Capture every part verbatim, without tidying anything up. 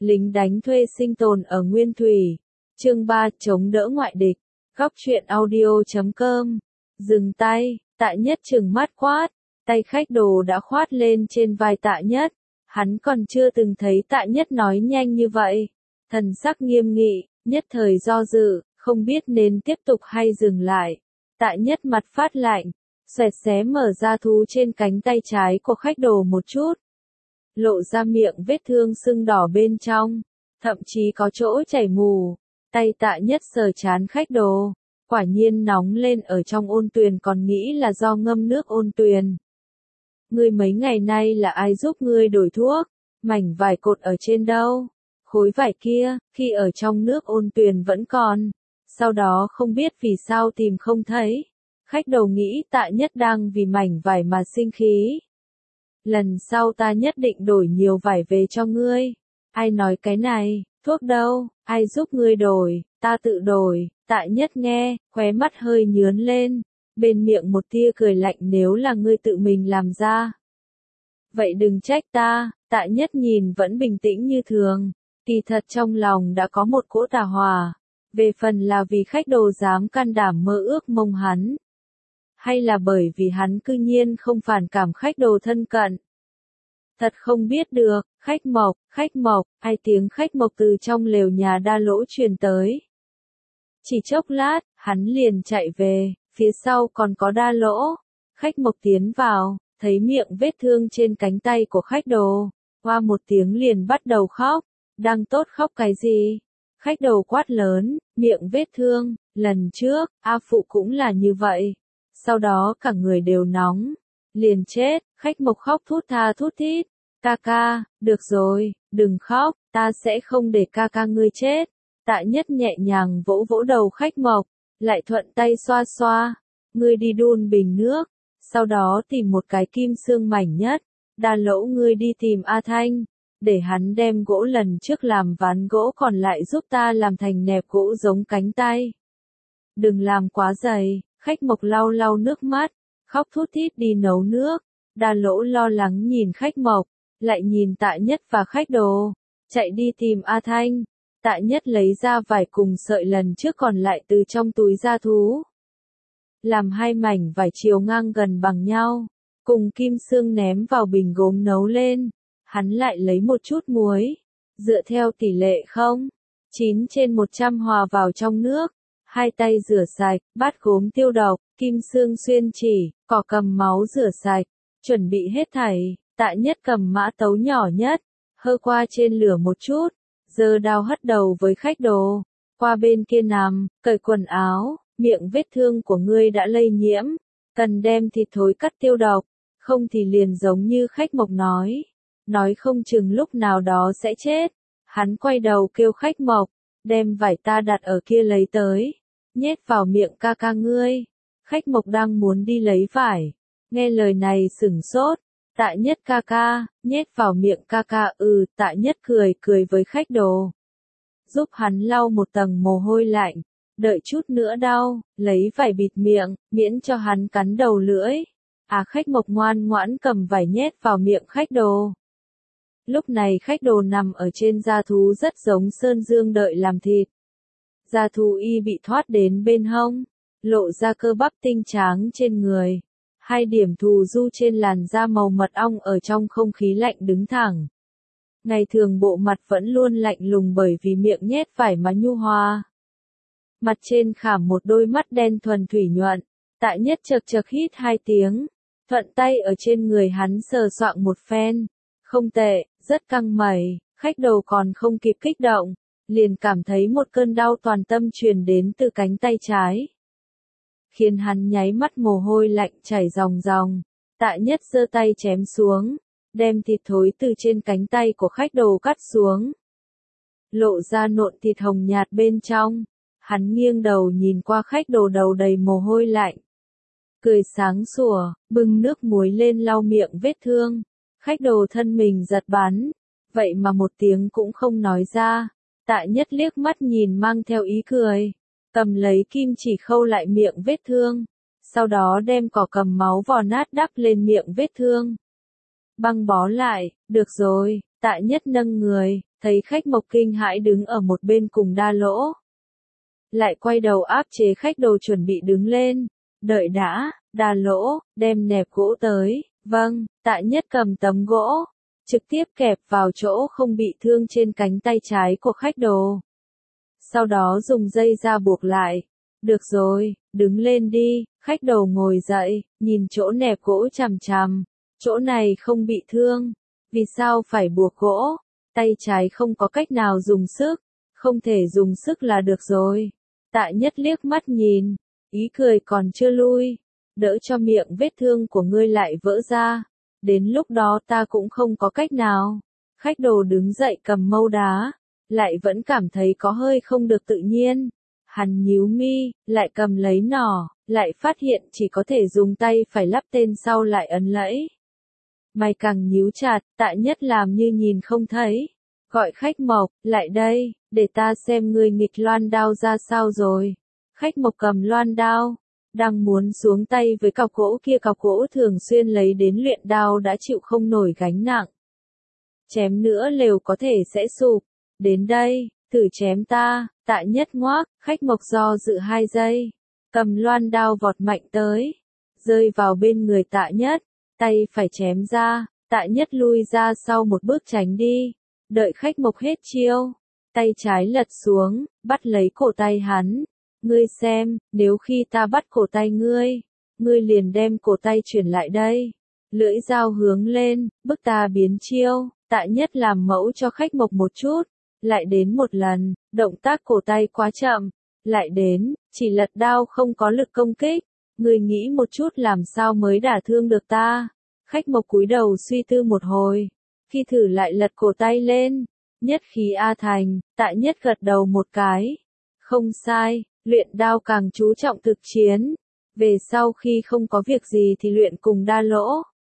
lính đánh thuê sinh tồn ở Nguyên Thủy. Chương ba chống đỡ ngoại địch. Góc truyện audio chấm com. Dừng tay, Tạ Nhất trừng mắt quát, tay khách đồ đã khoát lên trên vai Tạ Nhất. Hắn còn chưa từng thấy Tạ Nhất nói nhanh như vậy. Thần sắc nghiêm nghị, nhất thời do dự, không biết nên tiếp tục hay dừng lại. Tạ Nhất mặt phát lạnh, xoẹt xé mở ra thú trên cánh tay trái của khách đồ một chút. Lộ ra miệng vết thương sưng đỏ bên trong, thậm chí có chỗ chảy mù. Tay Tạ Nhất sờ chán khách đồ, quả nhiên nóng lên ở trong ôn tuyền, còn nghĩ là do ngâm nước ôn tuyền. Ngươi mấy ngày nay là ai giúp ngươi đổi thuốc? Mảnh vải cột ở trên đâu? Khối vải kia, khi ở trong nước ôn tuyền vẫn còn, sau đó không biết vì sao tìm không thấy. Khách đầu nghĩ Tạ Nhất đang vì mảnh vải mà sinh khí. Lần sau ta nhất định đổi nhiều vải về cho ngươi. Ai nói cái này, thuốc đâu, ai giúp ngươi đổi, ta tự đổi. Tạ Nhất nghe, khóe mắt hơi nhướn lên, bên miệng một tia cười lạnh, nếu là ngươi tự mình làm ra. Vậy đừng trách ta. Tạ Nhất nhìn vẫn bình tĩnh như thường, kỳ thật trong lòng đã có một cỗ tà hòa. Về phần là vì khách đồ dám can đảm mơ ước mong hắn, hay là bởi vì hắn cư nhiên không phản cảm khách đồ thân cận. Thật không biết được. Khách Mộc, khách Mộc, ai tiếng khách Mộc từ trong lều nhà Đa Lỗ truyền tới. Chỉ chốc lát, hắn liền chạy về, phía sau còn có Đa Lỗ. Khách Mộc tiến vào, thấy miệng vết thương trên cánh tay của khách đồ, qua một tiếng liền bắt đầu khóc. Đang tốt khóc cái gì? Khách đồ quát lớn, miệng vết thương, lần trước, A Phụ cũng là như vậy. Sau đó cả người đều nóng, liền chết. Khách Mộc khóc thút tha thút thít, ca ca, được rồi, đừng khóc, ta sẽ không để ca ca ngươi chết. Tạ Nhất nhẹ nhàng vỗ vỗ đầu khách Mộc, lại thuận tay xoa xoa, ngươi đi đun bình nước, sau đó tìm một cái kim xương mảnh nhất. Đa Lỗ ngươi đi tìm A Thanh, để hắn đem gỗ lần trước làm ván gỗ còn lại giúp ta làm thành nẹp gỗ giống cánh tay. Đừng làm quá dày. Khách Mộc lau lau nước mắt, khóc thút thít đi nấu nước. Đa Lỗ lo lắng nhìn khách Mộc, lại nhìn Tạ Nhất và khách đồ, chạy đi tìm A Thanh. Tạ Nhất lấy ra vải cùng sợi lần trước còn lại từ trong túi da thú, làm hai mảnh vải chiều ngang gần bằng nhau, cùng kim xương ném vào bình gốm nấu lên. Hắn lại lấy một chút muối, dựa theo tỷ lệ không chín trên một trăm hòa vào trong nước. Hai tay rửa sạch, bát gốm tiêu độc, kim xương xuyên chỉ, cỏ cầm máu rửa sạch, chuẩn bị hết thảy. Tạ Nhất cầm mã tấu nhỏ nhất, hơ qua trên lửa một chút, giơ đao hất đầu với khách đồ, qua bên kia nằm, cởi quần áo, miệng vết thương của ngươi đã lây nhiễm, cần đem thịt thối cắt tiêu độc, không thì liền giống như khách Mộc nói, nói không chừng lúc nào đó sẽ chết. Hắn quay đầu kêu khách Mộc, đem vải ta đặt ở kia lấy tới, nhét vào miệng ca ca ngươi. Khách Mộc đang muốn đi lấy vải, nghe lời này sửng sốt. Tạ Nhất ca ca, nhét vào miệng ca ca. Ừ. Tạ Nhất cười cười với khách đồ, giúp hắn lau một tầng mồ hôi lạnh, đợi chút nữa đau, lấy vải bịt miệng, miễn cho hắn cắn đầu lưỡi. À, khách Mộc ngoan ngoãn cầm vải nhét vào miệng khách đồ. Lúc này khách đồ nằm ở trên da thú rất giống Sơn Dương đợi làm thịt. Da thú y bị thoát đến bên hông, lộ ra cơ bắp tinh tráng trên người. Hai điểm thù du trên làn da màu mật ong ở trong không khí lạnh đứng thẳng. Ngày thường bộ mặt vẫn luôn lạnh lùng bởi vì miệng nhét vải mà nhu hòa. Mặt trên khảm một đôi mắt đen thuần thủy nhuận. Tạ Nhất chật chật hít hai tiếng, thuận tay ở trên người hắn sờ soạng một phen. Không tệ, rất căng mẩy. Khách đầu còn không kịp kích động, liền cảm thấy một cơn đau toàn tâm truyền đến từ cánh tay trái, khiến hắn nháy mắt mồ hôi lạnh chảy ròng ròng. Tạ Nhất giơ tay chém xuống, đem thịt thối từ trên cánh tay của khách đồ cắt xuống, lộ ra nộn thịt hồng nhạt bên trong. Hắn nghiêng đầu nhìn qua khách đồ đầu đầy mồ hôi lạnh, cười sáng sủa, bưng nước muối lên lau miệng vết thương. Khách đồ thân mình giật bắn, vậy mà một tiếng cũng không nói ra. Tạ Nhất liếc mắt nhìn mang theo ý cười, cầm lấy kim chỉ khâu lại miệng vết thương, sau đó đem cỏ cầm máu vò nát đắp lên miệng vết thương. Băng bó lại, được rồi. Tạ Nhất nâng người, thấy khách mộc kinh hãi đứng ở một bên cùng Đa Lỗ. Lại quay đầu áp chế khách đồ chuẩn bị đứng lên. Đợi đã, Đa Lỗ, đem nẹp gỗ tới. Vâng, Tạ Nhất cầm tấm gỗ, trực tiếp kẹp vào chỗ không bị thương trên cánh tay trái của khách đồ. Sau đó dùng dây ra buộc lại. Được rồi, đứng lên đi, khách đồ ngồi dậy, nhìn chỗ nẹp gỗ chằm chằm. Chỗ này không bị thương. Vì sao phải buộc gỗ? Tay trái không có cách nào dùng sức. Không thể dùng sức là được rồi. Tạ Nhất liếc mắt nhìn, ý cười còn chưa lui. Đỡ cho miệng vết thương của ngươi lại vỡ ra. Đến lúc đó ta cũng không có cách nào. Khách đồ đứng dậy cầm mâu đá. Lại vẫn cảm thấy có hơi không được tự nhiên. Hắn nhíu mi, lại cầm lấy nỏ, lại phát hiện chỉ có thể dùng tay phải lắp tên sau lại ấn lẫy. Mày càng nhíu chặt, Tạ Nhất làm như nhìn không thấy. Gọi khách mộc, lại đây, để ta xem ngươi nghịch loan đao ra sao rồi. Khách mộc cầm loan đao, đang muốn xuống tay với cọc gỗ kia, cọc gỗ thường xuyên lấy đến luyện đao đã chịu không nổi gánh nặng. Chém nữa lều có thể sẽ sụp. Đến đây, thử chém ta. Tạ Nhất ngoác, khách mộc do dự hai giây. Cầm loan đao vọt mạnh tới. Rơi vào bên người Tạ Nhất. Tay phải chém ra. Tạ Nhất lui ra sau một bước tránh đi. Đợi khách mộc hết chiêu. Tay trái lật xuống, bắt lấy cổ tay hắn. Ngươi xem, nếu khi ta bắt cổ tay ngươi, ngươi liền đem cổ tay chuyển lại đây. Lưỡi dao hướng lên, bức ta biến chiêu. Tạ Nhất làm mẫu cho khách mộc một chút. Lại đến một lần, động tác cổ tay quá chậm. Lại đến, chỉ lật đao không có lực công kích. Ngươi nghĩ một chút làm sao mới đả thương được ta. Khách mộc cúi đầu suy tư một hồi. Khi thử lại lật cổ tay lên. Nhất khí A thành, Tạ Nhất gật đầu một cái. Không sai, luyện đao càng chú trọng thực chiến. Về sau khi không có việc gì thì luyện cùng Đa Lỗ.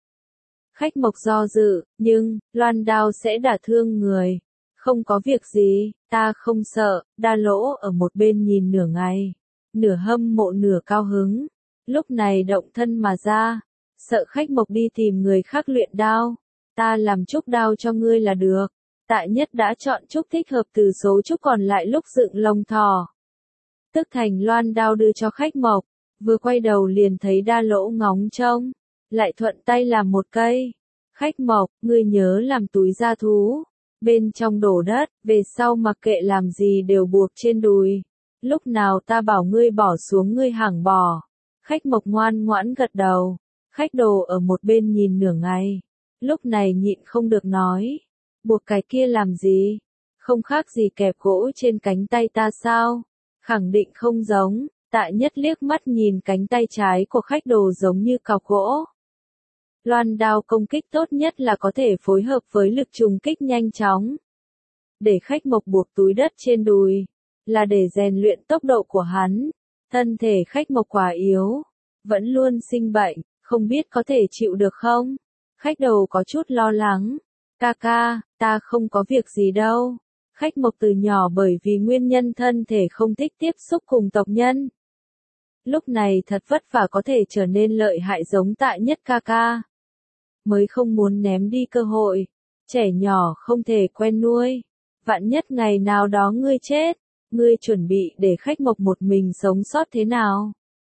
Khách mộc do dự, nhưng, loan đao sẽ đả thương người. Không có việc gì, ta không sợ. Đa Lỗ ở một bên nhìn nửa ngày. Nửa hâm mộ nửa cao hứng. Lúc này động thân mà ra. Sợ khách mộc đi tìm người khác luyện đao. Ta làm trúc đao cho ngươi là được. Tạ Nhất đã chọn trúc thích hợp từ số trúc còn lại lúc dựng lông thỏ. Tức thành loan đao đưa cho khách mộc. Vừa quay đầu liền thấy Đa Lỗ ngóng trông. Lại thuận tay làm một cây. Khách mộc, ngươi nhớ làm túi da thú. Bên trong đổ đất, về sau mặc kệ làm gì đều buộc trên đùi. Lúc nào ta bảo ngươi bỏ xuống ngươi hàng bỏ. Khách mộc ngoan ngoãn gật đầu. Khách đồ ở một bên nhìn nửa ngày. Lúc này nhịn không được nói. Buộc cái kia làm gì? Không khác gì kẹp gỗ trên cánh tay ta sao? Khẳng định không giống. Tạ Nhất liếc mắt nhìn cánh tay trái của khách đồ giống như cọc gỗ. Loan đao công kích tốt nhất là có thể phối hợp với lực trùng kích nhanh chóng. Để khách mộc buộc túi đất trên đùi. Là để rèn luyện tốc độ của hắn. Thân thể khách mộc quá yếu. Vẫn luôn sinh bệnh. Không biết có thể chịu được không? Khách đầu có chút lo lắng. Ca ca, ta không có việc gì đâu. Khách mộc từ nhỏ bởi vì nguyên nhân thân thể không thích tiếp xúc cùng tộc nhân. Lúc này thật vất vả có thể trở nên lợi hại giống Tạ Nhất ca ca. Mới không muốn ném đi cơ hội. Trẻ nhỏ không thể quen nuôi. Vạn nhất ngày nào đó ngươi chết. Ngươi chuẩn bị để khách mộc một mình sống sót thế nào?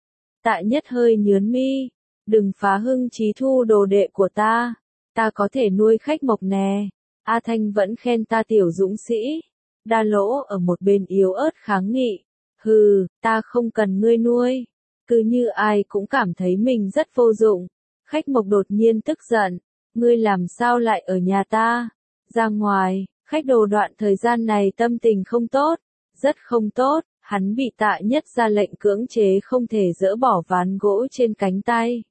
Tạ Nhất hơi nhớn mi. Đừng phá hưng trí thu đồ đệ của ta. Ta có thể nuôi khách mộc nè. A Thanh vẫn khen ta tiểu dũng sĩ. Đa Lỗ ở một bên yếu ớt kháng nghị. Hừ, ta không cần ngươi nuôi. Cứ như ai cũng cảm thấy mình rất vô dụng. Khách mộc đột nhiên tức giận. Ngươi làm sao lại ở nhà ta? Ra ngoài, khách đồ đoạn thời gian này tâm tình không tốt. Rất không tốt, hắn bị Tạ Nhất ra lệnh cưỡng chế không thể dỡ bỏ ván gỗ trên cánh tay.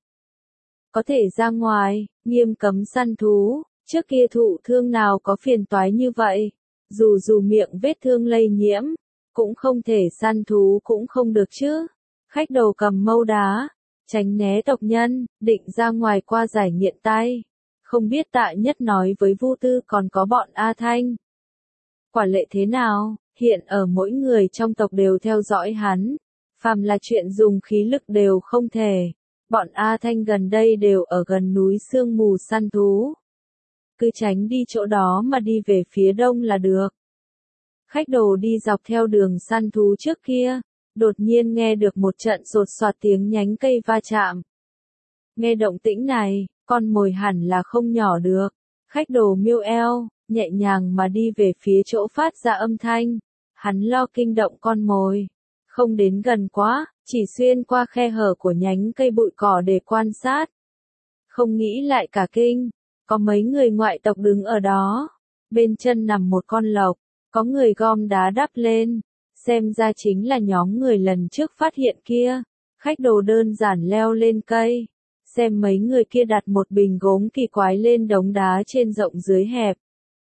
Có thể ra ngoài, nghiêm cấm săn thú, trước kia thụ thương nào có phiền toái như vậy. Dù dù miệng vết thương lây nhiễm, cũng không thể săn thú cũng không được chứ. Khách đầu cầm mâu đá, tránh né tộc nhân, định ra ngoài qua giải nghiện tay. Không biết Tạ Nhất nói với Vu Tư còn có bọn A Thanh. Quả lệ thế nào, hiện ở mỗi người trong tộc đều theo dõi hắn. Phàm là chuyện dùng khí lực đều không thể. Bọn A Thanh gần đây đều ở gần núi sương mù săn thú. cứ tránh đi chỗ đó mà đi về phía đông là được. Khách đồ đi dọc theo đường săn thú trước kia, đột nhiên nghe được một trận sột soạt tiếng nhánh cây va chạm. Nghe động tĩnh này, con mồi hẳn là không nhỏ được. Khách đồ miêu eo, nhẹ nhàng mà đi về phía chỗ phát ra âm thanh. Hắn lo kinh động con mồi. Không đến gần quá, chỉ xuyên qua khe hở của nhánh cây bụi cỏ để quan sát. Không nghĩ lại cả kinh, có mấy người ngoại tộc đứng ở đó. Bên chân nằm một con lộc, có người gom đá đắp lên. Xem ra chính là nhóm người lần trước phát hiện kia. Khách đồ đơn giản leo lên cây. Xem mấy người kia đặt một bình gốm kỳ quái lên đống đá trên rộng dưới hẹp.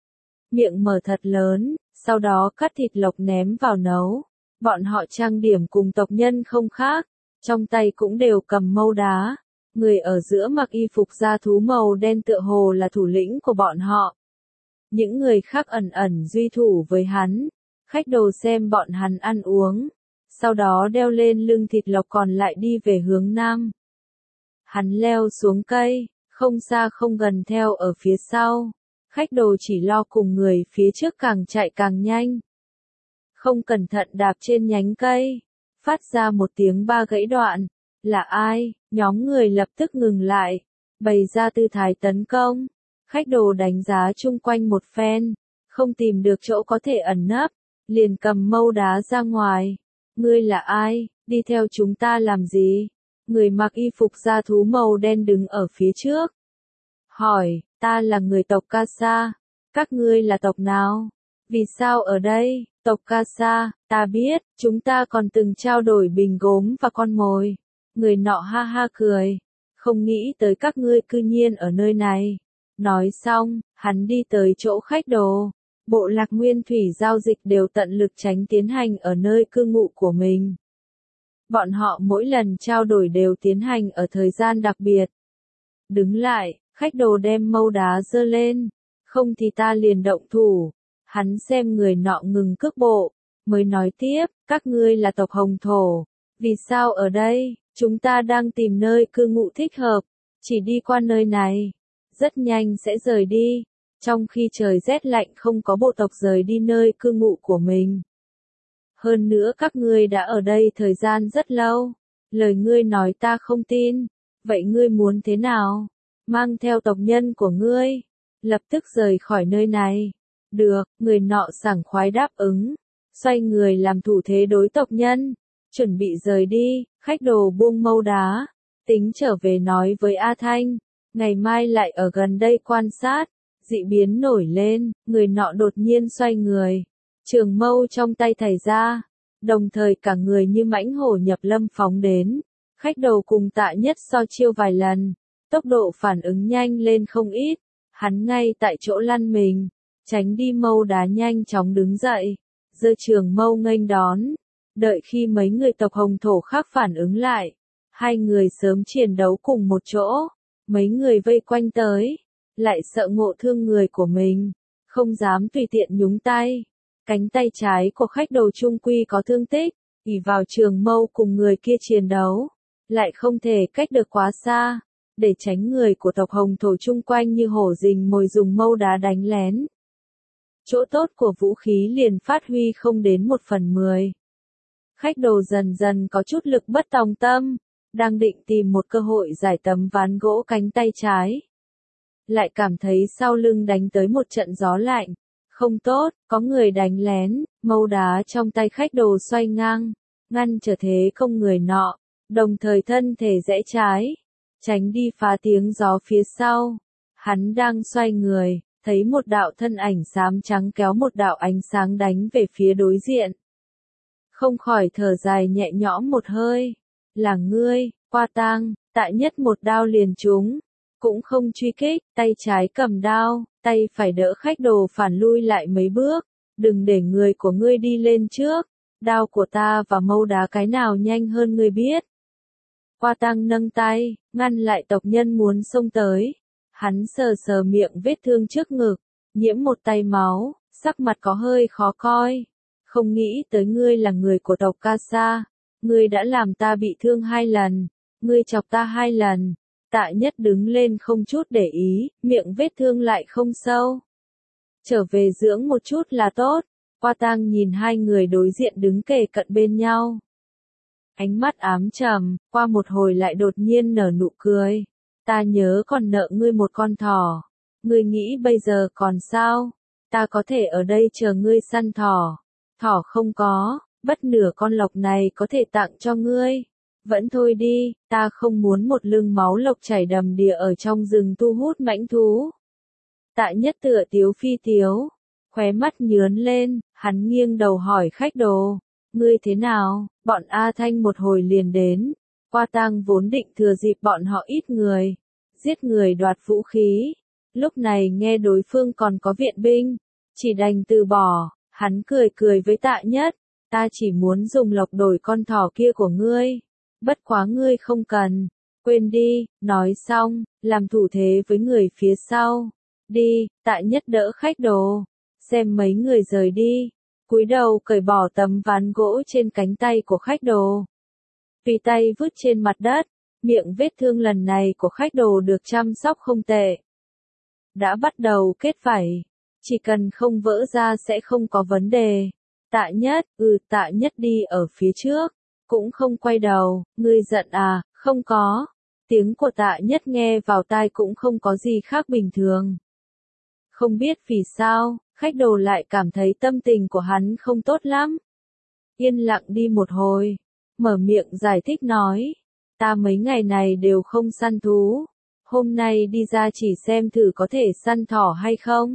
Miệng mở thật lớn, sau đó cắt thịt lộc ném vào nấu. Bọn họ trang điểm cùng tộc nhân không khác, trong tay cũng đều cầm mâu đá. Người ở giữa mặc y phục da thú màu đen tựa hồ là thủ lĩnh của bọn họ. Những người khác ẩn ẩn duy thủ với hắn. Khách đồ xem bọn hắn ăn uống, sau đó đeo lên lưng thịt lộc còn lại đi về hướng nam. Hắn leo xuống cây, không xa không gần theo ở phía sau. Khách đồ chỉ lo cùng người phía trước càng chạy càng nhanh. Không cẩn thận đạp trên nhánh cây, phát ra một tiếng ba gãy đoạn. Là ai? Nhóm người lập tức ngừng lại, bày ra tư thái tấn công. Khách đồ đánh giá chung quanh một phen, không tìm được chỗ có thể ẩn nấp, liền cầm mâu đá ra ngoài. Ngươi là ai? Đi theo chúng ta làm gì? Người mặc y phục da thú màu đen đứng ở phía trước. Hỏi, ta là người tộc Casa. Các ngươi là tộc nào? Vì sao ở đây? Tộc Casa, ta biết, chúng ta còn từng trao đổi bình gốm và con mồi. Người nọ ha ha cười. Không nghĩ tới các ngươi cư nhiên ở nơi này. Nói xong, hắn đi tới chỗ khách đồ. Bộ lạc nguyên thủy giao dịch đều tận lực tránh tiến hành ở nơi cư ngụ của mình. Bọn họ mỗi lần trao đổi đều tiến hành ở thời gian đặc biệt. Đứng lại, khách đồ đem mâu đá giơ lên. Không thì ta liền động thủ. Hắn xem người nọ ngừng cước bộ, mới nói tiếp, các ngươi là tộc Hồng Thổ. Vì sao ở đây? Chúng ta đang tìm nơi cư ngụ thích hợp. Chỉ đi qua nơi này. Rất nhanh sẽ rời đi. Trong khi trời rét lạnh không có bộ tộc rời đi nơi cư ngụ của mình. Hơn nữa các ngươi đã ở đây thời gian rất lâu. Lời ngươi nói ta không tin. Vậy ngươi muốn thế nào? Mang theo tộc nhân của ngươi. Lập tức rời khỏi nơi này. Được, người nọ sảng khoái đáp ứng. Xoay người làm thủ thế đối tộc nhân. Chuẩn bị rời đi, khách đồ buông mâu đá. Tính trở về nói với A Thanh. Ngày mai lại ở gần đây quan sát. Dị biến nổi lên, người nọ đột nhiên xoay người. Trường mâu trong tay thảy ra. Đồng thời cả người như mãnh hổ nhập lâm phóng đến. Khách đầu cùng Tạ Nhất so chiêu vài lần. Tốc độ phản ứng nhanh lên không ít. Hắn ngay tại chỗ lăn mình. Tránh đi mâu đá nhanh chóng đứng dậy. Giơ trường mâu nghênh đón. Đợi khi mấy người tộc Hồng Thổ khác phản ứng lại. Hai người sớm chiến đấu cùng một chỗ. Mấy người vây quanh tới. Lại sợ ngộ thương người của mình. Không dám tùy tiện nhúng tay. Cánh tay trái của khách đầu trung quy có thương tích. ỷ vào trường mâu cùng người kia chiến đấu. Lại không thể cách được quá xa. Để tránh người của tộc Hồng Thổ chung quanh như hổ rình mồi dùng mâu đá đánh lén. Chỗ tốt của vũ khí liền phát huy không đến một phần mười. Khách đồ dần dần có chút lực bất tòng tâm. Đang định tìm một cơ hội giải tấm ván gỗ cánh tay trái. Lại cảm thấy sau lưng đánh tới một trận gió lạnh. Không tốt, có người đánh lén, mâu đá trong tay khách đồ xoay ngang, ngăn trở thế công người nọ, đồng thời thân thể rẽ trái, tránh đi phá tiếng gió phía sau. Hắn đang xoay người, thấy một đạo thân ảnh xám trắng kéo một đạo ánh sáng đánh về phía đối diện. Không khỏi thở dài nhẹ nhõm một hơi. Là ngươi, Qua Tang, Tạ Nhất một đao liền trúng. Cũng không truy kích, tay trái cầm đao, tay phải đỡ khách đồ phản lui lại mấy bước. Đừng để người của ngươi đi lên trước. Đao của ta và mâu đá cái nào nhanh hơn ngươi biết. Qua Tang nâng tay, ngăn lại tộc nhân muốn xông tới. Hắn sờ sờ miệng vết thương trước ngực, nhiễm một tay máu, sắc mặt có hơi khó coi. Không nghĩ tới ngươi là người của tộc Casa. Ngươi đã làm ta bị thương hai lần. Ngươi chọc ta hai lần. Tạ Nhất đứng lên không chút để ý, miệng vết thương lại không sâu. Trở về dưỡng một chút là tốt. Qua Tang nhìn hai người đối diện đứng kề cận bên nhau. Ánh mắt ám trầm, qua một hồi lại đột nhiên nở nụ cười. Ta nhớ còn nợ ngươi một con thỏ. Ngươi nghĩ bây giờ còn sao? Ta có thể ở đây chờ ngươi săn thỏ. Thỏ không có, bất nửa con lộc này có thể tặng cho ngươi. Vẫn thôi đi, ta không muốn một lưng máu lộc chảy đầm đìa ở trong rừng thu hút mãnh thú. Tạ Nhất tựa tiếu phi tiếu, khóe mắt nhướn lên, hắn nghiêng đầu hỏi khách đồ, ngươi thế nào? Bọn A Thanh một hồi liền đến. Qua Tang vốn định thừa dịp bọn họ ít người, giết người đoạt vũ khí. Lúc này nghe đối phương còn có viện binh, chỉ đành từ bỏ. Hắn cười cười với Tạ Nhất, ta chỉ muốn dùng lộc đổi con thỏ kia của ngươi. Bất quá ngươi không cần, quên đi. Nói xong, làm thủ thế với người phía sau. Đi. Tạ Nhất đỡ khách đồ, xem mấy người rời đi, cúi đầu cởi bỏ tấm ván gỗ trên cánh tay của khách đồ. Tùy tay vứt trên mặt đất, miệng vết thương lần này của khách đồ được chăm sóc không tệ. Đã bắt đầu kết vảy, chỉ cần không vỡ ra sẽ không có vấn đề. Tạ Nhất, ừ Tạ Nhất đi ở phía trước, cũng không quay đầu. Ngươi giận à? Không có. Tiếng của Tạ Nhất nghe vào tai cũng không có gì khác bình thường. Không biết vì sao, khách đồ lại cảm thấy tâm tình của hắn không tốt lắm. Yên lặng đi một hồi, mở miệng giải thích nói, ta mấy ngày này đều không săn thú, hôm nay đi ra chỉ xem thử có thể săn thỏ hay không.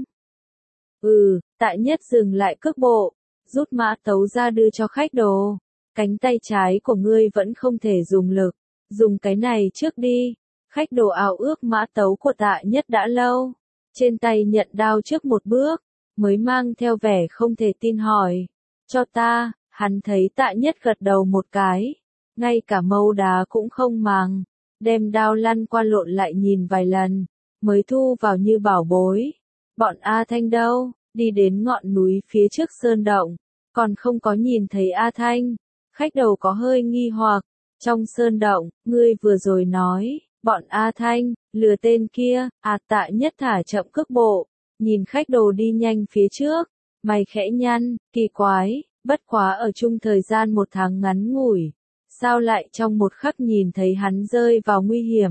Ừ. Tạ Nhất dừng lại cước bộ, rút mã tấu ra đưa cho khách đồ, cánh tay trái của ngươi vẫn không thể dùng lực, dùng cái này trước đi. Khách đồ ao ước mã tấu của Tạ Nhất đã lâu, trên tay nhận đao trước một bước, mới mang theo vẻ không thể tin hỏi, cho ta. Hắn thấy Tạ Nhất gật đầu một cái, ngay cả mâu đá cũng không màng, đem đao lăn qua lộn lại nhìn vài lần, mới thu vào như bảo bối. Bọn A Thanh đâu? Đi đến ngọn núi phía trước sơn động, còn không có nhìn thấy A Thanh. Khách đầu có hơi nghi hoặc, trong sơn động, ngươi vừa rồi nói, bọn A Thanh, lừa tên kia. À Tạ Nhất thả chậm cước bộ, nhìn khách đồ đi nhanh phía trước, mày khẽ nhăn, kỳ quái, bất quá ở chung thời gian một tháng ngắn ngủi, sao lại trong một khắc nhìn thấy hắn rơi vào nguy hiểm.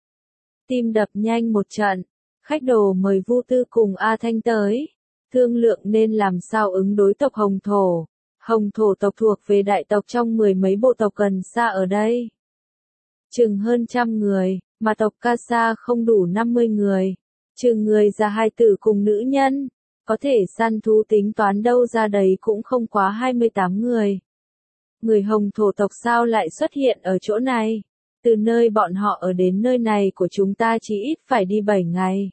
Tim đập nhanh một trận, khách đồ mời Vu Tư cùng A Thanh tới, thương lượng nên làm sao ứng đối tộc Hồng Thổ. Hồng Thổ tộc thuộc về đại tộc trong mười mấy bộ tộc gần xa ở đây. Chừng hơn trăm người, mà tộc Ca Sa không đủ năm mươi người. Chừng người già hai tử cùng nữ nhân, có thể săn thú tính toán đâu ra đấy cũng không quá hai mươi tám người. Người Hồng Thổ tộc sao lại xuất hiện ở chỗ này? Từ nơi bọn họ ở đến nơi này của chúng ta chỉ ít phải đi bảy ngày.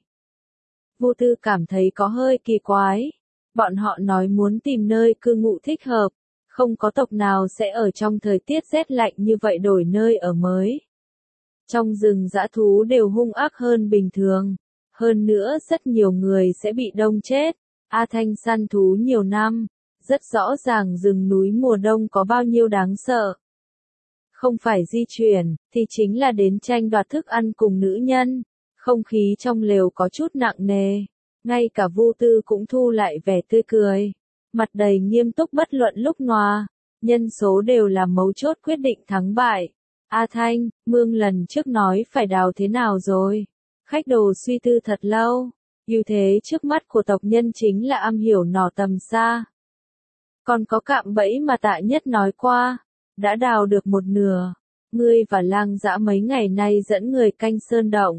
Vu Tư cảm thấy có hơi kỳ quái. Bọn họ nói muốn tìm nơi cư ngụ thích hợp, không có tộc nào sẽ ở trong thời tiết rét lạnh như vậy đổi nơi ở mới. Trong rừng dã thú đều hung ác hơn bình thường, hơn nữa rất nhiều người sẽ bị đông chết. A Thanh săn thú nhiều năm, rất rõ ràng rừng núi mùa đông có bao nhiêu đáng sợ. Không phải di chuyển, thì chính là đến tranh đoạt thức ăn cùng nữ nhân. Không khí trong lều có chút nặng nề, ngay cả Vu Tư cũng thu lại vẻ tươi cười, mặt đầy nghiêm túc bất luận lúc nọa, nhân số đều là mấu chốt quyết định thắng bại. A Thanh, Mương lần trước nói phải đào thế nào rồi? Khách đồ suy tư thật lâu, ưu thế trước mắt của tộc nhân chính là am hiểu nỏ tầm xa. Còn có cạm bẫy mà Tạ Nhất nói qua, đã đào được một nửa. Ngươi và Lang Dã mấy ngày nay dẫn người canh sơn động.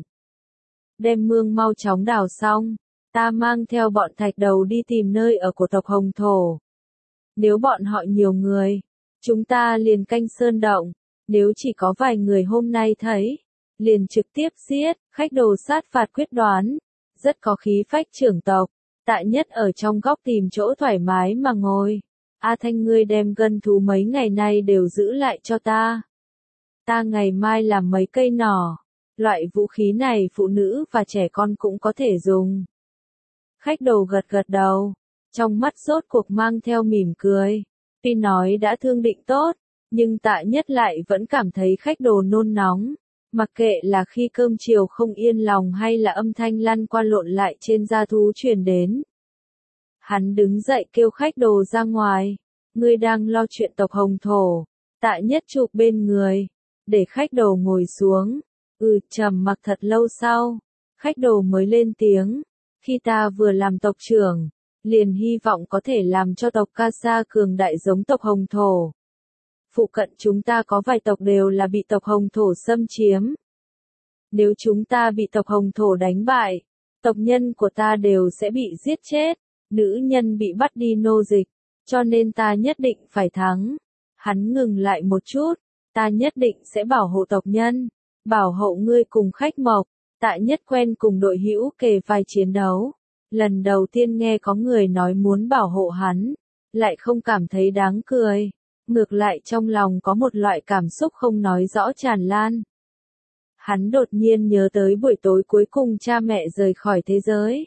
Đem mương mau chóng đào xong, ta mang theo bọn thạch đầu đi tìm nơi ở của tộc Hồng Thổ. Nếu bọn họ nhiều người, chúng ta liền canh sơn động, nếu chỉ có vài người hôm nay thấy, liền trực tiếp giết. Khách đồ sát phạt quyết đoán, rất có khí phách trưởng tộc. Tạ Nhất ở trong góc tìm chỗ thoải mái mà ngồi. A Thanh, ngươi đem gân thú mấy ngày nay đều giữ lại cho ta. Ta ngày mai làm mấy cây nỏ. Loại vũ khí này phụ nữ và trẻ con cũng có thể dùng. Khách đồ gật gật đầu, trong mắt rốt cuộc mang theo mỉm cười. Tuy nói đã thương định tốt, nhưng Tạ Nhất lại vẫn cảm thấy khách đồ nôn nóng, Mặc kệ là khi cơm chiều không yên lòng hay là âm thanh lăn qua lộn lại trên da thú truyền đến. Hắn đứng dậy kêu khách đồ ra ngoài. Ngươi đang lo chuyện tộc Hồng Thổ. Tạ Nhất chụp bên người. Để khách đồ ngồi xuống. Ừ, trầm mặc thật lâu sau. Khách đồ mới lên tiếng. Khi ta vừa làm tộc trưởng, liền hy vọng có thể làm cho tộc Ca Sa cường đại giống tộc Hồng Thổ. Phụ cận chúng ta có vài tộc đều là bị tộc Hồng Thổ xâm chiếm. Nếu chúng ta bị tộc Hồng Thổ đánh bại, tộc nhân của ta đều sẽ bị giết chết, nữ nhân bị bắt đi nô dịch, cho nên ta nhất định phải thắng. Hắn ngừng lại một chút, ta nhất định sẽ bảo hộ tộc nhân, bảo hộ ngươi cùng khách mộc. Tạ Nhất quen cùng đội hữu kề vai chiến đấu. Lần đầu tiên nghe có người nói muốn bảo hộ hắn, lại không cảm thấy đáng cười. Ngược lại trong lòng có một loại cảm xúc không nói rõ tràn lan. Hắn đột nhiên nhớ tới buổi tối cuối cùng cha mẹ rời khỏi thế giới.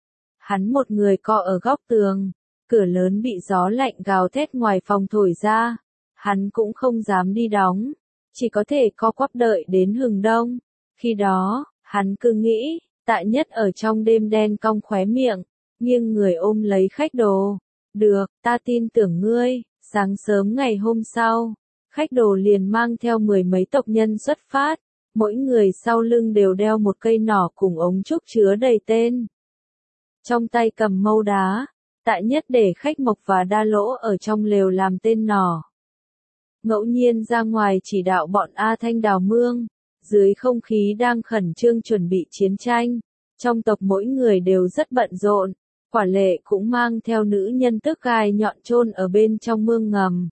Hắn một người co ở góc tường, cửa lớn bị gió lạnh gào thét ngoài phòng thổi ra. Hắn cũng không dám đi đóng, chỉ có thể co quắp đợi đến hừng đông. Khi đó, hắn cứ nghĩ, Tạ Nhất ở trong đêm đen cong khóe miệng, nghiêng người ôm lấy khách đồ. Được, ta tin tưởng ngươi. Sáng sớm ngày hôm sau, khách đồ liền mang theo mười mấy tộc nhân xuất phát, mỗi người sau lưng đều đeo một cây nỏ cùng ống trúc chứa đầy tên. Trong tay cầm mâu đá, Tạ Nhất để khách mộc và đa lỗ ở trong lều làm tên nỏ. Ngẫu nhiên ra ngoài chỉ đạo bọn A Thanh đào mương, dưới không khí đang khẩn trương chuẩn bị chiến tranh, trong tộc mỗi người đều rất bận rộn. Quả Lệ cũng mang theo nữ nhân tước gai nhọn chôn ở bên trong mương ngầm.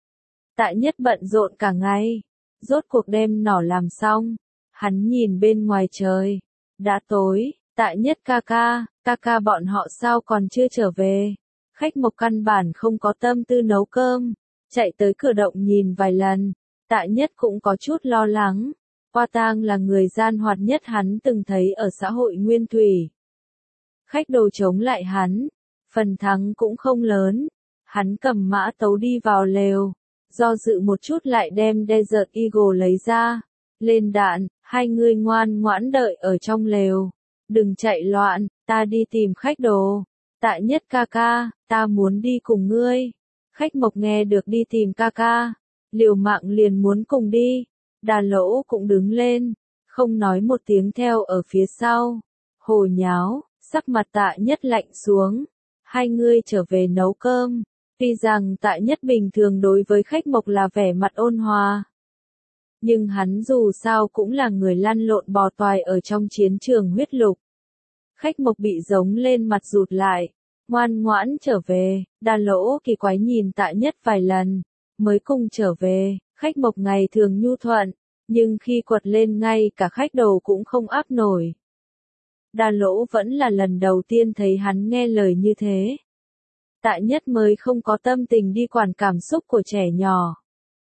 Tạ Nhất bận rộn cả ngày, rốt cuộc đem nỏ làm xong. Hắn nhìn bên ngoài trời, đã tối. Tạ Nhất ca ca, ca ca bọn họ sao còn chưa trở về? Khách mộc căn bản không có tâm tư nấu cơm, chạy tới cửa động nhìn vài lần. Tạ Nhất cũng có chút lo lắng. Hoa Tang là người gian hoạt nhất hắn từng thấy ở xã hội Nguyên Thủy. Khách đồ chống lại hắn, phần thắng cũng không lớn. Hắn cầm mã tấu đi vào lều, do dự một chút lại đem Desert Eagle lấy ra. Lên đạn, hai người ngoan ngoãn đợi ở trong lều. Đừng chạy loạn, ta đi tìm khách đồ. Tạ Nhất ca ca, ta muốn đi cùng ngươi. Khách mộc nghe được đi tìm ca ca, liều mạng liền muốn cùng đi. Đà Lỗ cũng đứng lên, không nói một tiếng theo ở phía sau. Hồ nháo. Sắc mặt Tạ Nhất lạnh xuống. Hai người trở về nấu cơm. Tuy rằng Tạ Nhất bình thường đối với khách mộc là vẻ mặt ôn hòa, nhưng hắn dù sao cũng là người lăn lộn bò toài ở trong chiến trường huyết lục. Khách mộc bị giống lên mặt rụt lại, ngoan ngoãn trở về. Đa Lỗ kỳ quái nhìn Tạ Nhất vài lần, mới cùng trở về. Khách mộc ngày thường nhu thuận, nhưng khi quật lên ngay cả khách đồ cũng không áp nổi. Đa Lỗ vẫn là lần đầu tiên thấy hắn nghe lời như thế. Tạ Nhất mới không có tâm tình đi quản cảm xúc của trẻ nhỏ.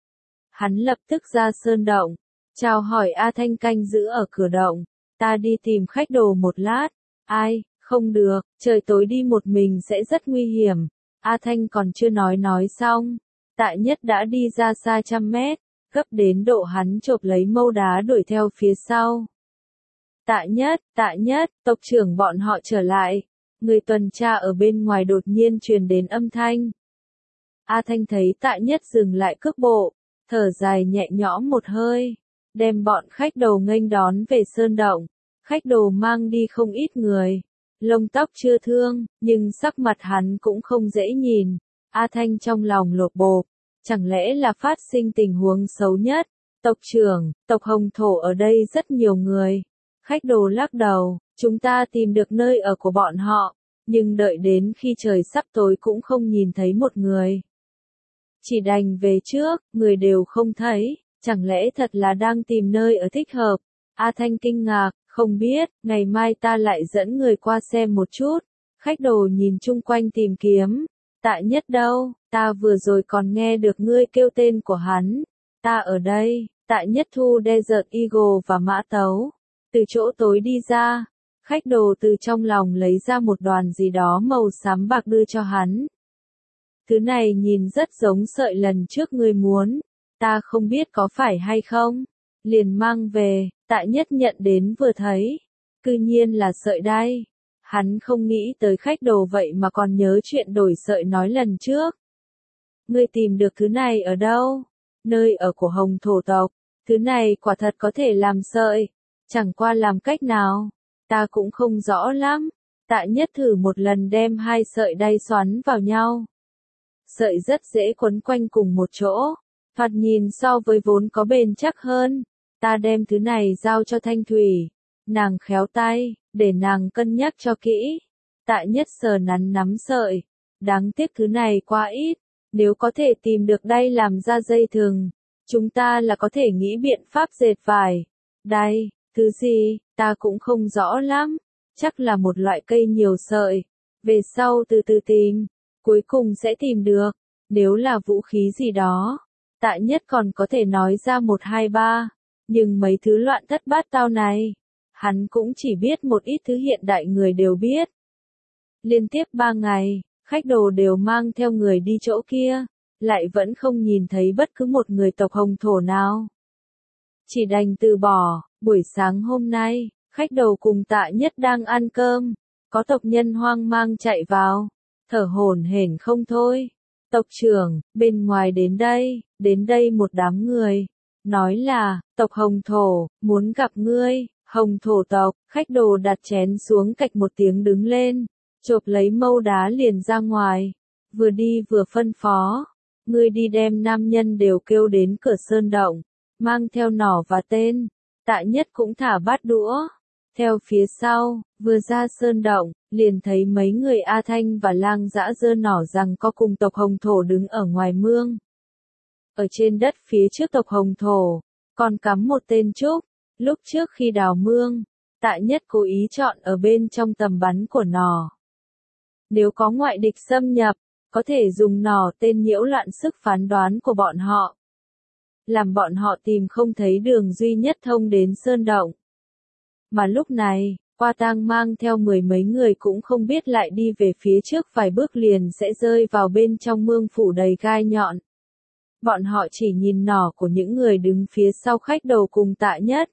Hắn lập tức ra sơn động, chào hỏi A Thanh canh giữ ở cửa động. Ta đi tìm khách đồ một lát. Ai, không được, trời tối đi một mình sẽ rất nguy hiểm. A Thanh còn chưa nói nói xong. Tạ Nhất đã đi ra xa trăm mét, gấp đến độ hắn chộp lấy mâu đá đuổi theo phía sau. Tạ Nhất, Tạ Nhất, tộc trưởng bọn họ trở lại. Người tuần tra ở bên ngoài đột nhiên truyền đến âm thanh. A Thanh thấy Tạ Nhất dừng lại cước bộ, thở dài nhẹ nhõm một hơi, đem bọn khách đồ nghênh đón về sơn động. Khách đồ mang đi không ít người, lông tóc chưa thương, nhưng sắc mặt hắn cũng không dễ nhìn. A Thanh trong lòng lột bột, chẳng lẽ là phát sinh tình huống xấu nhất? Tộc trưởng, tộc Hồng Thổ ở đây rất nhiều người. Khách đồ lắc đầu, chúng ta tìm được nơi ở của bọn họ, nhưng đợi đến khi trời sắp tối cũng không nhìn thấy một người. Chỉ đành về trước, người đều không thấy, chẳng lẽ thật là đang tìm nơi ở thích hợp? A Thanh kinh ngạc, không biết, ngày mai ta lại dẫn người qua xem một chút. Khách đồ nhìn chung quanh tìm kiếm. Tạ Nhất đâu, ta vừa rồi còn nghe được ngươi kêu tên của hắn. Ta ở đây. Tạ Nhất thu Desert Eagle và mã tấu, từ chỗ tối đi ra. Khách đồ từ trong lòng lấy ra một đoàn gì đó màu xám bạc đưa cho hắn. Thứ này nhìn rất giống sợi lần trước ngươi muốn, ta không biết có phải hay không. Liền mang về. Tạ Nhất nhận đến vừa thấy, cư nhiên là sợi đay. Hắn không nghĩ tới khách đồ vậy mà còn nhớ chuyện đổi sợi nói lần trước. Ngươi tìm được thứ này ở đâu? Nơi ở của Hồng thổ tộc, thứ này quả thật có thể làm sợi, chẳng qua làm cách nào, ta cũng không rõ lắm. Tạ Nhất thử một lần đem hai sợi đay xoắn vào nhau. Sợi rất dễ quấn quanh cùng một chỗ, thoạt nhìn so với vốn có bền chắc hơn. Ta đem thứ này giao cho Thanh Thủy, nàng khéo tay, để nàng cân nhắc cho kỹ. Tạ Nhất sờ nắn nắm sợi, đáng tiếc thứ này quá ít, nếu có thể tìm được đay làm ra dây thừng, chúng ta là có thể nghĩ biện pháp dệt vải. Đay, thứ gì, ta cũng không rõ lắm, chắc là một loại cây nhiều sợi, về sau từ từ tìm, cuối cùng sẽ tìm được, nếu là vũ khí gì đó. Tạ Nhất còn có thể nói ra một hai ba, nhưng mấy thứ loạn thất bát tao này, hắn cũng chỉ biết một ít thứ hiện đại người đều biết. Liên tiếp ba ngày, khách đồ đều mang theo người đi chỗ kia, lại vẫn không nhìn thấy bất cứ một người tộc Hồng thổ nào. Chỉ đành từ bỏ. Buổi sáng hôm nay, khách đồ cùng Tạ Nhất đang ăn cơm, có tộc nhân hoang mang chạy vào, thở hổn hển không thôi. Tộc trưởng, bên ngoài đến đây, đến đây một đám người, nói là, tộc Hồng thổ, muốn gặp ngươi. Hồng thổ tộc, khách đồ đặt chén xuống cạch một tiếng đứng lên, chộp lấy mâu đá liền ra ngoài, vừa đi vừa phân phó, ngươi đi đem nam nhân đều kêu đến cửa sơn động, mang theo nỏ và tên. Tạ Nhất cũng thả bát đũa, theo phía sau, vừa ra sơn động, liền thấy mấy người A Thanh và Lang Dã giơ nỏ rằng có cùng tộc Hồng thổ đứng ở ngoài mương. Ở trên đất phía trước tộc Hồng thổ, còn cắm một tên trúc, lúc trước khi đào mương, Tạ Nhất cố ý chọn ở bên trong tầm bắn của nỏ. Nếu có ngoại địch xâm nhập, có thể dùng nỏ tên nhiễu loạn sức phán đoán của bọn họ, làm bọn họ tìm không thấy đường duy nhất thông đến sơn động. Mà lúc này, Qua Tang mang theo mười mấy người cũng không biết lại đi về phía trước vài bước liền sẽ rơi vào bên trong mương phủ đầy gai nhọn. Bọn họ chỉ nhìn nỏ của những người đứng phía sau khách đồ cùng Tạ Nhất.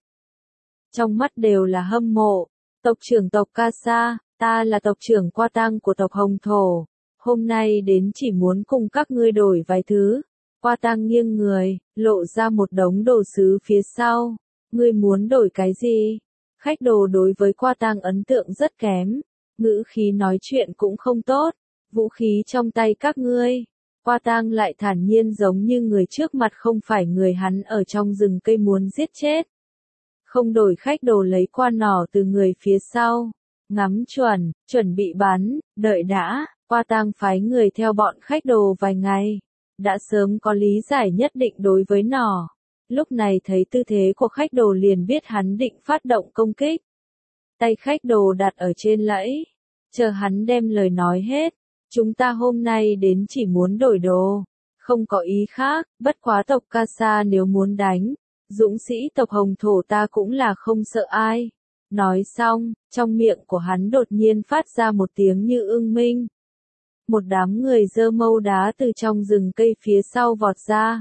Trong mắt đều là hâm mộ. Tộc trưởng tộc Ca Sa, ta là tộc trưởng Qua Tang của tộc Hồng thổ. Hôm nay đến chỉ muốn cùng các ngươi đổi vài thứ. Qua Tang nghiêng người, lộ ra một đống đồ sứ phía sau. Ngươi muốn đổi cái gì? Khách đồ đối với Qua Tang ấn tượng rất kém. Ngữ khí nói chuyện cũng không tốt. Vũ khí trong tay các ngươi. Qua Tang lại thản nhiên giống như người trước mặt không phải người hắn ở trong rừng cây muốn giết chết. Không đổi. Khách đồ lấy qua nỏ từ người phía sau. Ngắm chuẩn, chuẩn bị bắn, đợi đã. Qua Tang phái người theo bọn khách đồ vài ngày. Đã sớm có lý giải nhất định đối với nỏ. Lúc này thấy tư thế của khách đồ liền biết hắn định phát động công kích. Tay khách đồ đặt ở trên lẫy. Chờ hắn đem lời nói hết. Chúng ta hôm nay đến chỉ muốn đổi đồ. Không có ý khác, bất quá tộc Ca Sa nếu muốn đánh. Dũng sĩ tộc Hồng thổ ta cũng là không sợ ai. Nói xong, trong miệng của hắn đột nhiên phát ra một tiếng như ưng minh. Một đám người giơ mâu đá từ trong rừng cây phía sau vọt ra.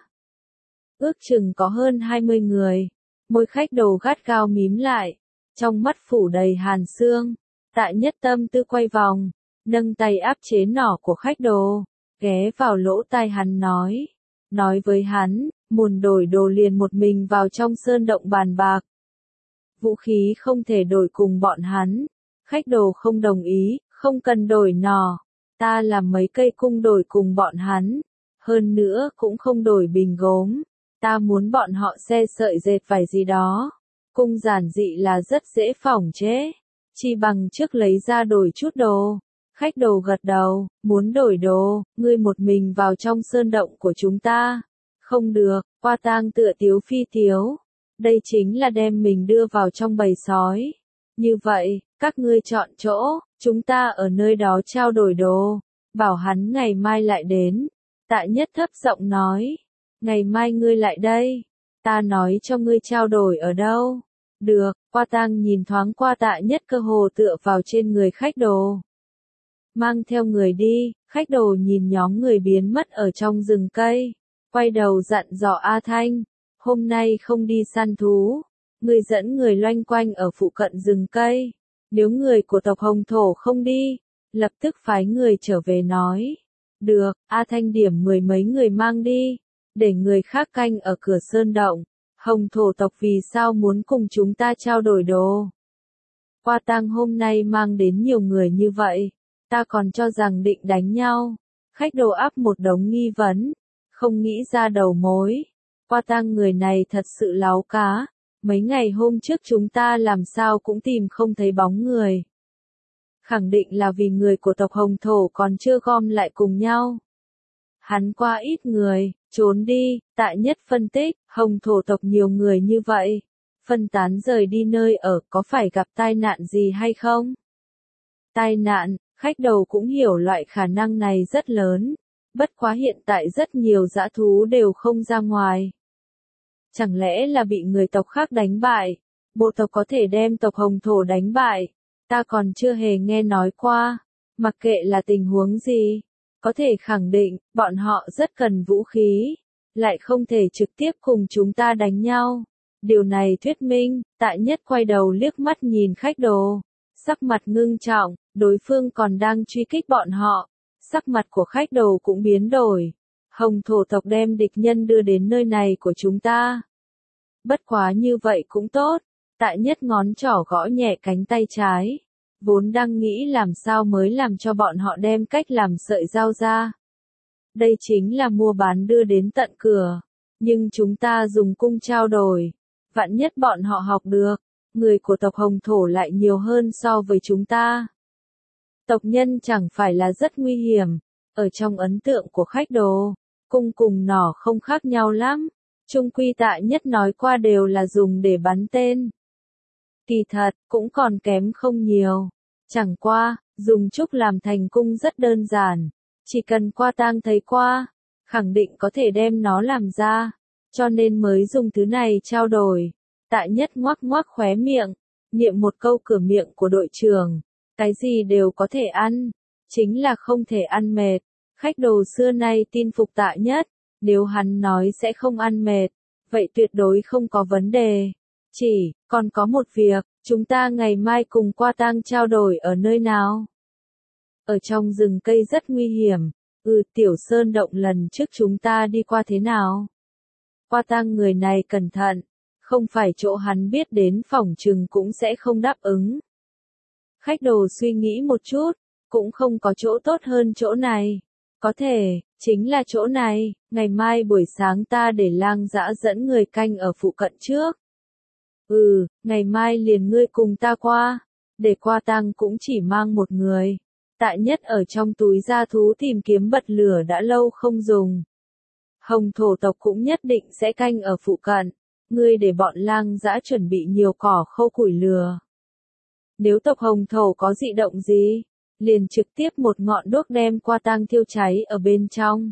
Ước chừng có hơn hai mươi người. Môi khách đồ gắt gao mím lại. Trong mắt phủ đầy hàn xương. Tạ Nhất tâm tư quay vòng. Nâng tay áp chế nỏ của khách đồ. Ghé vào lỗ tai hắn nói. Nói với hắn, muốn đổi đồ liền một mình vào trong sơn động bàn bạc. Vũ khí không thể đổi cùng bọn hắn. Khách đồ không đồng ý, không cần đổi nỏ. Ta làm mấy cây cung đổi cùng bọn hắn. Hơn nữa cũng không đổi bình gốm. Ta muốn bọn họ xe sợi dệt vải gì đó. Cung giản dị là rất dễ phỏng chế. Chỉ bằng trước lấy ra đổi chút đồ. Khách đồ gật đầu, muốn đổi đồ, ngươi một mình vào trong sơn động của chúng ta. Không được, Qua Tang tựa tiếu phi tiếu. Đây chính là đem mình đưa vào trong bầy sói. Như vậy, các ngươi chọn chỗ, chúng ta ở nơi đó trao đổi đồ. Bảo hắn ngày mai lại đến. Tạ Nhất thấp giọng nói. Ngày mai ngươi lại đây. Ta nói cho ngươi trao đổi ở đâu. Được, Qua Tang nhìn thoáng qua Tạ Nhất cơ hồ tựa vào trên người khách đồ. Mang theo người đi, khách đồ nhìn nhóm người biến mất ở trong rừng cây. Quay đầu dặn dò A Thanh. Hôm nay không đi săn thú. Ngươi dẫn người loanh quanh ở phụ cận rừng cây. Nếu người của tộc Hồng Thổ không đi, lập tức phái người trở về nói. Được, A Thanh điểm mười mấy người mang đi, để người khác canh ở cửa sơn động. Hồng Thổ tộc vì sao muốn cùng chúng ta trao đổi đồ? Qua tang hôm nay mang đến nhiều người như vậy, ta còn cho rằng định đánh nhau. Khách đồ áp một đống nghi vấn, không nghĩ ra đầu mối. Qua tang người này thật sự láo cá, mấy ngày hôm trước chúng ta làm sao cũng tìm không thấy bóng người. Khẳng định là vì người của tộc Hồng Thổ còn chưa gom lại cùng nhau. Hắn qua ít người, trốn đi, Tạ Nhất phân tích, Hồng Thổ tộc nhiều người như vậy, phân tán rời đi nơi ở có phải gặp tai nạn gì hay không? Tai nạn, khách đầu cũng hiểu loại khả năng này rất lớn, bất quá hiện tại rất nhiều dã thú đều không ra ngoài. Chẳng lẽ là bị người tộc khác đánh bại? Bộ tộc có thể đem tộc Hồng Thổ đánh bại? Ta còn chưa hề nghe nói qua, mặc kệ là tình huống gì, có thể khẳng định, bọn họ rất cần vũ khí, lại không thể trực tiếp cùng chúng ta đánh nhau. Điều này thuyết minh, Tạ Nhất quay đầu liếc mắt nhìn khách đồ, sắc mặt ngưng trọng, đối phương còn đang truy kích bọn họ, sắc mặt của khách đồ cũng biến đổi. Hồng Thổ tộc đem địch nhân đưa đến nơi này của chúng ta. Bất quá như vậy cũng tốt. Tạ Nhất ngón trỏ gõ nhẹ cánh tay trái, vốn đang nghĩ làm sao mới làm cho bọn họ đem cách làm sợi dao ra. Đây chính là mua bán đưa đến tận cửa, nhưng chúng ta dùng cung trao đổi, vạn nhất bọn họ học được, người của tộc Hồng Thổ lại nhiều hơn so với chúng ta. Tộc nhân chẳng phải là rất nguy hiểm, ở trong ấn tượng của khách đồ, cung cùng nỏ không khác nhau lắm, chung quy Tạ Nhất nói qua đều là dùng để bắn tên. Kỳ thật, cũng còn kém không nhiều. Chẳng qua, dùng trúc làm thành cung rất đơn giản. Chỉ cần qua tang thấy qua, khẳng định có thể đem nó làm ra. Cho nên mới dùng thứ này trao đổi. Tạ Nhất ngoác ngoác khóe miệng, niệm một câu cửa miệng của đội trưởng. Cái gì đều có thể ăn, chính là không thể ăn mệt. Khách đồ xưa nay tin phục Tạ Nhất, nếu hắn nói sẽ không ăn mệt, vậy tuyệt đối không có vấn đề. Chỉ, còn có một việc, chúng ta ngày mai cùng qua tang trao đổi ở nơi nào? Ở trong rừng cây rất nguy hiểm, ừ tiểu sơn động lần trước chúng ta đi qua thế nào? Qua tang người này cẩn thận, không phải chỗ hắn biết đến phỏng chừng cũng sẽ không đáp ứng. Khách đồ suy nghĩ một chút, cũng không có chỗ tốt hơn chỗ này. Có thể, chính là chỗ này, ngày mai buổi sáng ta để Lang Dã dẫn người canh ở phụ cận trước. Ừ, ngày mai liền ngươi cùng ta qua, để qua tang cũng chỉ mang một người. Tạ Nhất ở trong túi gia thú tìm kiếm bật lửa đã lâu không dùng. Hồng Thổ tộc cũng nhất định sẽ canh ở phụ cận, ngươi để bọn Lang Dã chuẩn bị nhiều cỏ khô củi lửa. Nếu tộc Hồng Thổ có dị động gì, liền trực tiếp một ngọn đuốc đem qua tang thiêu cháy ở bên trong.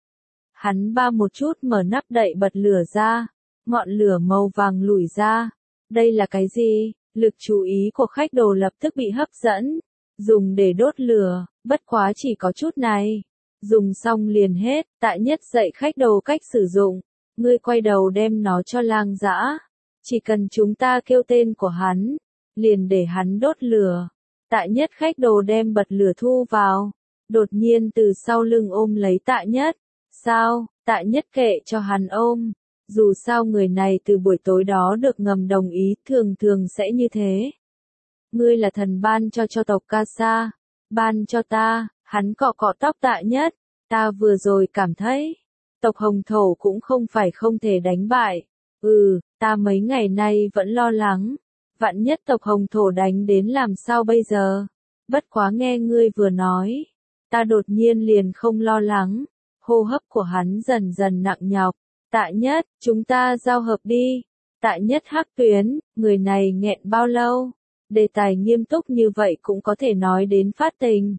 Hắn ba một chút mở nắp đậy bật lửa ra, ngọn lửa màu vàng lủi ra. Đây là cái gì? Lực chú ý của khách đồ lập tức bị hấp dẫn. Dùng để đốt lửa, bất quá chỉ có chút này. Dùng xong liền hết, Tạ Nhất dạy khách đồ cách sử dụng. Ngươi quay đầu đem nó cho Lang Dã. Chỉ cần chúng ta kêu tên của hắn, liền để hắn đốt lửa. Tạ Nhất khách đồ đem bật lửa thu vào. Đột nhiên từ sau lưng ôm lấy Tạ Nhất. Sao? Tạ Nhất kệ cho hắn ôm. Dù sao người này từ buổi tối đó được ngầm đồng ý, thường thường sẽ như thế. Ngươi là thần ban cho cho tộc Ca Sa, ban cho ta, hắn cọ cọ tóc Tạ Nhất, ta vừa rồi cảm thấy, tộc Hồng Thổ cũng không phải không thể đánh bại. Ừ, ta mấy ngày nay vẫn lo lắng, vạn nhất tộc Hồng Thổ đánh đến làm sao bây giờ? Bất quá nghe ngươi vừa nói, ta đột nhiên liền không lo lắng, hô hấp của hắn dần dần nặng nhọc. Tạ Nhất, chúng ta giao hợp đi. Tạ Nhất hắc tuyến, người này nghẹn bao lâu? Đề tài nghiêm túc như vậy cũng có thể nói đến phát tình.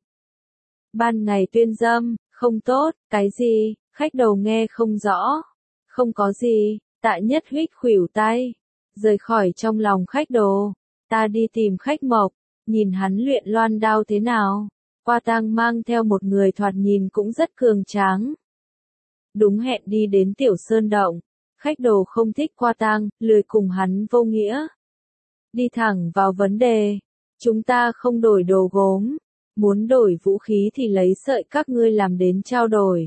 Ban ngày tuyên dâm, không tốt, cái gì? Khách đầu nghe không rõ. Không có gì, Tạ Nhất huýt khuỷu tay. Rời khỏi trong lòng khách đồ. Ta đi tìm khách mộc, nhìn hắn luyện loan đao thế nào. Qua tang mang theo một người thoạt nhìn cũng rất cường tráng. Đúng hẹn đi đến tiểu sơn động, Khách đồ không thích Qua Tang, lười cùng hắn vô nghĩa. Đi thẳng vào vấn đề. Chúng ta không đổi đồ gốm. Muốn đổi vũ khí thì lấy sợi các ngươi làm đến trao đổi.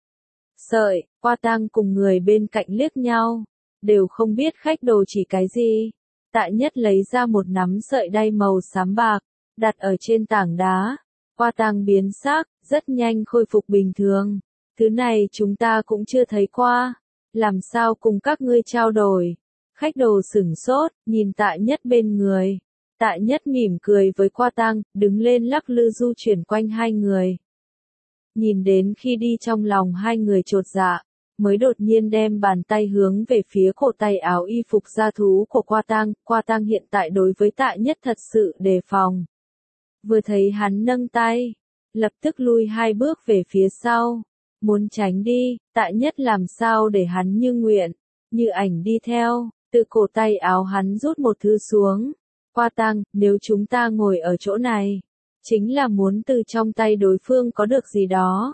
Sợi, Qua Tang cùng người bên cạnh liếc nhau. Đều không biết khách đồ chỉ cái gì. Tạ Nhất lấy ra một nắm sợi đay màu xám bạc. Đặt ở trên tảng đá. Qua Tang biến sắc, rất nhanh khôi phục bình thường. Thứ này chúng ta cũng chưa thấy qua. Làm sao cùng các ngươi trao đổi? Khách đồ sửng sốt, nhìn Tạ Nhất bên người. Tạ Nhất mỉm cười với Qua Tang, đứng lên lắc lư du chuyển quanh hai người. Nhìn đến khi đi trong lòng hai người chột dạ, mới đột nhiên đem bàn tay hướng về phía cổ tay áo y phục da thú của Qua Tang. Qua Tang hiện tại đối với Tạ Nhất thật sự đề phòng. Vừa thấy hắn nâng tay, lập tức lui hai bước về phía sau. Muốn tránh đi, Tạ Nhất làm sao để hắn như nguyện, như ảnh đi theo, từ cổ tay áo hắn rút một thứ xuống. Qua Tang, nếu chúng ta ngồi ở chỗ này, chính là muốn từ trong tay đối phương có được gì đó.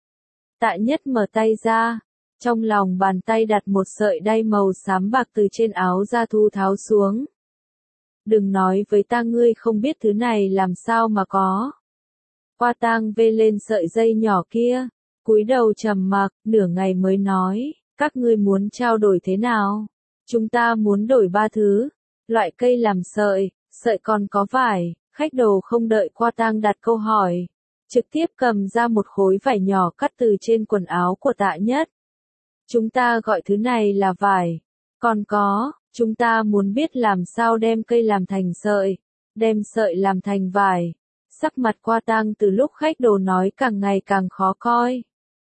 Tạ Nhất mở tay ra, trong lòng bàn tay đặt một sợi đay màu xám bạc từ trên áo da thú tháo xuống. Đừng nói với ta ngươi không biết thứ này làm sao mà có. Qua Tang vê lên sợi dây nhỏ kia, cúi đầu trầm mặc, nửa ngày mới nói, các ngươi muốn trao đổi thế nào? Chúng ta muốn đổi ba thứ, loại cây làm sợi, sợi còn có vải. Khách đồ không đợi Qua Tang đặt câu hỏi, trực tiếp cầm ra một khối vải nhỏ cắt từ trên quần áo của Tạ Nhất. Chúng ta gọi thứ này là vải. Còn có, chúng ta muốn biết làm sao đem cây làm thành sợi, đem sợi làm thành vải. Sắc mặt Qua Tang từ lúc khách đồ nói càng ngày càng khó coi.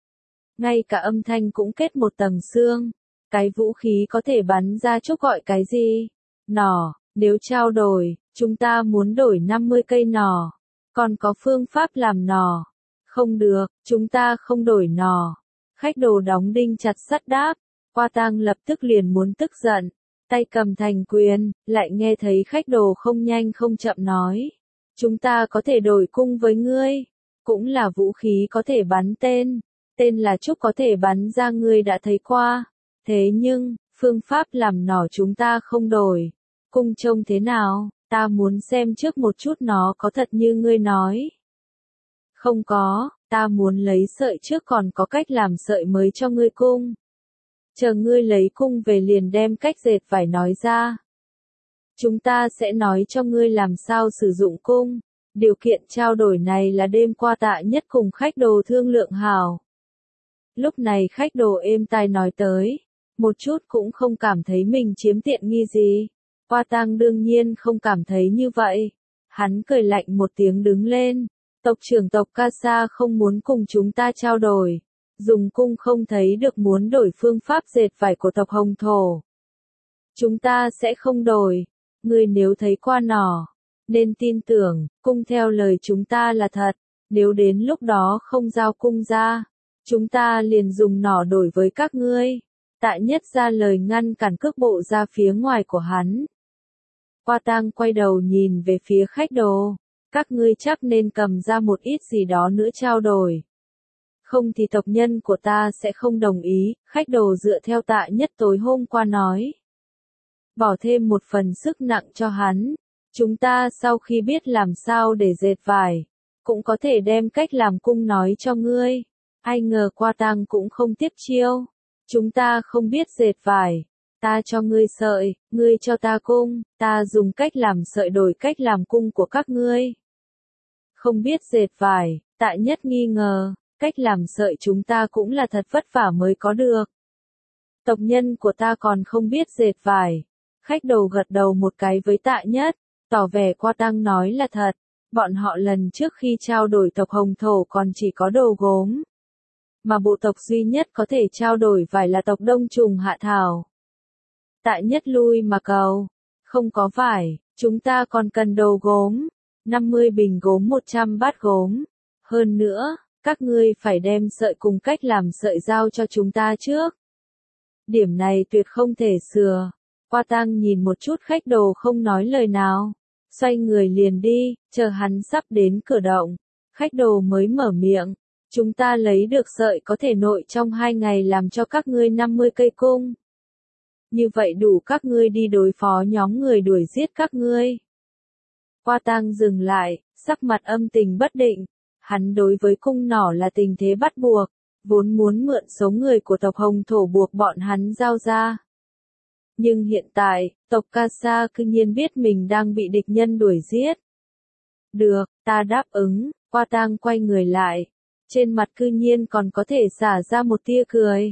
Ngay cả âm thanh cũng kết một tầng xương. Cái vũ khí có thể bắn ra chốt gọi cái gì? Nỏ, nếu trao đổi, chúng ta muốn đổi năm mươi cây nỏ. Còn có phương pháp làm nỏ. Không được, chúng ta không đổi nỏ. Khách đồ đóng đinh chặt sắt đáp. Qua Tang lập tức liền muốn tức giận. Tay cầm thành quyền, lại nghe thấy khách đồ không nhanh không chậm nói. Chúng ta có thể đổi cung với ngươi. Cũng là vũ khí có thể bắn tên. Tên là trúc có thể bắn ra ngươi đã thấy qua. Thế nhưng, phương pháp làm nỏ chúng ta không đổi. Cung trông thế nào, ta muốn xem trước một chút nó có thật như ngươi nói. Không có, ta muốn lấy sợi trước còn có cách làm sợi mới cho ngươi cung. Chờ ngươi lấy cung về liền đem cách dệt vải nói ra. Chúng ta sẽ nói cho ngươi làm sao sử dụng cung. Điều kiện trao đổi này là đêm qua Tạ Nhất cùng khách đồ thương lượng hảo. Lúc này khách đồ êm tai nói tới, một chút cũng không cảm thấy mình chiếm tiện nghi gì. Qua Tang đương nhiên không cảm thấy như vậy. Hắn cười lạnh một tiếng đứng lên. Tộc trưởng tộc Casa không muốn cùng chúng ta trao đổi. Dùng cung không thấy được muốn đổi phương pháp dệt vải của tộc Hồng Thổ. Chúng ta sẽ không đổi. Ngươi nếu thấy qua nỏ, nên tin tưởng, cung theo lời chúng ta là thật. Nếu đến lúc đó không giao cung ra, chúng ta liền dùng nỏ đổi với các ngươi. Tạ Nhất ra lời ngăn cản cước bộ ra phía ngoài của hắn. Qua Tang quay đầu nhìn về phía khách đồ. Các ngươi chắc nên cầm ra một ít gì đó nữa trao đổi. Không thì tộc nhân của ta sẽ không đồng ý. Khách đồ dựa theo Tạ Nhất tối hôm qua nói. Bỏ thêm một phần sức nặng cho hắn. Chúng ta sau khi biết làm sao để dệt vải, cũng có thể đem cách làm cung nói cho ngươi. Ai ngờ Qua Tang cũng không tiếp chiêu. Chúng ta không biết dệt vải. Ta cho ngươi sợi, ngươi cho ta cung, ta dùng cách làm sợi đổi cách làm cung của các ngươi. Không biết dệt vải, Tạ Nhất nghi ngờ, cách làm sợi chúng ta cũng là thật vất vả mới có được. Tộc nhân của ta còn không biết dệt vải. Khách đầu gật đầu một cái với Tạ Nhất, tỏ vẻ Qua Tang nói là thật. Bọn họ lần trước khi trao đổi tộc Hồng Thổ còn chỉ có đồ gốm. Mà bộ tộc duy nhất có thể trao đổi vải là tộc Đông Trùng Hạ Thảo. Tạ Nhất lui mà cầu. Không có vải, chúng ta còn cần đồ gốm. năm mươi bình gốm một trăm bát gốm. Hơn nữa, các ngươi phải đem sợi cùng cách làm sợi giao cho chúng ta trước. Điểm này tuyệt không thể sửa. Qua Tang nhìn một chút khách đồ không nói lời nào. Xoay người liền đi, chờ hắn sắp đến cửa động. Khách đồ mới mở miệng. Chúng ta lấy được sợi có thể nội trong hai ngày làm cho các ngươi năm mươi cây cung. như vậy đủ các ngươi đi đối phó nhóm người đuổi giết các ngươi. Qua Tang dừng lại, sắc mặt âm tình bất định, hắn đối với cung nỏ là tình thế bắt buộc, vốn muốn mượn số người của tộc Hồng Thổ buộc bọn hắn giao ra. Nhưng hiện tại, tộc Casa cư nhiên biết mình đang bị địch nhân đuổi giết. Được, ta đáp ứng. Qua Tang quay người lại, trên mặt cư nhiên còn có thể xả ra một tia cười.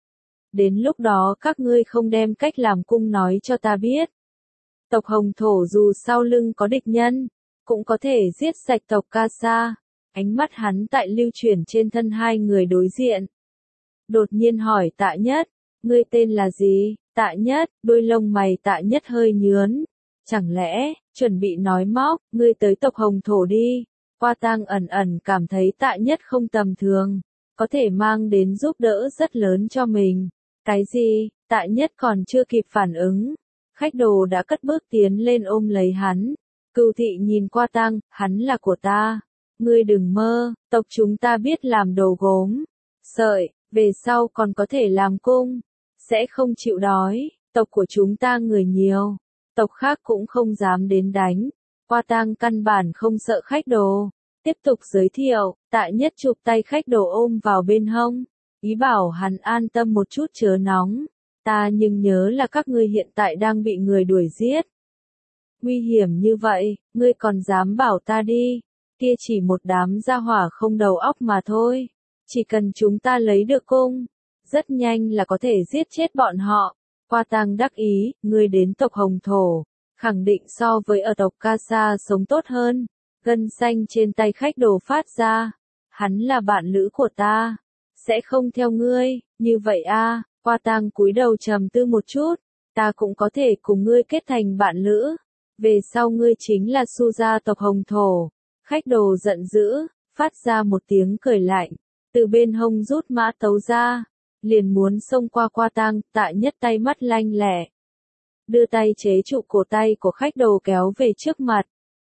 Đến lúc đó các ngươi không đem cách làm cung nói cho ta biết. Tộc Hồng Thổ dù sau lưng có địch nhân, cũng có thể giết sạch tộc Casa. Ánh mắt hắn tại lưu chuyển trên thân hai người đối diện. Đột nhiên hỏi Tạ Nhất, ngươi tên là gì? Tạ Nhất, đôi lông mày Tạ Nhất hơi nhướn. Chẳng lẽ, chuẩn bị nói móc, ngươi tới tộc Hồng Thổ đi. Qua Tang ẩn ẩn cảm thấy Tạ Nhất không tầm thường, có thể mang đến giúp đỡ rất lớn cho mình. Cái gì? Tạ Nhất còn chưa kịp phản ứng. Khách đồ đã cất bước tiến lên ôm lấy hắn. Cửu thị nhìn Qua Tang, hắn là của ta. Ngươi đừng mơ, tộc chúng ta biết làm đồ gốm, sợi, về sau còn có thể làm cung, sẽ không chịu đói. Tộc của chúng ta người nhiều, tộc khác cũng không dám đến đánh. Qua Tang căn bản không sợ khách đồ. Tiếp tục giới thiệu, Tạ Nhất chụp tay khách đồ ôm vào bên hông, ý bảo hắn an tâm một chút chớ nóng. Ta nhưng nhớ là các ngươi hiện tại đang bị người đuổi giết. Nguy hiểm như vậy, ngươi còn dám bảo ta đi. Kia chỉ một đám gia hỏa không đầu óc mà thôi. Chỉ cần chúng ta lấy được cung, rất nhanh là có thể giết chết bọn họ. Qua Tang đắc ý, ngươi đến tộc Hồng Thổ, khẳng định so với ở tộc Casa sống tốt hơn. Gân xanh trên tay khách đồ phát ra. Hắn là bạn lữ của ta, sẽ không theo ngươi, như vậy a. Qua Tang cúi đầu trầm tư một chút, ta cũng có thể cùng ngươi kết thành bạn lữ. Về sau ngươi chính là Su gia tộc Hồng Thổ. Khách đồ giận dữ, phát ra một tiếng cười lạnh, từ bên hông rút mã tấu ra, liền muốn xông qua Qua Tang. Tạ Nhất tay mắt lanh lẹ, đưa tay chế trụ cổ tay của khách đồ kéo về trước mặt.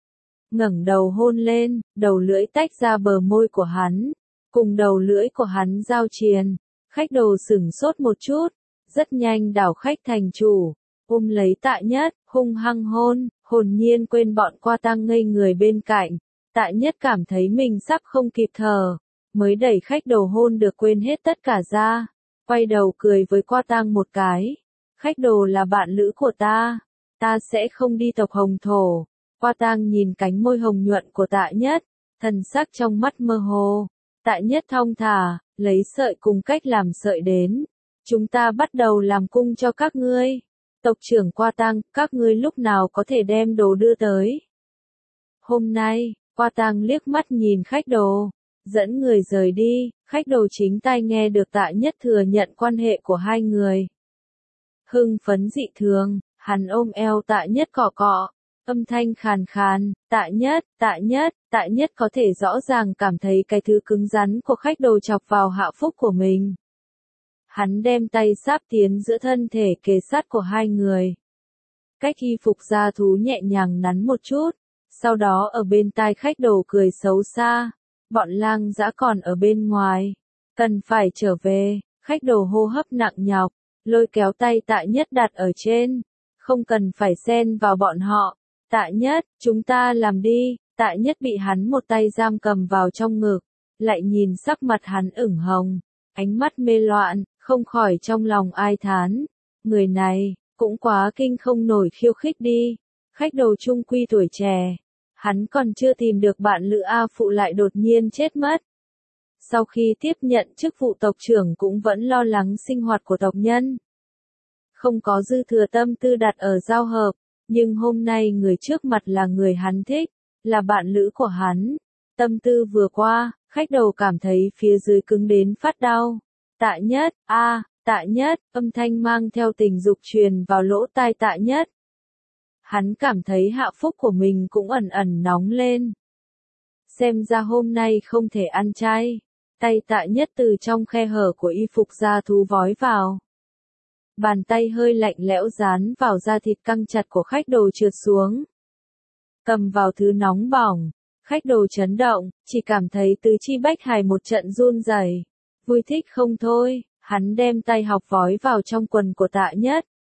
Ngẩng đầu hôn lên, đầu lưỡi tách ra bờ môi của hắn, cùng đầu lưỡi của hắn giao triền. Khách đồ sửng sốt một chút, rất nhanh đảo khách thành chủ, ôm lấy Tạ Nhất, hung hăng hôn, hồn nhiên quên bọn Qua Tang ngây người bên cạnh. Tạ Nhất cảm thấy mình sắp không kịp thở, mới đẩy khách đồ hôn được quên hết tất cả ra, quay đầu cười với Qua Tang một cái. Khách đồ là bạn lữ của ta, ta sẽ không đi tộc Hồng Thổ. Qua Tang nhìn cánh môi hồng nhuận của Tạ Nhất, thần sắc trong mắt mơ hồ. Tạ Nhất thong thả, lấy sợi cùng cách làm sợi đến. Chúng ta bắt đầu làm cung cho các ngươi. Tộc trưởng Qua Tang, các ngươi lúc nào có thể đem đồ đưa tới? Hôm nay, Qua Tang liếc mắt nhìn khách đồ, dẫn người rời đi. Khách đồ chính tai nghe được Tạ Nhất thừa nhận quan hệ của hai người. Hưng phấn dị thường, hắn ôm eo Tạ Nhất cọ cọ. Âm thanh khàn khàn, Tạ Nhất, Tạ Nhất, Tạ Nhất có thể rõ ràng cảm thấy cái thứ cứng rắn của khách đồ chọc vào hạ phúc của mình. Hắn đem tay sáp tiến giữa thân thể kề sát của hai người. Cách y phục da thú nhẹ nhàng nắn một chút, sau đó ở bên tai khách đồ cười xấu xa. Bọn lang dã còn ở bên ngoài, cần phải trở về. Khách đồ hô hấp nặng nhọc, lôi kéo tay Tạ Nhất đặt ở trên, không cần phải xen vào bọn họ. Tạ Nhất, chúng ta làm đi. Tạ Nhất bị hắn một tay giam cầm vào trong ngực, lại nhìn sắc mặt hắn ửng hồng, ánh mắt mê loạn, không khỏi trong lòng ai thán. Người này, cũng quá kinh không nổi khiêu khích đi. Khách đồ trung quy tuổi trẻ, hắn còn chưa tìm được bạn lữ A phụ lại đột nhiên chết mất. Sau khi tiếp nhận chức vụ tộc trưởng cũng vẫn lo lắng sinh hoạt của tộc nhân. Không có dư thừa tâm tư đặt ở giao hợp. Nhưng hôm nay người trước mặt là người hắn thích, là bạn lữ của hắn. Tâm tư vừa qua, khách đầu cảm thấy phía dưới cứng đến phát đau. Tạ Nhất, a, à, Tạ Nhất, âm thanh mang theo tình dục truyền vào lỗ tai Tạ Nhất. Hắn cảm thấy hạ phúc của mình cũng ẩn ẩn nóng lên. Xem ra hôm nay không thể ăn chay. Tay Tạ Nhất từ trong khe hở của y phục da thú vói vào. Bàn tay hơi lạnh lẽo dán vào da thịt căng chặt của khách đồ trượt xuống. Cầm vào thứ nóng bỏng, khách đồ chấn động, chỉ cảm thấy tứ chi bách hải một trận run rẩy, vui thích không thôi. Hắn đem tay học vói vào trong quần của Tạ Nhất,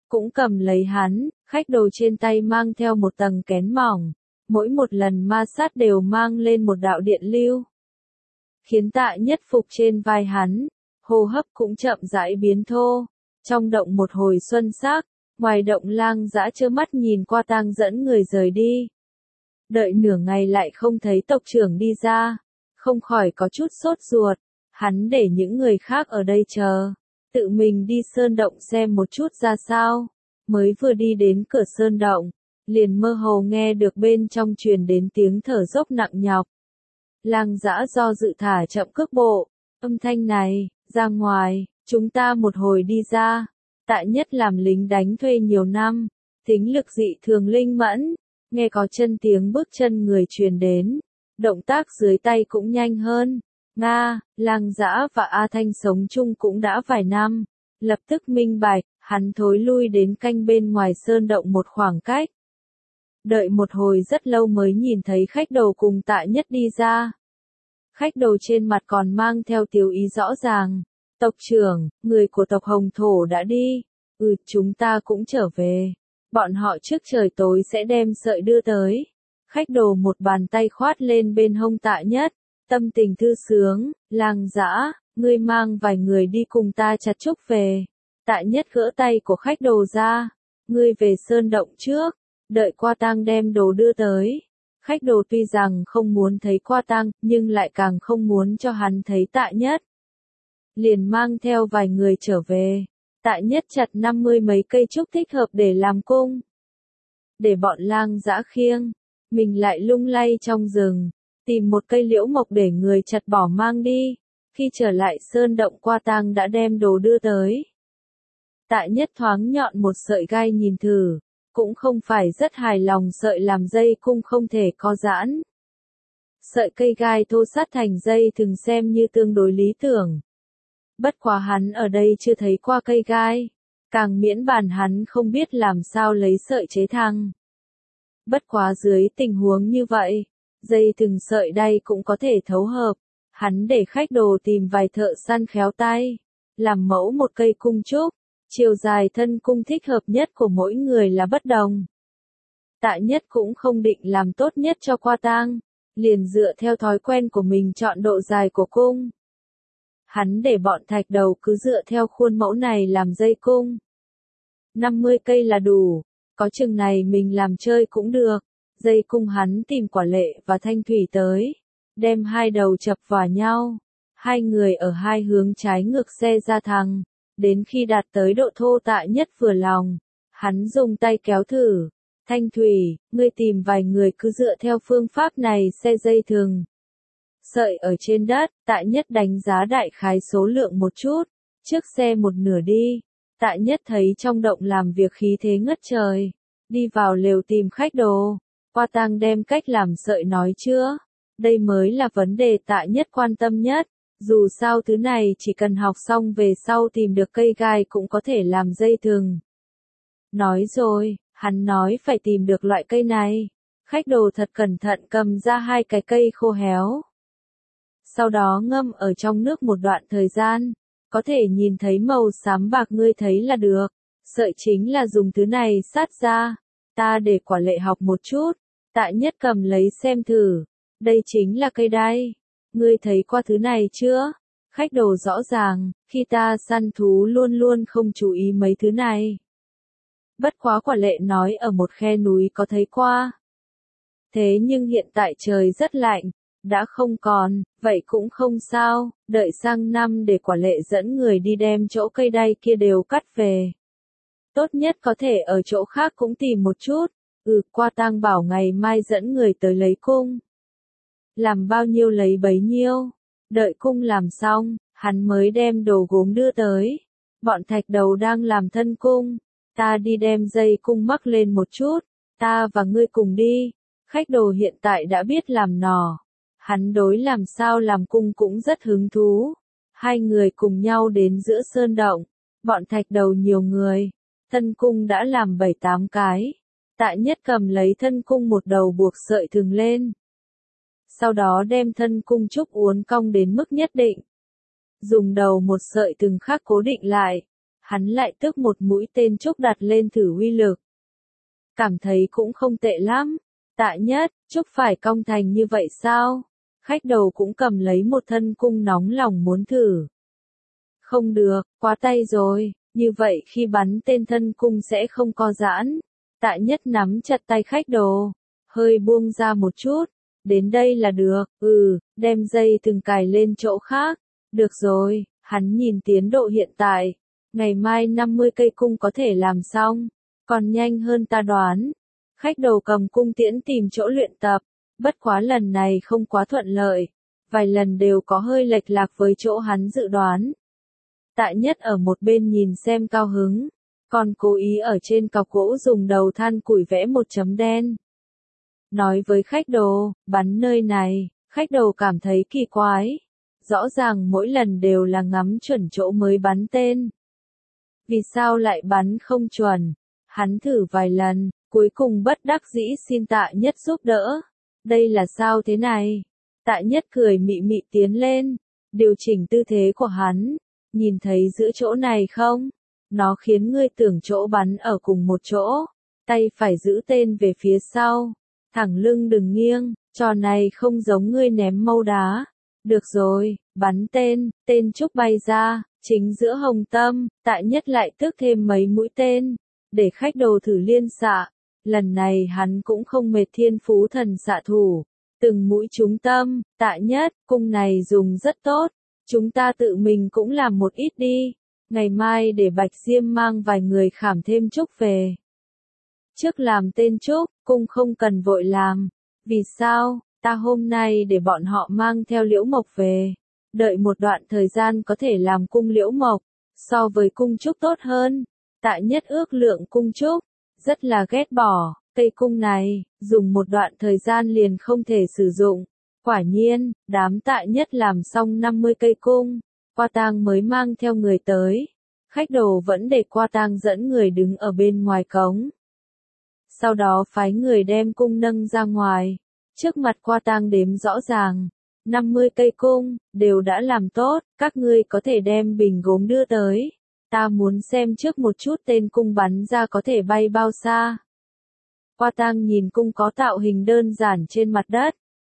cũng cầm lấy hắn, khách đồ trên tay mang theo một tầng kén mỏng, mỗi một lần ma sát đều mang lên một đạo điện lưu. Khiến Tạ Nhất phục trên vai hắn, hô hấp cũng chậm rãi biến thô, trong động một hồi xuân sắc, ngoài động Lang Dã trơ mắt nhìn qua tang dẫn người rời đi. Đợi nửa ngày lại không thấy tộc trưởng đi ra, không khỏi có chút sốt ruột, hắn để những người khác ở đây chờ, tự mình đi sơn động xem một chút ra sao, mới vừa đi đến cửa sơn động, liền mơ hồ nghe được bên trong truyền đến tiếng thở dốc nặng nhọc. Lang Dã do dự thả chậm cước bộ, âm thanh này, ra ngoài, chúng ta một hồi đi ra. Tạ Nhất làm lính đánh thuê nhiều năm, tính lực dị thường linh mẫn, nghe có chân tiếng bước chân người truyền đến, động tác dưới tay cũng nhanh hơn. Nga, Lang Dã và A Thanh sống chung cũng đã vài năm, lập tức minh bạch, hắn thối lui đến canh bên ngoài sơn động một khoảng cách. Đợi một hồi rất lâu mới nhìn thấy khách đồ cùng Tạ Nhất đi ra. Khách đồ trên mặt còn mang theo tiếu ý rõ ràng. Tộc trưởng, người của tộc Hồng Thổ đã đi. Ừ, chúng ta cũng trở về. Bọn họ trước trời tối sẽ đem sợi đưa tới. Khách đồ một bàn tay khoát lên bên hông Tạ Nhất. Tâm tình thư sướng, Lang Dã, ngươi mang vài người đi cùng ta chặt trúc về. Tạ Nhất gỡ tay của khách đồ ra. Ngươi về sơn động trước. Đợi qua tang đem đồ đưa tới. Khách đồ tuy rằng không muốn thấy qua tang, nhưng lại càng không muốn cho hắn thấy Tạ Nhất. Liền mang theo vài người trở về. Tạ Nhất chặt năm mươi mấy cây trúc thích hợp để làm cung. Để bọn Lang Dã khiêng. Mình lại lung lay trong rừng. Tìm một cây liễu mộc để người chặt bỏ mang đi. Khi trở lại sơn động qua tang đã đem đồ đưa tới. Tạ Nhất thoáng nhọn một sợi gai nhìn thử. Cũng không phải rất hài lòng sợi làm dây cung không thể co giãn. Sợi cây gai thô sát thành dây thường xem như tương đối lý tưởng. Bất quá hắn ở đây chưa thấy qua cây gai. Càng miễn bàn hắn không biết làm sao lấy sợi chế thăng. Bất quá dưới tình huống như vậy, dây từng sợi đay cũng có thể thấu hợp. Hắn để khách đồ tìm vài thợ săn khéo tay. Làm mẫu một cây cung trúc. Chiều dài thân cung thích hợp nhất của mỗi người là bất đồng. Tạ Nhất cũng không định làm tốt nhất cho qua tang, liền dựa theo thói quen của mình chọn độ dài của cung. Hắn để bọn thạch đầu cứ dựa theo khuôn mẫu này làm dây cung. năm mươi cây là đủ, có chừng này mình làm chơi cũng được. Dây cung hắn tìm Quả Lệ và Thanh Thủy tới, đem hai đầu chập vào nhau. Hai người ở hai hướng trái ngược xe ra thẳng. Đến khi đạt tới độ thô Tạ Nhất vừa lòng, hắn dùng tay kéo thử. Thanh Thủy, ngươi tìm vài người cứ dựa theo phương pháp này xe dây thừng. Sợi ở trên đất, Tạ Nhất đánh giá đại khái số lượng một chút. Trước xe một nửa đi. Tạ Nhất thấy trong động làm việc khí thế ngất trời. Đi vào lều tìm khách đồ. Qua tang đem cách làm sợi nói chưa? Đây mới là vấn đề Tạ Nhất quan tâm nhất. Dù sao thứ này chỉ cần học xong về sau tìm được cây gai cũng có thể làm dây thừng. Nói rồi, hắn nói phải tìm được loại cây này. Khách đồ thật cẩn thận cầm ra hai cái cây khô héo. Sau đó ngâm ở trong nước một đoạn thời gian. Có thể nhìn thấy màu xám bạc ngươi thấy là được. Sợi chính là dùng thứ này sát ra. Ta để Quả Lệ học một chút. Tạ Nhất cầm lấy xem thử. Đây chính là cây đay. Ngươi thấy qua thứ này chưa? Khách đồ rõ ràng, khi ta săn thú luôn luôn không chú ý mấy thứ này. Bất quá Quả Lệ nói ở một khe núi có thấy qua. Thế nhưng hiện tại trời rất lạnh, đã không còn, vậy cũng không sao, đợi sang năm để Quả Lệ dẫn người đi đem chỗ cây đay kia đều cắt về. Tốt nhất có thể ở chỗ khác cũng tìm một chút, ừ qua tang bảo ngày mai dẫn người tới lấy cung. Làm bao nhiêu lấy bấy nhiêu. Đợi cung làm xong, hắn mới đem đồ gốm đưa tới. Bọn thạch đầu đang làm thân cung. Ta đi đem dây cung mắc lên một chút. Ta và ngươi cùng đi. Khách đồ hiện tại đã biết làm nỏ. Hắn đối làm sao làm cung cũng rất hứng thú. Hai người cùng nhau đến giữa sơn động. Bọn thạch đầu nhiều người. Thân cung đã làm bảy tám cái. Tạ Nhất cầm lấy thân cung một đầu buộc sợi thừng lên. Sau đó đem thân cung trúc uốn cong đến mức nhất định. Dùng đầu một sợi từng khác cố định lại. hắn lại tước một mũi tên trúc đặt lên thử uy lực. Cảm thấy cũng không tệ lắm. Tạ Nhất, trúc phải cong thành như vậy sao? Khách đầu cũng cầm lấy một thân cung nóng lòng muốn thử. Không được, quá tay rồi, như vậy khi bắn tên thân cung sẽ không co giãn. Tạ Nhất nắm chặt tay khách đồ, hơi buông ra một chút. Đến đây là được, ừ, đem dây thừng cài lên chỗ khác. Được rồi, hắn nhìn tiến độ hiện tại. Ngày mai năm mươi cây cung có thể làm xong, còn nhanh hơn ta đoán. Khách đầu cầm cung tiễn tìm chỗ luyện tập, bất quá lần này không quá thuận lợi. Vài lần đều có hơi lệch lạc với chỗ hắn dự đoán. Tạ Nhất ở một bên nhìn xem cao hứng, còn cố ý ở trên cọc gỗ dùng đầu than củi vẽ một chấm đen. Nói với khách đồ, bắn nơi này, khách đầu cảm thấy kỳ quái. Rõ ràng mỗi lần đều là ngắm chuẩn chỗ mới bắn tên. Vì sao lại bắn không chuẩn? Hắn thử vài lần, cuối cùng bất đắc dĩ xin Tạ Nhất giúp đỡ. Đây là sao thế này? Tạ Nhất cười mị mị tiến lên, điều chỉnh tư thế của hắn. Nhìn thấy giữa chỗ này không? Nó khiến ngươi tưởng chỗ bắn ở cùng một chỗ. Tay phải giữ tên về phía sau. Thẳng lưng đừng nghiêng, trò này không giống ngươi ném mâu đá. Được rồi, bắn tên, tên trúc bay ra, chính giữa hồng tâm, Tạ Nhất lại tước thêm mấy mũi tên, để khách đồ thử liên xạ. Lần này hắn cũng không mệt thiên phú thần xạ thủ, từng mũi trúng tâm. Tạ Nhất, cung này dùng rất tốt, chúng ta tự mình cũng làm một ít đi, ngày mai để Bạch Diêm mang vài người khảm thêm trúc về. Trước làm tên trúc, cung không cần vội làm. Vì sao? Ta hôm nay để bọn họ mang theo liễu mộc về. Đợi một đoạn thời gian có thể làm cung liễu mộc, so với cung trúc tốt hơn. Tạ Nhất ước lượng cung trúc, rất là ghét bỏ, cây cung này, dùng một đoạn thời gian liền không thể sử dụng. Quả nhiên, đám Tạ Nhất làm xong năm mươi cây cung, Qua Tang mới mang theo người tới. Khách đồ vẫn để Qua Tang dẫn người đứng ở bên ngoài cống. Sau đó phái người đem cung nâng ra ngoài. Trước mặt Qua Tang đếm rõ ràng, năm mươi cây cung, đều đã làm tốt, các ngươi có thể đem bình gốm đưa tới. Ta muốn xem trước một chút tên cung bắn ra có thể bay bao xa. Qua Tang nhìn cung có tạo hình đơn giản trên mặt đất.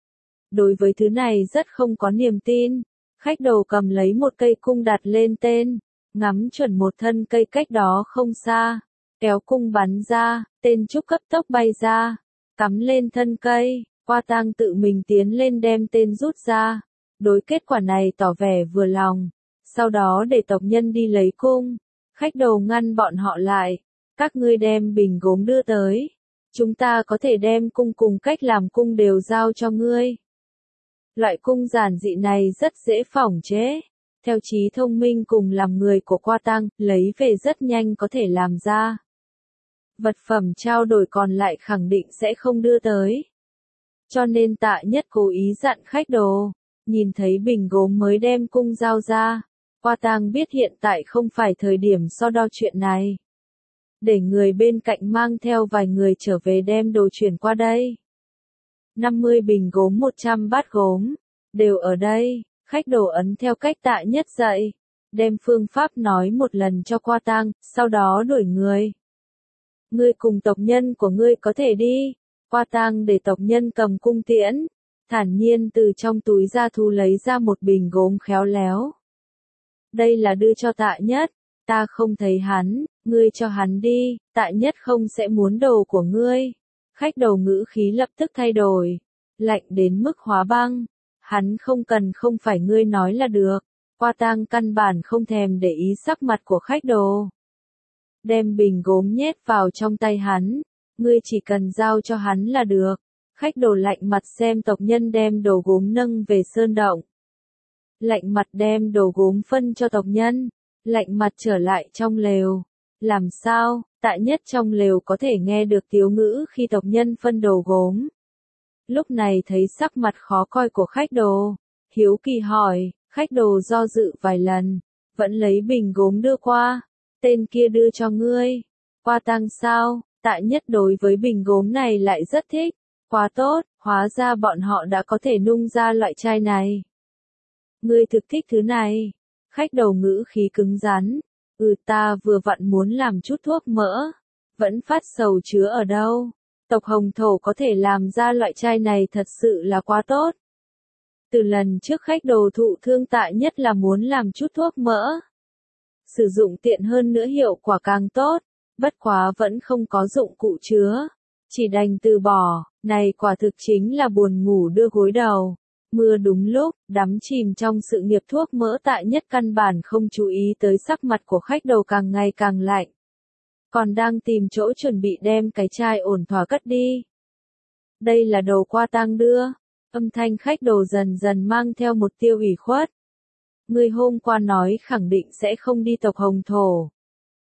Đối với thứ này rất không có niềm tin. Khách đầu cầm lấy một cây cung đặt lên tên, ngắm chuẩn một thân cây cách đó không xa. Kéo cung bắn ra, tên trúc cấp tốc bay ra, cắm lên thân cây. Qua Tang tự mình tiến lên đem tên rút ra. Đối kết quả này tỏ vẻ vừa lòng. Sau đó để tộc nhân đi lấy cung. Khách đầu ngăn bọn họ lại. Các ngươi đem bình gốm đưa tới. Chúng ta có thể đem cung cùng cách làm cung đều giao cho ngươi. Loại cung giản dị này rất dễ phỏng chế. Theo trí thông minh cùng làm người của Qua Tang, lấy về rất nhanh có thể làm ra. Vật phẩm trao đổi còn lại khẳng định sẽ không đưa tới. Cho nên Tạ Nhất cố ý dặn khách đồ. Nhìn thấy bình gốm mới đem cung giao ra. Qua Tang biết hiện tại không phải thời điểm so đo chuyện này. Để người bên cạnh mang theo vài người trở về đem đồ chuyển qua đây. năm mươi bình gốm một trăm bát gốm, đều ở đây. Khách đồ ấn theo cách Tạ Nhất dạy. Đem phương pháp nói một lần cho Qua Tang, sau đó đuổi người. Ngươi cùng tộc nhân của ngươi có thể đi. Qua Tang để tộc nhân cầm cung tiễn. Thản nhiên từ trong túi da thú lấy ra một bình gốm khéo léo. Đây là đưa cho Tạ Nhất. Ta không thấy hắn, ngươi cho hắn đi, Tạ Nhất không sẽ muốn đồ của ngươi. Khách đầu ngữ khí lập tức thay đổi. Lạnh đến mức hóa băng. Hắn không cần không phải ngươi nói là được. Qua Tang căn bản không thèm để ý sắc mặt của khách đồ. Đem bình gốm nhét vào trong tay hắn. Ngươi chỉ cần giao cho hắn là được. Khách đồ lạnh mặt xem tộc nhân đem đồ gốm nâng về sơn động. Lạnh mặt đem đồ gốm phân cho tộc nhân. Lạnh mặt trở lại trong lều. Làm sao, Tạ Nhất trong lều có thể nghe được tiếu ngữ khi tộc nhân phân đồ gốm. Lúc này thấy sắc mặt khó coi của khách đồ. Hiếu kỳ hỏi, khách đồ do dự vài lần. Vẫn lấy bình gốm đưa qua. Tên kia đưa cho ngươi. Qua Tang sao, Tạ Nhất đối với bình gốm này lại rất thích. Quá tốt, hóa ra bọn họ đã có thể nung ra loại chai này. Ngươi thực thích thứ này. Khách đầu ngữ khí cứng rắn. Ừ ta vừa vặn muốn làm chút thuốc mỡ. Vẫn phát sầu chứa ở đâu. Tộc hồng thổ có thể làm ra loại chai này thật sự là quá tốt. Từ lần trước khách đồ thụ thương Tạ Nhất là muốn làm chút thuốc mỡ. Sử dụng tiện hơn nữa hiệu quả càng tốt. Bất quá vẫn không có dụng cụ chứa. Chỉ đành từ bỏ. Này quả thực chính là buồn ngủ đưa gối đầu. Mưa đúng lúc, đắm chìm trong sự nghiệp thuốc mỡ Tạ Nhất căn bản không chú ý tới sắc mặt của khách đầu càng ngày càng lạnh. Còn đang tìm chỗ chuẩn bị đem cái chai ổn thỏa cất đi. Đây là đồ qua tang đưa. Âm thanh khách đồ dần dần mang theo một tiêu ủy khuất. Người hôm qua nói khẳng định sẽ không đi tộc hồng thổ.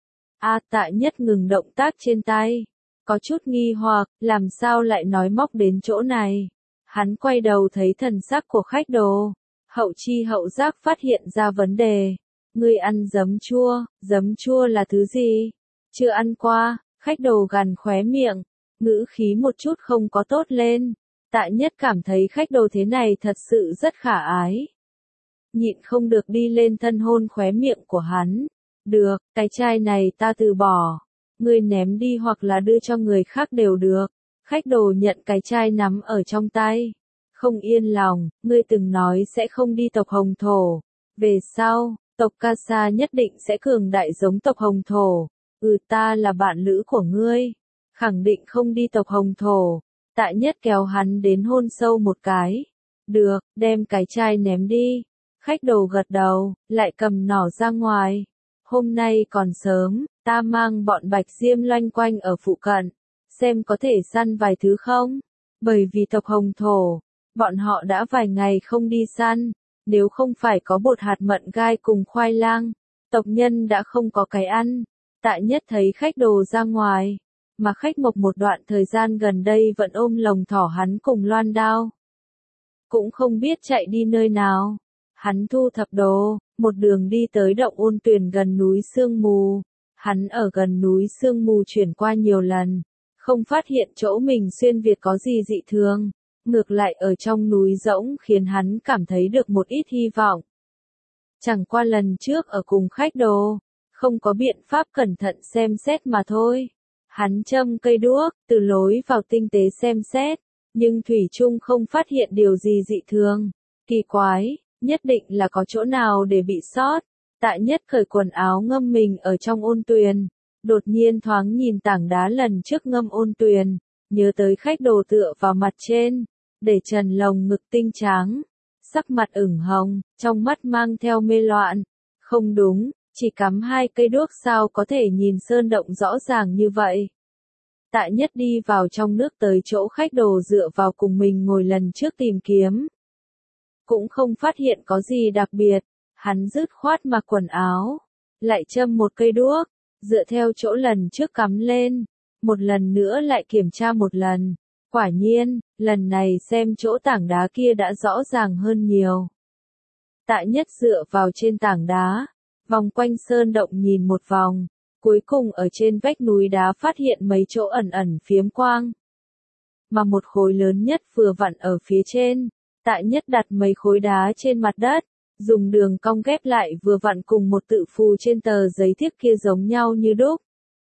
A Tạ Nhất ngừng động tác trên tay. Có chút nghi hoặc, làm sao lại nói móc đến chỗ này. Hắn quay đầu thấy thần sắc của khách đồ. Hậu chi hậu giác phát hiện ra vấn đề. Ngươi ăn giấm chua, giấm chua là thứ gì? Chưa ăn qua, khách đồ gằn khóe miệng. Ngữ khí một chút không có tốt lên. Tạ Nhất cảm thấy khách đồ thế này thật sự rất khả ái. Nhịn không được đi lên thân hôn khóe miệng của hắn. Được, cái chai này ta từ bỏ. Ngươi ném đi hoặc là đưa cho người khác đều được. Khách đồ nhận cái chai nắm ở trong tay. Không yên lòng, ngươi từng nói sẽ không đi tộc hồng thổ. Về sau, tộc Ca Sa nhất định sẽ cường đại giống tộc hồng thổ. Ừ ta là bạn lữ của ngươi. Khẳng định không đi tộc hồng thổ. Tạ Nhất kéo hắn đến hôn sâu một cái. Được, đem cái chai ném đi. Khách đồ gật đầu, lại cầm nỏ ra ngoài. Hôm nay còn sớm, ta mang bọn Bạch Diêm loanh quanh ở phụ cận. Xem có thể săn vài thứ không? Bởi vì tộc hồng thổ, bọn họ đã vài ngày không đi săn. Nếu không phải có bột hạt mận gai cùng khoai lang, tộc nhân đã không có cái ăn. Tạ Nhất thấy khách đồ ra ngoài. Mà khách mộc một đoạn thời gian gần đây vẫn ôm lồng thỏ hắn cùng loan đao. Cũng không biết chạy đi nơi nào. Hắn thu thập đồ, một đường đi tới động ôn tuyền gần núi Sương Mù. Hắn ở gần núi Sương Mù chuyển qua nhiều lần. Không phát hiện chỗ mình xuyên Việt có gì dị thường. Ngược lại ở trong núi rỗng khiến hắn cảm thấy được một ít hy vọng. Chẳng qua lần trước ở cùng khách đồ. Không có biện pháp cẩn thận xem xét mà thôi. Hắn châm cây đuốc, từ lối vào tinh tế xem xét, nhưng Thủy Trung không phát hiện điều gì dị thường. Kỳ quái, nhất định là có chỗ nào để bị sót. Tạ Nhất cởi quần áo ngâm mình ở trong ôn tuyền. Đột nhiên thoáng nhìn tảng đá lần trước ngâm ôn tuyền, nhớ tới khách đồ tựa vào mặt trên, để trần lồng ngực tinh trắng. Sắc mặt ửng hồng, trong mắt mang theo mê loạn. Không đúng. Chỉ cắm hai cây đuốc sao có thể nhìn sơn động rõ ràng như vậy. Tạ Nhất đi vào trong nước tới chỗ khách đồ dựa vào cùng mình ngồi lần trước tìm kiếm. Cũng không phát hiện có gì đặc biệt, hắn dứt khoát mặc quần áo. Lại châm một cây đuốc, dựa theo chỗ lần trước cắm lên. Một lần nữa lại kiểm tra một lần. Quả nhiên, lần này xem chỗ tảng đá kia đã rõ ràng hơn nhiều. Tạ Nhất dựa vào trên tảng đá. Vòng quanh sơn động nhìn một vòng, cuối cùng ở trên vách núi đá phát hiện mấy chỗ ẩn ẩn phiếm quang. Mà một khối lớn nhất vừa vặn ở phía trên, Tạ Nhất đặt mấy khối đá trên mặt đất, dùng đường cong ghép lại vừa vặn cùng một tự phù trên tờ giấy thiếp kia giống nhau như đúc.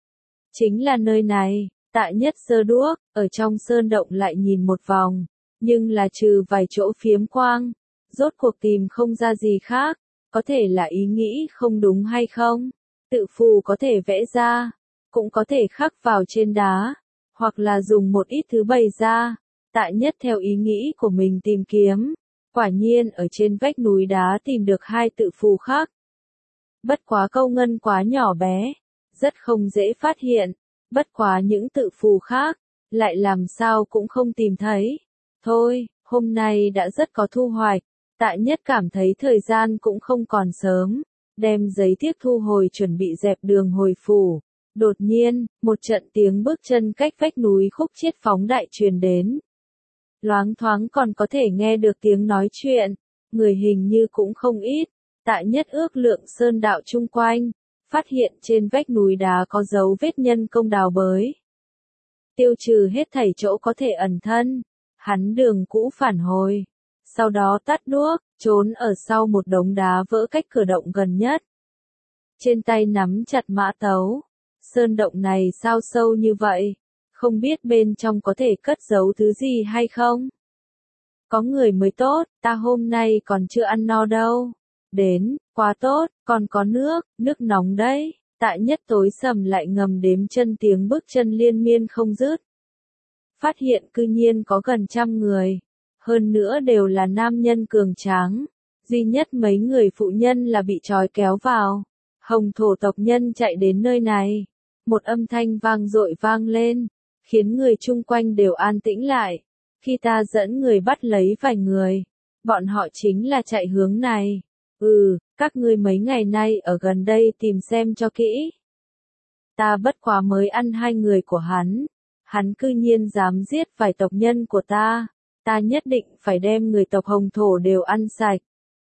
Chính là nơi này, Tạ Nhất giơ đuốc, ở trong sơn động lại nhìn một vòng, nhưng là trừ vài chỗ phiếm quang, rốt cuộc tìm không ra gì khác. Có thể là ý nghĩ không đúng hay không? Tự phù có thể vẽ ra, cũng có thể khắc vào trên đá, hoặc là dùng một ít thứ bày ra. Tạ Nhất theo ý nghĩ của mình tìm kiếm, quả nhiên ở trên vách núi đá tìm được hai tự phù khác. Bất quá câu ngân quá nhỏ bé, rất không dễ phát hiện, bất quá những tự phù khác, lại làm sao cũng không tìm thấy. Thôi, hôm nay đã rất có thu hoạch. Tạ Nhất cảm thấy thời gian cũng không còn sớm, đem giấy thiếp thu hồi chuẩn bị dẹp đường hồi phủ. Đột nhiên, một trận tiếng bước chân cách vách núi khúc chiết phóng đại truyền đến. Loáng thoáng còn có thể nghe được tiếng nói chuyện, người hình như cũng không ít. Tạ Nhất ước lượng sơn đạo chung quanh, phát hiện trên vách núi đá có dấu vết nhân công đào bới. Tiêu trừ hết thảy chỗ có thể ẩn thân, hắn đường cũ phản hồi. Sau đó tắt đuốc, trốn ở sau một đống đá vỡ cách cửa động gần nhất. trên tay nắm chặt mã tấu. Sơn động này sao sâu như vậy? Không biết bên trong có thể cất giấu thứ gì hay không? Có người mới tốt, ta hôm nay còn chưa ăn no đâu. Đến, quá tốt, còn có nước, nước nóng đấy. Tạ Nhất tối sầm lại ngầm đếm chân tiếng bước chân liên miên không dứt. Phát hiện cư nhiên có gần trăm người. Hơn nữa đều là nam nhân cường tráng. Duy nhất mấy người phụ nhân là bị trói kéo vào. Hồng thổ tộc nhân chạy đến nơi này. Một âm thanh vang dội vang lên, khiến người chung quanh đều an tĩnh lại. Khi ta dẫn người bắt lấy vài người, bọn họ chính là chạy hướng này. Ừ, các ngươi mấy ngày nay ở gần đây tìm xem cho kỹ. Ta bất quá mới ăn hai người của hắn. Hắn cư nhiên dám giết vài tộc nhân của ta. Ta nhất định phải đem người tộc Hồng thổ đều ăn sạch.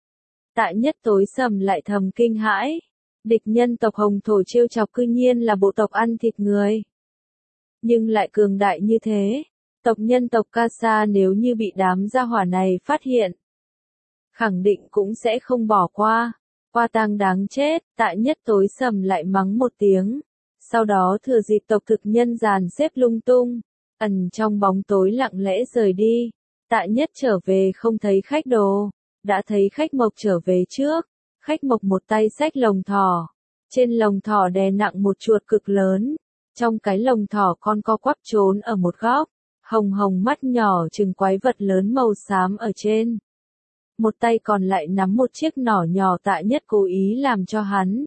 Tạ Nhất tối sầm lại thầm kinh hãi. Địch nhân tộc Hồng thổ trêu chọc cư nhiên là bộ tộc ăn thịt người. Nhưng lại cường đại như thế. Tộc nhân tộc Ca Sa nếu như bị đám gia hỏa này phát hiện, khẳng định cũng sẽ không bỏ qua. Qua tang đáng chết, Tạ Nhất tối sầm lại mắng một tiếng. Sau đó thừa dịp tộc thực nhân dàn xếp lung tung, ẩn trong bóng tối lặng lẽ rời đi. Tạ Nhất trở về không thấy khách đồ, đã thấy khách mộc trở về trước. Khách mộc một tay xách lồng thỏ, trên lồng thỏ đè nặng một chuột cực lớn. Trong cái lồng thỏ con co quắp trốn ở một góc, hồng hồng mắt nhỏ trừng quái vật lớn màu xám ở trên. Một tay còn lại nắm một chiếc nỏ nhỏ. Tạ Nhất cố ý làm cho hắn.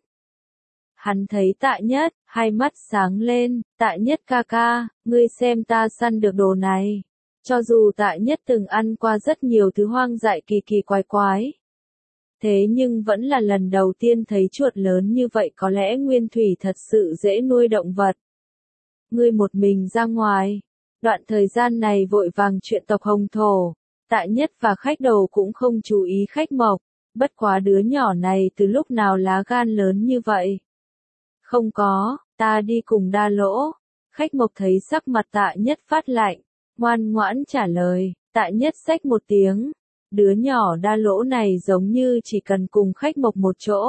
Hắn thấy Tạ Nhất, hai mắt sáng lên. Tạ Nhất ca ca, ngươi xem ta săn được đồ này. Cho dù Tạ Nhất từng ăn qua rất nhiều thứ hoang dại kỳ kỳ quái quái, thế nhưng vẫn là lần đầu tiên thấy chuột lớn như vậy. Có lẽ nguyên thủy thật sự dễ nuôi động vật. Ngươi một mình ra ngoài. Đoạn thời gian này vội vàng chuyện tộc Hồng thổ. Tạ Nhất và khách đầu cũng không chú ý khách mộc. Bất quá đứa nhỏ này từ lúc nào lá gan lớn như vậy? Không có, ta đi cùng Đa Lỗ. Khách mộc thấy sắc mặt Tạ Nhất phát lạnh, ngoan ngoãn trả lời. Tạ Nhất xách một tiếng. Đứa nhỏ Đa Lỗ này giống như chỉ cần cùng khách mộc một chỗ,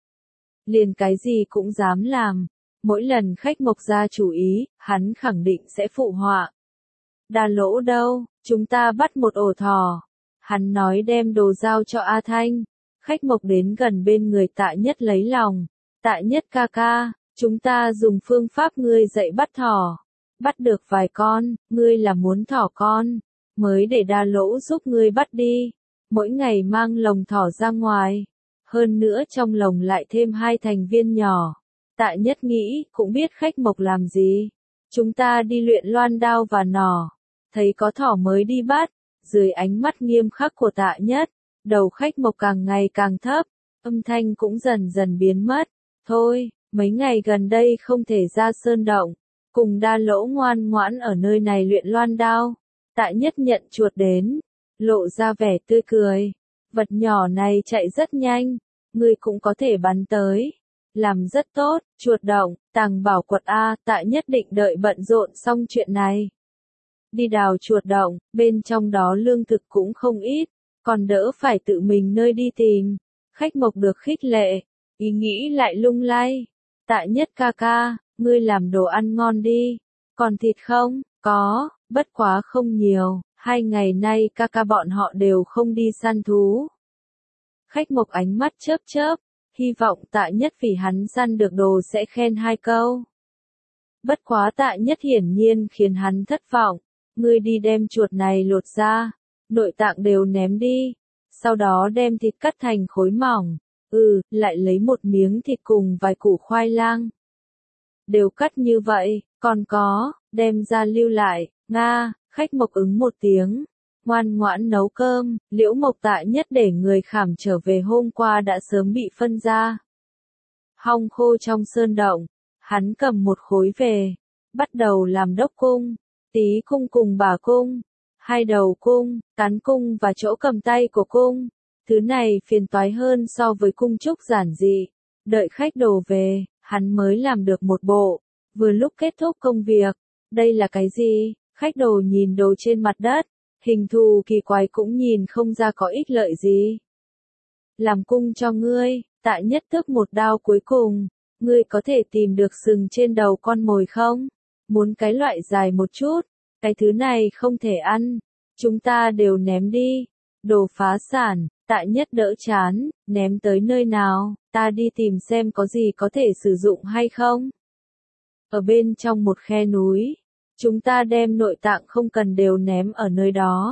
liền cái gì cũng dám làm. Mỗi lần khách mộc ra chủ ý, hắn khẳng định sẽ phụ họa. Đa Lỗ đâu, chúng ta bắt một ổ thỏ. Hắn nói đem đồ giao cho A Thanh. Khách mộc đến gần bên người Tạ Nhất lấy lòng. Tạ Nhất ca ca, chúng ta dùng phương pháp ngươi dạy bắt thỏ. Bắt được vài con, ngươi là muốn thỏ con, mới để Đa Lỗ giúp ngươi bắt đi. Mỗi ngày mang lồng thỏ ra ngoài. Hơn nữa trong lồng lại thêm hai thành viên nhỏ. Tạ Nhất nghĩ, cũng biết khách mộc làm gì. Chúng ta đi luyện loan đao và nỏ. Thấy có thỏ mới đi bắt. Dưới ánh mắt nghiêm khắc của Tạ Nhất, đầu khách mộc càng ngày càng thấp. Âm thanh cũng dần dần biến mất. Thôi, mấy ngày gần đây không thể ra sơn động. Cùng Đa Lỗ ngoan ngoãn ở nơi này luyện loan đao. Tạ Nhất nhận chuột đến, lộ ra vẻ tươi cười. Vật nhỏ này chạy rất nhanh, ngươi cũng có thể bắn tới. Làm rất tốt, chuột động, tàng bảo quật A. Tạ Nhất định đợi bận rộn xong chuyện này. Đi đào chuột động, bên trong đó lương thực cũng không ít, còn đỡ phải tự mình nơi đi tìm. Khách mộc được khích lệ, ý nghĩ lại lung lay. Tạ Nhất ca ca, ngươi làm đồ ăn ngon đi. Còn thịt không? Có, bất quá không nhiều. Hai ngày nay ca ca bọn họ đều không đi săn thú. Khách mộc ánh mắt chớp chớp, hy vọng Tạ Nhất vì hắn săn được đồ sẽ khen hai câu. Bất quá Tạ Nhất hiển nhiên khiến hắn thất vọng. Ngươi đi đem chuột này lột ra, nội tạng đều ném đi. Sau đó đem thịt cắt thành khối mỏng. Ừ, lại lấy một miếng thịt cùng vài củ khoai lang. Đều cắt như vậy, còn có, đem ra lưu lại. Nga, khách mộc ứng một tiếng. Ngoan ngoãn nấu cơm. Liễu Mộc Tạ Nhất để người khảm trở về hôm qua đã sớm bị phân ra. Hong khô trong sơn động. Hắn cầm một khối về. Bắt đầu làm đốc cung, tí cung cùng bà cung, hai đầu cung, cán cung và chỗ cầm tay của cung. Thứ này phiền toái hơn so với cung trúc giản dị. Đợi khách đồ về, hắn mới làm được một bộ. Vừa lúc kết thúc công việc. Đây là cái gì? Khách đồ nhìn đồ trên mặt đất. Hình thù kỳ quái cũng nhìn không ra có ích lợi gì. Làm cung cho ngươi, Tạ Nhất tước một đao cuối cùng, ngươi có thể tìm được sừng trên đầu con mồi không? Muốn cái loại dài một chút, cái thứ này không thể ăn, chúng ta đều ném đi. Đồ phá sản, Tạ Nhất đỡ chán, ném tới nơi nào, ta đi tìm xem có gì có thể sử dụng hay không. Ở bên trong một khe núi, chúng ta đem nội tạng không cần đều ném ở nơi đó.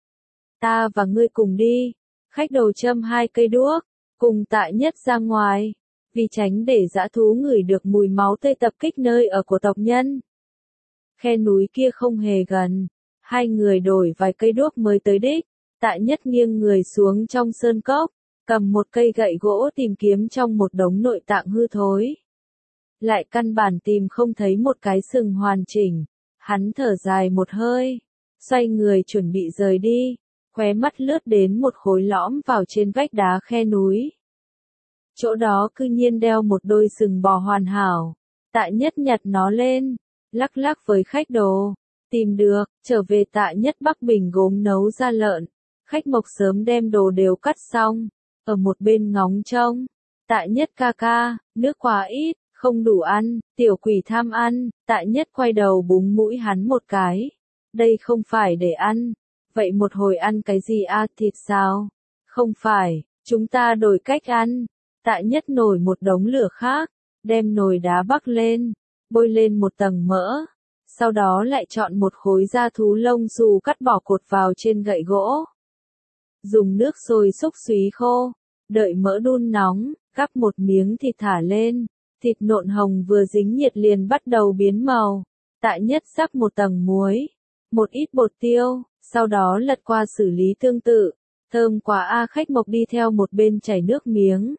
Ta và ngươi cùng đi, khách đầu châm hai cây đuốc, cùng Tạ Nhất ra ngoài, vì tránh để dã thú ngửi được mùi máu tươi tập kích nơi ở của tộc nhân. Khe núi kia không hề gần, hai người đổi vài cây đuốc mới tới đích. Tạ Nhất nghiêng người xuống trong sơn cốc, cầm một cây gậy gỗ tìm kiếm trong một đống nội tạng hư thối. Lại căn bản tìm không thấy một cái sừng hoàn chỉnh, hắn thở dài một hơi, xoay người chuẩn bị rời đi, khóe mắt lướt đến một khối lõm vào trên vách đá khe núi. Chỗ đó cư nhiên đeo một đôi sừng bò hoàn hảo, Tạ Nhất nhặt nó lên, lắc lắc với khách đồ, tìm được, trở về Tạ Nhất Bắc Bình gốm nấu ra lợn. Khách Mộc sớm đem đồ đều cắt xong, ở một bên ngóng trông. Tạ Nhất ca ca, nước quá ít, không đủ ăn, tiểu quỷ tham ăn, Tạ Nhất quay đầu búng mũi hắn một cái. Đây không phải để ăn, vậy một hồi ăn cái gì a, thịt sao? Không phải, chúng ta đổi cách ăn. Tạ Nhất nổi một đống lửa khác, đem nồi đá bắc lên, bôi lên một tầng mỡ. Sau đó lại chọn một khối da thú lông xù cắt bỏ cột vào trên gậy gỗ. Dùng nước sôi xúc xúy khô, đợi mỡ đun nóng, gắp một miếng thịt thả lên, thịt nộn hồng vừa dính nhiệt liền bắt đầu biến màu. Tạ Nhất rắc một tầng muối, một ít bột tiêu, sau đó lật qua xử lý tương tự. Thơm quá a, khách Mộc đi theo một bên chảy nước miếng.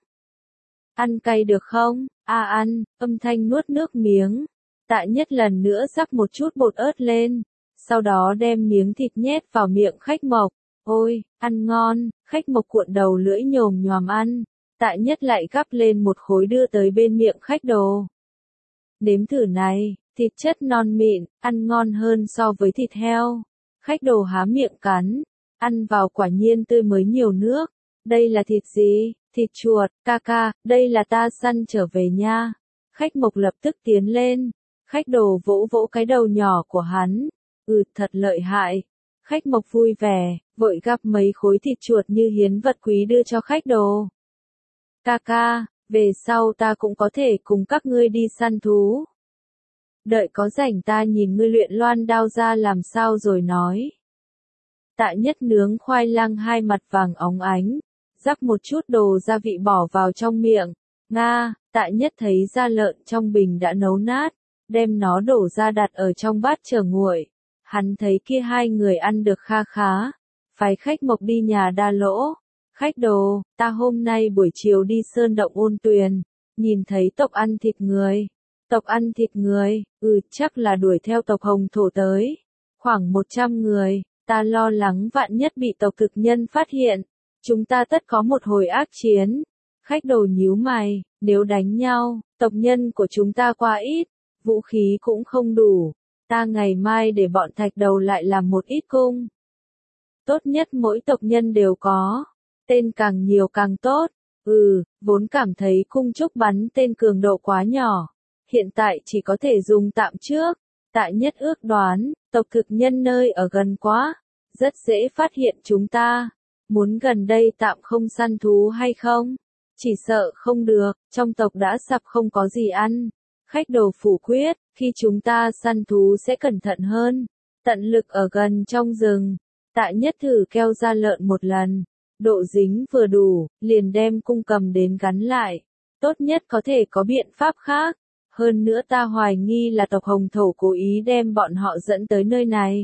Ăn cay được không? A ăn, âm thanh nuốt nước miếng. Tạ Nhất lần nữa rắc một chút bột ớt lên, sau đó đem miếng thịt nhét vào miệng khách Mộc. Ôi, ăn ngon, khách Mộc cuộn đầu lưỡi nhồm nhòm ăn. Tạ Nhất lại gắp lên một khối đưa tới bên miệng khách đồ. Nếm thử này, thịt chất non mịn, ăn ngon hơn so với thịt heo. Khách đồ há miệng cắn, ăn vào quả nhiên tươi mới nhiều nước. Đây là thịt gì? Thịt chuột, ca ca, đây là ta săn trở về nha. Khách Mộc lập tức tiến lên, khách đồ vỗ vỗ cái đầu nhỏ của hắn. Ừ, thật lợi hại. Khách Mộc vui vẻ, vội gắp mấy khối thịt chuột như hiến vật quý đưa cho khách đồ. Ca ca, về sau ta cũng có thể cùng các ngươi đi săn thú. Đợi có rảnh ta nhìn ngươi luyện loan đao ra làm sao rồi nói. Tạ Nhất nướng khoai lang hai mặt vàng óng ánh, rắc một chút đồ gia vị bỏ vào trong miệng. Nga, Tạ Nhất thấy da lợn trong bình đã nấu nát, đem nó đổ ra đặt ở trong bát chờ nguội. Hắn thấy kia hai người ăn được kha khá, phái khách Mộc đi nhà đa lỗ. Khách đồ, ta hôm nay buổi chiều đi sơn động ôn tuyền, nhìn thấy tộc ăn thịt người. Tộc ăn thịt người, ừ chắc là đuổi theo tộc hồng thổ tới. Khoảng một trăm người, ta lo lắng vạn nhất bị tộc thực nhân phát hiện. Chúng ta tất có một hồi ác chiến. Khách đồ nhíu mày, nếu đánh nhau, tộc nhân của chúng ta quá ít, vũ khí cũng không đủ. Ta ngày mai để bọn thạch đầu lại làm một ít cung. Tốt nhất mỗi tộc nhân đều có. Tên càng nhiều càng tốt. Ừ, vốn cảm thấy cung trúc bắn tên cường độ quá nhỏ. Hiện tại chỉ có thể dùng tạm trước. Tạ Nhất ước đoán, tộc thực nhân nơi ở gần quá. Rất dễ phát hiện chúng ta. Muốn gần đây tạm không săn thú hay không? Chỉ sợ không được, trong tộc đã sập không có gì ăn. Khách đồ phủ quyết, khi chúng ta săn thú sẽ cẩn thận hơn. Tận lực ở gần trong rừng. Tạ Nhất thử keo da lợn một lần. Độ dính vừa đủ, liền đem cung cầm đến gắn lại. Tốt nhất có thể có biện pháp khác. Hơn nữa ta hoài nghi là tộc hồng thổ cố ý đem bọn họ dẫn tới nơi này.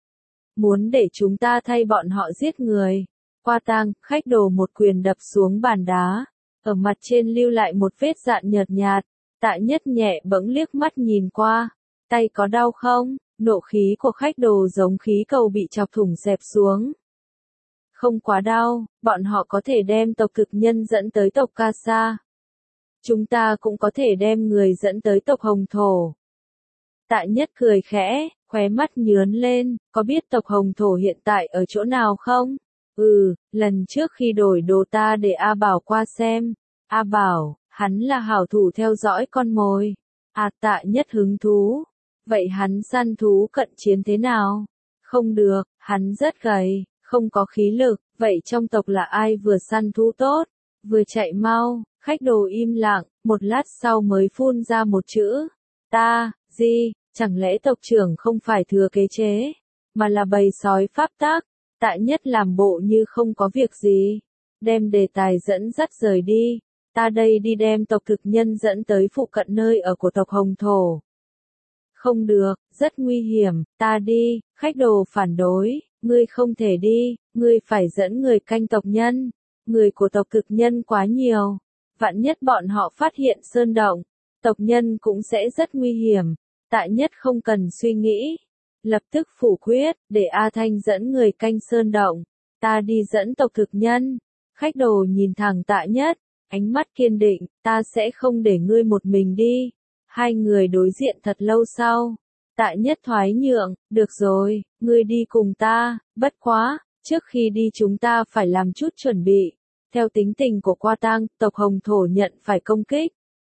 Muốn để chúng ta thay bọn họ giết người. Qua tang, khách đồ một quyền đập xuống bàn đá. Ở mặt trên lưu lại một vết dạn nhợt nhạt. Tạ Nhất nhẹ bẫng liếc mắt nhìn qua. Tay có đau không? Nộ khí của khách đồ giống khí cầu bị chọc thủng xẹp xuống. Không quá đau, bọn họ có thể đem tộc thực nhân dẫn tới tộc Ca Sa. Chúng ta cũng có thể đem người dẫn tới tộc Hồng Thổ. Tạ Nhất cười khẽ, khóe mắt nhướn lên, có biết tộc Hồng Thổ hiện tại ở chỗ nào không? Ừ, lần trước khi đổi đồ ta để A Bảo qua xem. A Bảo, hắn là hảo thủ theo dõi con mồi. A Tạ Nhất hứng thú. Vậy hắn săn thú cận chiến thế nào? Không được, hắn rất gầy, không có khí lực. Vậy trong tộc là ai vừa săn thú tốt, vừa chạy mau? Khách đồ im lặng, một lát sau mới phun ra một chữ. Ta, gì, chẳng lẽ tộc trưởng không phải thừa kế chế, mà là bầy sói pháp tắc? Tạ Nhất làm bộ như không có việc gì, đem đề tài dẫn dắt rời đi. Ta đây đi đem tộc thực nhân dẫn tới phụ cận nơi ở của tộc Hồng Thổ. Không được, rất nguy hiểm, ta đi. Khách đồ phản đối, ngươi không thể đi, ngươi phải dẫn người canh tộc nhân. Người của tộc thực nhân quá nhiều, vạn nhất bọn họ phát hiện sơn động, tộc nhân cũng sẽ rất nguy hiểm. Tạ Nhất không cần suy nghĩ, lập tức phủ quyết, để A Thanh dẫn người canh sơn động, ta đi dẫn tộc thực nhân. Khách đồ nhìn thẳng Tạ Nhất, ánh mắt kiên định, ta sẽ không để ngươi một mình đi. Hai người đối diện thật lâu sau, Tạ Nhất thoái nhượng, được rồi, ngươi đi cùng ta, bất quá, trước khi đi chúng ta phải làm chút chuẩn bị. Theo tính tình của Qua Tang, tộc Hồng Thổ nhận phải công kích.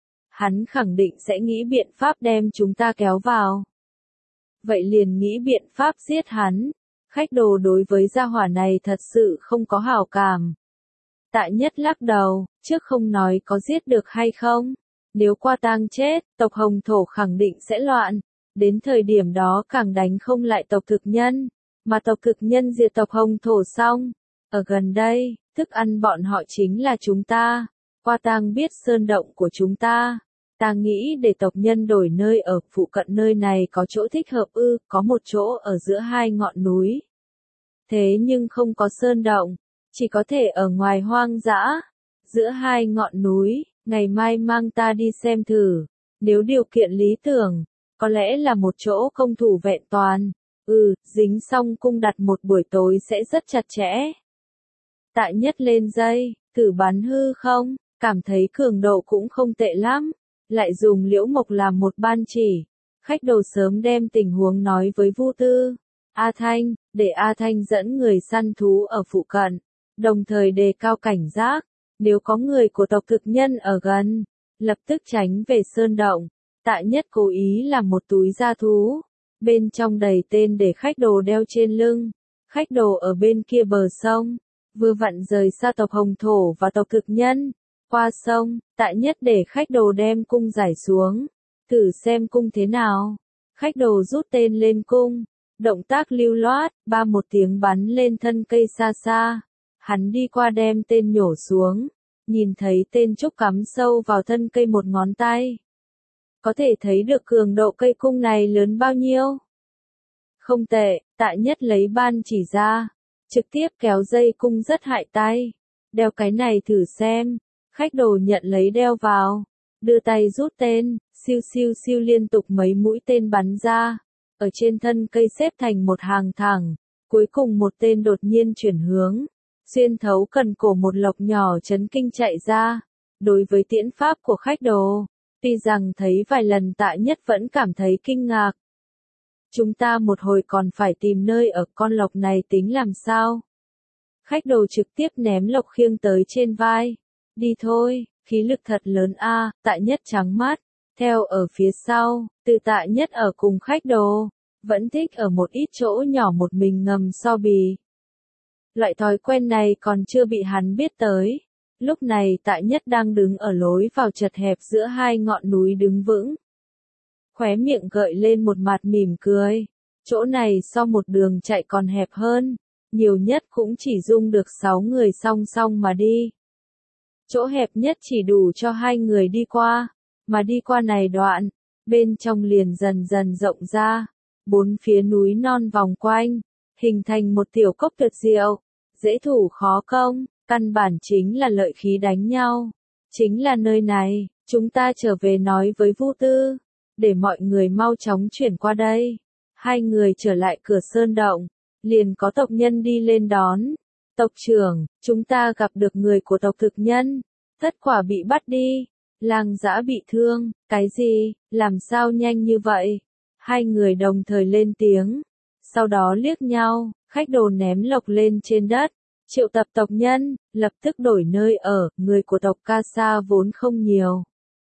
Hắn khẳng định sẽ nghĩ biện pháp đem chúng ta kéo vào. Vậy liền nghĩ biện pháp giết hắn. Khách đồ đối với gia hỏa này thật sự không có hảo cảm. Tạ Nhất lắc đầu, trước không nói có giết được hay không. Nếu Qua Tang chết, tộc Hồng Thổ khẳng định sẽ loạn. Đến thời điểm đó càng đánh không lại tộc thực nhân. Mà tộc thực nhân diệt tộc Hồng Thổ xong. Ở gần đây, thức ăn bọn họ chính là chúng ta. Qua Tang biết sơn động của chúng ta. Ta nghĩ để tộc nhân đổi nơi ở phụ cận nơi này có chỗ thích hợp ư, có một chỗ ở giữa hai ngọn núi. Thế nhưng không có sơn động, chỉ có thể ở ngoài hoang dã, giữa hai ngọn núi, ngày mai mang ta đi xem thử. Nếu điều kiện lý tưởng, có lẽ là một chỗ công thủ vẹn toàn. Ừ, dính xong cung đặt một buổi tối sẽ rất chặt chẽ. Tạ Nhất lên dây, thử bắn hư không, cảm thấy cường độ cũng không tệ lắm. Lại dùng liễu mộc làm một ban chỉ. Khách đồ sớm đem tình huống nói với Vu Tư. A Thanh, để A Thanh dẫn người săn thú ở phụ cận. Đồng thời đề cao cảnh giác. Nếu có người của tộc thực nhân ở gần, lập tức tránh về sơn động. Tạ Nhất cố ý làm một túi da thú. Bên trong đầy tên để khách đồ đeo trên lưng. Khách đồ ở bên kia bờ sông. Vừa vặn rời xa tộc Hồng Thổ và tộc thực nhân. Qua sông, Tạ Nhất để khách đồ đem cung giải xuống. Thử xem cung thế nào. Khách đồ rút tên lên cung. Động tác lưu loát, ba một tiếng bắn lên thân cây xa xa. Hắn đi qua đem tên nhổ xuống. Nhìn thấy tên trúc cắm sâu vào thân cây một ngón tay. Có thể thấy được cường độ cây cung này lớn bao nhiêu. Không tệ, Tạ Nhất lấy ban chỉ ra. Trực tiếp kéo dây cung rất hại tay. Đeo cái này thử xem. Khách đồ nhận lấy đeo vào. Đưa tay rút tên, siêu siêu siêu liên tục mấy mũi tên bắn ra. Ở trên thân cây xếp thành một hàng thẳng. Cuối cùng một tên đột nhiên chuyển hướng. Xuyên thấu cần cổ một lộc nhỏ chấn kinh chạy ra. Đối với tiễn pháp của khách đồ, tuy rằng thấy vài lần Tạ Nhất vẫn cảm thấy kinh ngạc. Chúng ta một hồi còn phải tìm nơi ở con lộc này tính làm sao? Khách đồ trực tiếp ném lộc khiêng tới trên vai. Đi thôi, khí lực thật lớn a. À, Tạ Nhất trắng mắt, theo ở phía sau, từ Tạ Nhất ở cùng khách đồ, vẫn thích ở một ít chỗ nhỏ một mình ngầm so bì. Loại thói quen này còn chưa bị hắn biết tới. Lúc này Tạ Nhất đang đứng ở lối vào chật hẹp giữa hai ngọn núi đứng vững. Khóe miệng gợi lên một mặt mỉm cười. Chỗ này so một đường chạy còn hẹp hơn, nhiều nhất cũng chỉ dung được sáu người song song mà đi. Chỗ hẹp nhất chỉ đủ cho hai người đi qua, mà đi qua này đoạn, bên trong liền dần dần rộng ra, bốn phía núi non vòng quanh, hình thành một tiểu cốc tuyệt diệu, dễ thủ khó công, căn bản chính là lợi khí đánh nhau. Chính là nơi này, chúng ta trở về nói với Vu Tư, để mọi người mau chóng chuyển qua đây. Hai người trở lại cửa sơn động, liền có tộc nhân đi lên đón. Tộc trưởng, chúng ta gặp được người của tộc thực nhân. Tất quả bị bắt đi. Lang Dã bị thương. Cái gì? Làm sao nhanh như vậy? Hai người đồng thời lên tiếng. Sau đó liếc nhau, khách đồ ném lộc lên trên đất. Triệu tập tộc nhân, lập tức đổi nơi ở, người của tộc Ca Sa vốn không nhiều.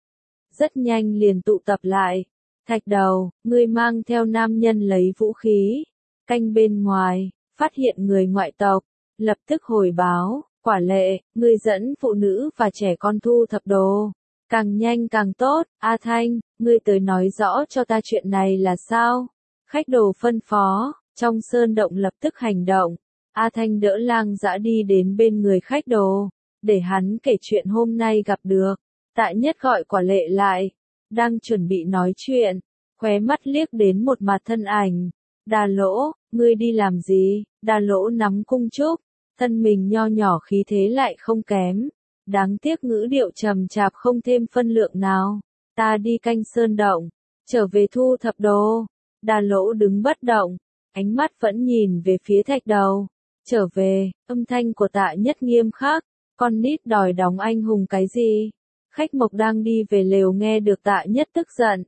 Rất nhanh liền tụ tập lại. Thạch Đầu, ngươi mang theo nam nhân lấy vũ khí, canh bên ngoài, phát hiện người ngoại tộc, lập tức hồi báo, Quả Lệ, ngươi dẫn phụ nữ và trẻ con thu thập đồ. Càng nhanh càng tốt, A Thanh, ngươi tới nói rõ cho ta chuyện này là sao? Khách Đồ phân phó, trong sơn động lập tức hành động. A Thanh đỡ Lang Dã đi đến bên người Khách Đồ, để hắn kể chuyện hôm nay gặp được. Tạ Nhất gọi Quả Lệ lại, đang chuẩn bị nói chuyện, khóe mắt liếc đến một mặt thân ảnh. Đà Lỗ, ngươi đi làm gì? Đà Lỗ nắm cung trúc, thân mình nho nhỏ khí thế lại không kém. Đáng tiếc ngữ điệu trầm chạp không thêm phân lượng nào. Ta đi canh sơn động, trở về thu thập đồ. Đà Lỗ đứng bất động, ánh mắt vẫn nhìn về phía Thạch Đầu. Trở về, âm thanh của Tạ Nhất nghiêm khắc, con nít đòi đóng anh hùng cái gì? Khách Mộc đang đi về lều nghe được Tạ Nhất tức giận.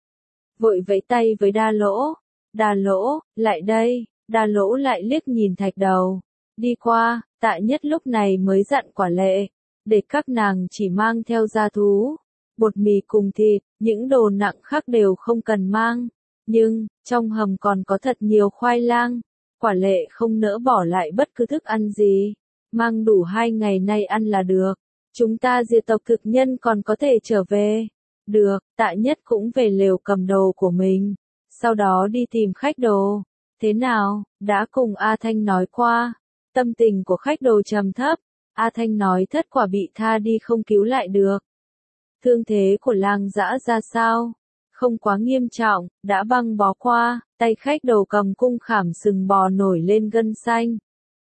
Vội vẫy tay với Đa Lỗ. Đà Lỗ, lại đây. Đà Lỗ lại liếc nhìn Thạch Đầu. Đi qua, Tạ Nhất lúc này mới dặn Quả Lệ, để các nàng chỉ mang theo gia thú, bột mì cùng thịt, những đồ nặng khác đều không cần mang. Nhưng, trong hầm còn có thật nhiều khoai lang. Quả Lệ không nỡ bỏ lại bất cứ thức ăn gì. Mang đủ hai ngày nay ăn là được. Chúng ta diệt tộc thực nhân còn có thể trở về. Được, Tạ Nhất cũng về lều cầm đồ của mình. Sau đó đi tìm Khách Đồ. Thế nào, đã cùng A Thanh nói qua. Tâm tình của Khách Đồ trầm thấp. A Thanh nói thất quả bị tha đi không cứu lại được. Thương thế của Lang Dã ra sao? Không quá nghiêm trọng, đã băng bó qua, tay Khách Đồ cầm cung khảm sừng bò nổi lên gân xanh.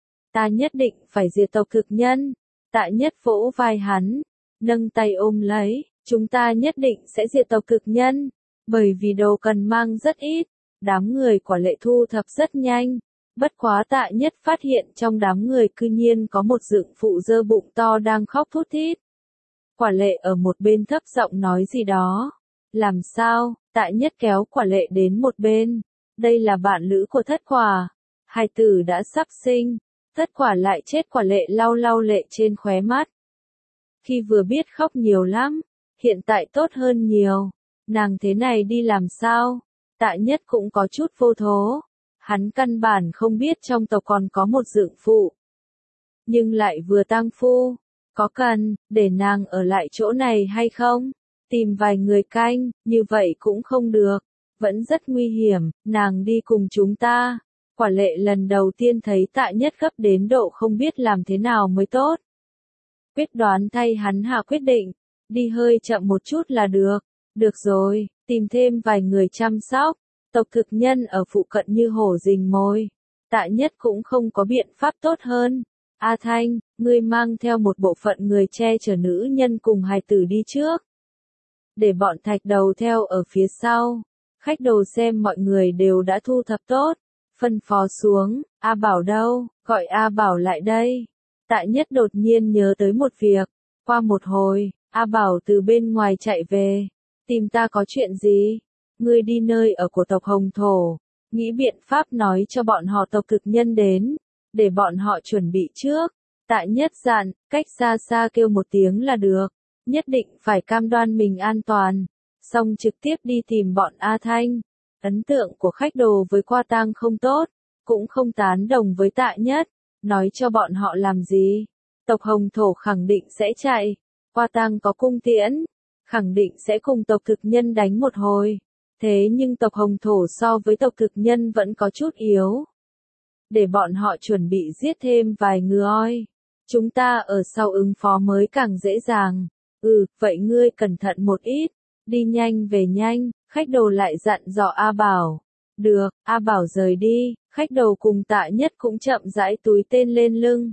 Ta nhất định phải diệt tộc thực nhân. Tạ Nhất vỗ vai hắn, nâng tay ôm lấy, chúng ta nhất định sẽ diệt tộc thực nhân, bởi vì đồ cần mang rất ít, đám người Quả Lệ thu thập rất nhanh. Bất quá Tạ Nhất phát hiện trong đám người cư nhiên có một dượng phụ dơ bụng to đang khóc thút thít. Quả Lệ ở một bên thấp giọng nói gì đó. Làm sao? Tạ Nhất kéo Quả Lệ đến một bên. Đây là bạn lữ của Thất Quả. Hài tử đã sắp sinh. Thất Quả lại chết. Quả Lệ lau lau lệ trên khóe mắt. Khi vừa biết khóc nhiều lắm, hiện tại tốt hơn nhiều. Nàng thế này đi làm sao? Tạ Nhất cũng có chút vô thố. Hắn căn bản không biết trong tộc còn có một dượng phụ. Nhưng lại vừa tang phu. Có cần, để nàng ở lại chỗ này hay không? Tìm vài người canh, như vậy cũng không được. Vẫn rất nguy hiểm, nàng đi cùng chúng ta. Quả Lệ lần đầu tiên thấy Tạ Nhất gấp đến độ không biết làm thế nào mới tốt. Quyết đoán thay hắn hạ quyết định. Đi hơi chậm một chút là được. Được rồi, tìm thêm vài người chăm sóc. Tộc thực nhân ở phụ cận như hổ rình mồi. Tạ Nhất cũng không có biện pháp tốt hơn. A Thanh, ngươi mang theo một bộ phận người che chở nữ nhân cùng hài tử đi trước. Để bọn Thạch Đầu theo ở phía sau. Khách Đồ xem mọi người đều đã thu thập tốt. Phân phó xuống, A Bảo đâu, gọi A Bảo lại đây. Tạ Nhất đột nhiên nhớ tới một việc. Qua một hồi, A Bảo từ bên ngoài chạy về. Tìm ta có chuyện gì? Ngươi đi nơi ở của tộc Hồng Thổ. Nghĩ biện pháp nói cho bọn họ tộc thực nhân đến. Để bọn họ chuẩn bị trước. Tạ Nhất dặn, cách xa xa kêu một tiếng là được. Nhất định phải cam đoan mình an toàn. Xong trực tiếp đi tìm bọn A Thanh. Ấn tượng của Khách Đồ với Qua Tang không tốt. Cũng không tán đồng với Tạ Nhất. Nói cho bọn họ làm gì. Tộc Hồng Thổ khẳng định sẽ chạy. Qua Tang có cung tiễn. Khẳng định sẽ cùng tộc thực nhân đánh một hồi. Thế nhưng tộc Hồng Thổ so với tộc thực nhân vẫn có chút yếu. Để bọn họ chuẩn bị giết thêm vài người. Chúng ta ở sau ứng phó mới càng dễ dàng. Ừ, vậy ngươi cẩn thận một ít. Đi nhanh về nhanh, Khách Đồ lại dặn dò A Bảo. Được, A Bảo rời đi, Khách Đồ cùng Tạ Nhất cũng chậm rãi túi tên lên lưng.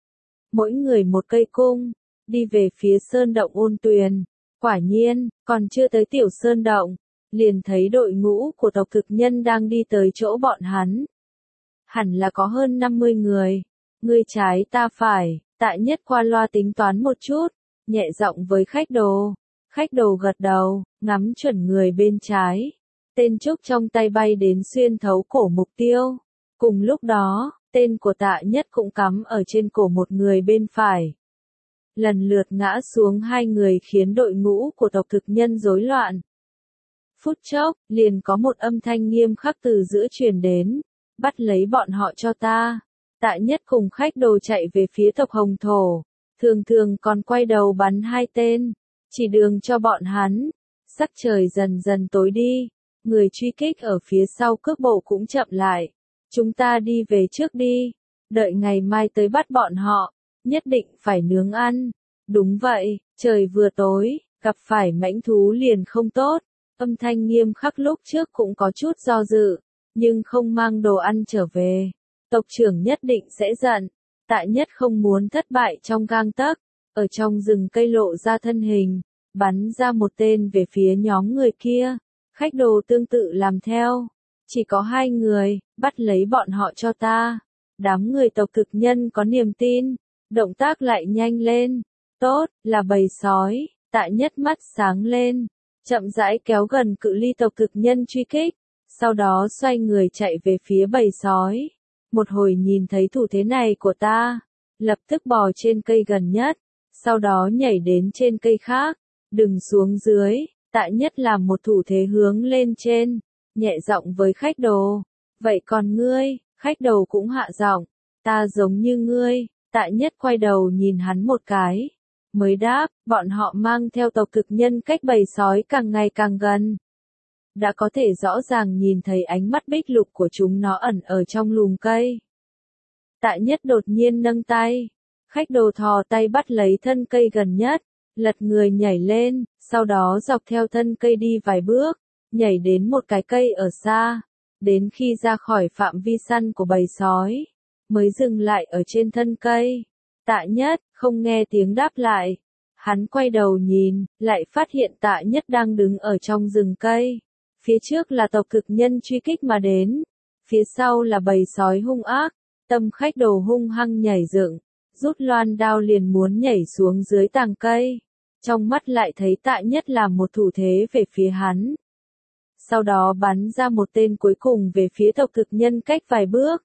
Mỗi người một cây cung, đi về phía sơn động Ôn Tuyền. Quả nhiên, còn chưa tới tiểu sơn động, liền thấy đội ngũ của tộc thực nhân đang đi tới chỗ bọn hắn. Hẳn là có hơn năm mươi người. Ngươi trái ta phải, Tạ Nhất qua loa tính toán một chút, nhẹ giọng với Khách Đồ. Khách Đồ gật đầu, ngắm chuẩn người bên trái. Tên trúc trong tay bay đến xuyên thấu cổ mục tiêu. Cùng lúc đó, tên của Tạ Nhất cũng cắm ở trên cổ một người bên phải. Lần lượt ngã xuống hai người khiến đội ngũ của tộc thực nhân rối loạn. Phút chốc, liền có một âm thanh nghiêm khắc từ giữa truyền đến, bắt lấy bọn họ cho ta. Tạ Nhất cùng khách đồ chạy về phía tộc Hồng Thổ, thường thường còn quay đầu bắn hai tên, chỉ đường cho bọn hắn. Sắc trời dần dần tối đi, người truy kích ở phía sau cước bộ cũng chậm lại. Chúng ta đi về trước đi, đợi ngày mai tới bắt bọn họ, nhất định phải nướng ăn. Đúng vậy, trời vừa tối, gặp phải mãnh thú liền không tốt. Âm thanh nghiêm khắc lúc trước cũng có chút do dự, nhưng không mang đồ ăn trở về. Tộc trưởng nhất định sẽ giận. Tạ Nhất không muốn thất bại trong gang tấc, ở trong rừng cây lộ ra thân hình, bắn ra một tên về phía nhóm người kia. Khách đồ tương tự làm theo. Chỉ có hai người, bắt lấy bọn họ cho ta. Đám người tộc thực nhân có niềm tin, động tác lại nhanh lên. Tốt, là bầy sói. Tạ Nhất mắt sáng lên, chậm rãi kéo gần cự ly tộc thực nhân truy kích, sau đó xoay người chạy về phía bầy sói. Một hồi nhìn thấy thủ thế này của ta, lập tức bò trên cây gần nhất, sau đó nhảy đến trên cây khác, đừng xuống dưới. Tạ Nhất làm một thủ thế hướng lên trên, nhẹ giọng với khách đồ. Vậy còn ngươi? Khách đồ cũng hạ giọng. Ta giống như ngươi. Tạ Nhất quay đầu nhìn hắn một cái, mới đáp, bọn họ mang theo tộc thực nhân cách bầy sói càng ngày càng gần. Đã có thể rõ ràng nhìn thấy ánh mắt bích lục của chúng nó ẩn ở trong lùm cây. Tạ Nhất đột nhiên nâng tay, khách đồ thò tay bắt lấy thân cây gần nhất, lật người nhảy lên, sau đó dọc theo thân cây đi vài bước, nhảy đến một cái cây ở xa, đến khi ra khỏi phạm vi săn của bầy sói, mới dừng lại ở trên thân cây. Tạ Nhất không nghe tiếng đáp lại, hắn quay đầu nhìn, lại phát hiện Tạ Nhất đang đứng ở trong rừng cây. Phía trước là tộc thực nhân truy kích mà đến, phía sau là bầy sói hung ác. Tâm khách đồ hung hăng nhảy dựng, rút loan đao liền muốn nhảy xuống dưới tàng cây. Trong mắt lại thấy Tạ Nhất làm một thủ thế về phía hắn. Sau đó bắn ra một tên cuối cùng về phía tộc thực nhân cách vài bước.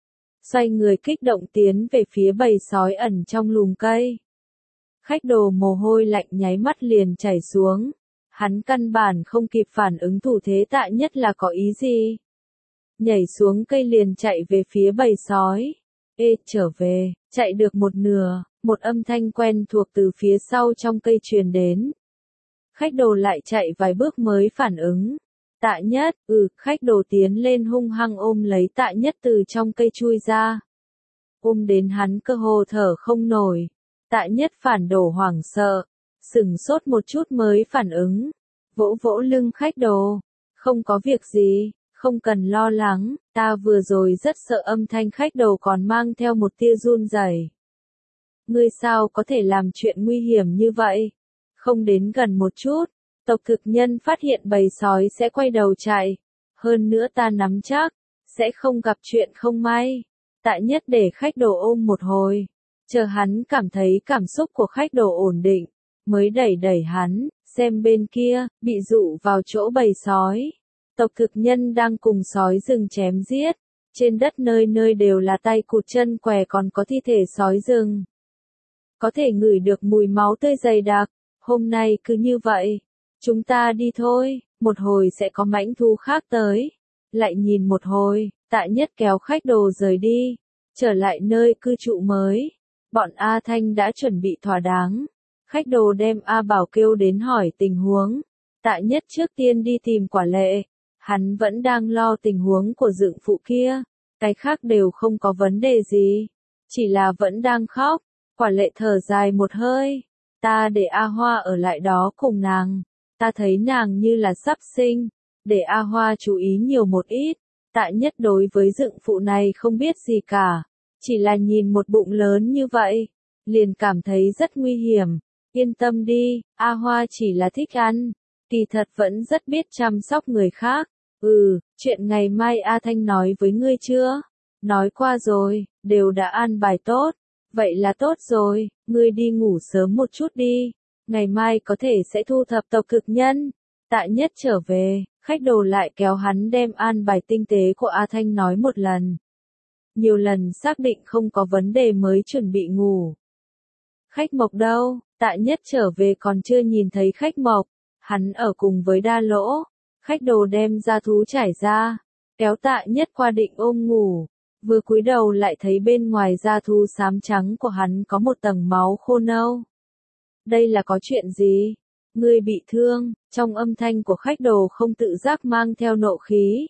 Xoay người kích động tiến về phía bầy sói ẩn trong lùm cây. Khách đồ mồ hôi lạnh nháy mắt liền chảy xuống. Hắn căn bản không kịp phản ứng thủ thế Tạ Nhất là có ý gì. Nhảy xuống cây liền chạy về phía bầy sói. Ê, trở về, chạy được một nửa, một âm thanh quen thuộc từ phía sau trong cây truyền đến. Khách đồ lại chạy vài bước mới phản ứng. Tạ Nhất, ừ, khách đồ tiến lên hung hăng ôm lấy Tạ Nhất từ trong cây chui ra. Ôm đến hắn cơ hồ thở không nổi. Tạ Nhất phản đổ hoảng sợ, sửng sốt một chút mới phản ứng. Vỗ vỗ lưng khách đồ. Không có việc gì, không cần lo lắng, ta vừa rồi rất sợ. Âm thanh khách đồ còn mang theo một tia run rẩy. Ngươi sao có thể làm chuyện nguy hiểm như vậy? Không đến gần một chút, tộc thực nhân phát hiện bầy sói sẽ quay đầu chạy. Hơn nữa ta nắm chắc, sẽ không gặp chuyện không may. Tạ Nhất để khách đồ ôm một hồi, chờ hắn cảm thấy cảm xúc của khách đồ ổn định, mới đẩy đẩy hắn, xem bên kia, bị dụ vào chỗ bầy sói. Tộc thực nhân đang cùng sói rừng chém giết, trên đất nơi nơi đều là tay cụt chân què, còn có thi thể sói rừng. Có thể ngửi được mùi máu tươi dày đặc. Hôm nay cứ như vậy, chúng ta đi thôi, một hồi sẽ có mãnh thú khác tới. Lại nhìn một hồi, Tạ Nhất kéo khách đồ rời đi, trở lại nơi cư trụ mới. Bọn A Thanh đã chuẩn bị thỏa đáng. Khách đồ đem A Bảo kêu đến hỏi tình huống. Tạ Nhất trước tiên đi tìm Quả Lệ. Hắn vẫn đang lo tình huống của dượng phụ kia. Cái khác đều không có vấn đề gì, chỉ là vẫn đang khóc. Quả Lệ thở dài một hơi. Ta để A Hoa ở lại đó cùng nàng. Ta thấy nàng như là sắp sinh. Để A Hoa chú ý nhiều một ít. Tạ Nhất đối với dượng phụ này không biết gì cả. Chỉ là nhìn một bụng lớn như vậy, liền cảm thấy rất nguy hiểm. Yên tâm đi, A Hoa chỉ là thích ăn. Kỳ thật vẫn rất biết chăm sóc người khác. Ừ, chuyện ngày mai A Thanh nói với ngươi chưa? Nói qua rồi, đều đã an bài tốt. Vậy là tốt rồi, ngươi đi ngủ sớm một chút đi. Ngày mai có thể sẽ thu thập tộc thực nhân. Tạ Nhất trở về, khách đồ lại kéo hắn đem an bài tinh tế của A Thanh nói một lần. nhiều lần xác định không có vấn đề mới chuẩn bị ngủ. Khách mộc đâu? Tạ Nhất trở về còn chưa nhìn thấy khách mộc, hắn ở cùng với Đa Lỗ. Khách đồ đem ra thú trải ra, kéo Tạ Nhất qua định ôm ngủ, vừa cúi đầu lại thấy bên ngoài da thú xám trắng của hắn có một tầng máu khô nâu. Đây là có chuyện gì? Ngươi bị thương? Trong âm thanh của khách đồ không tự giác mang theo nộ khí.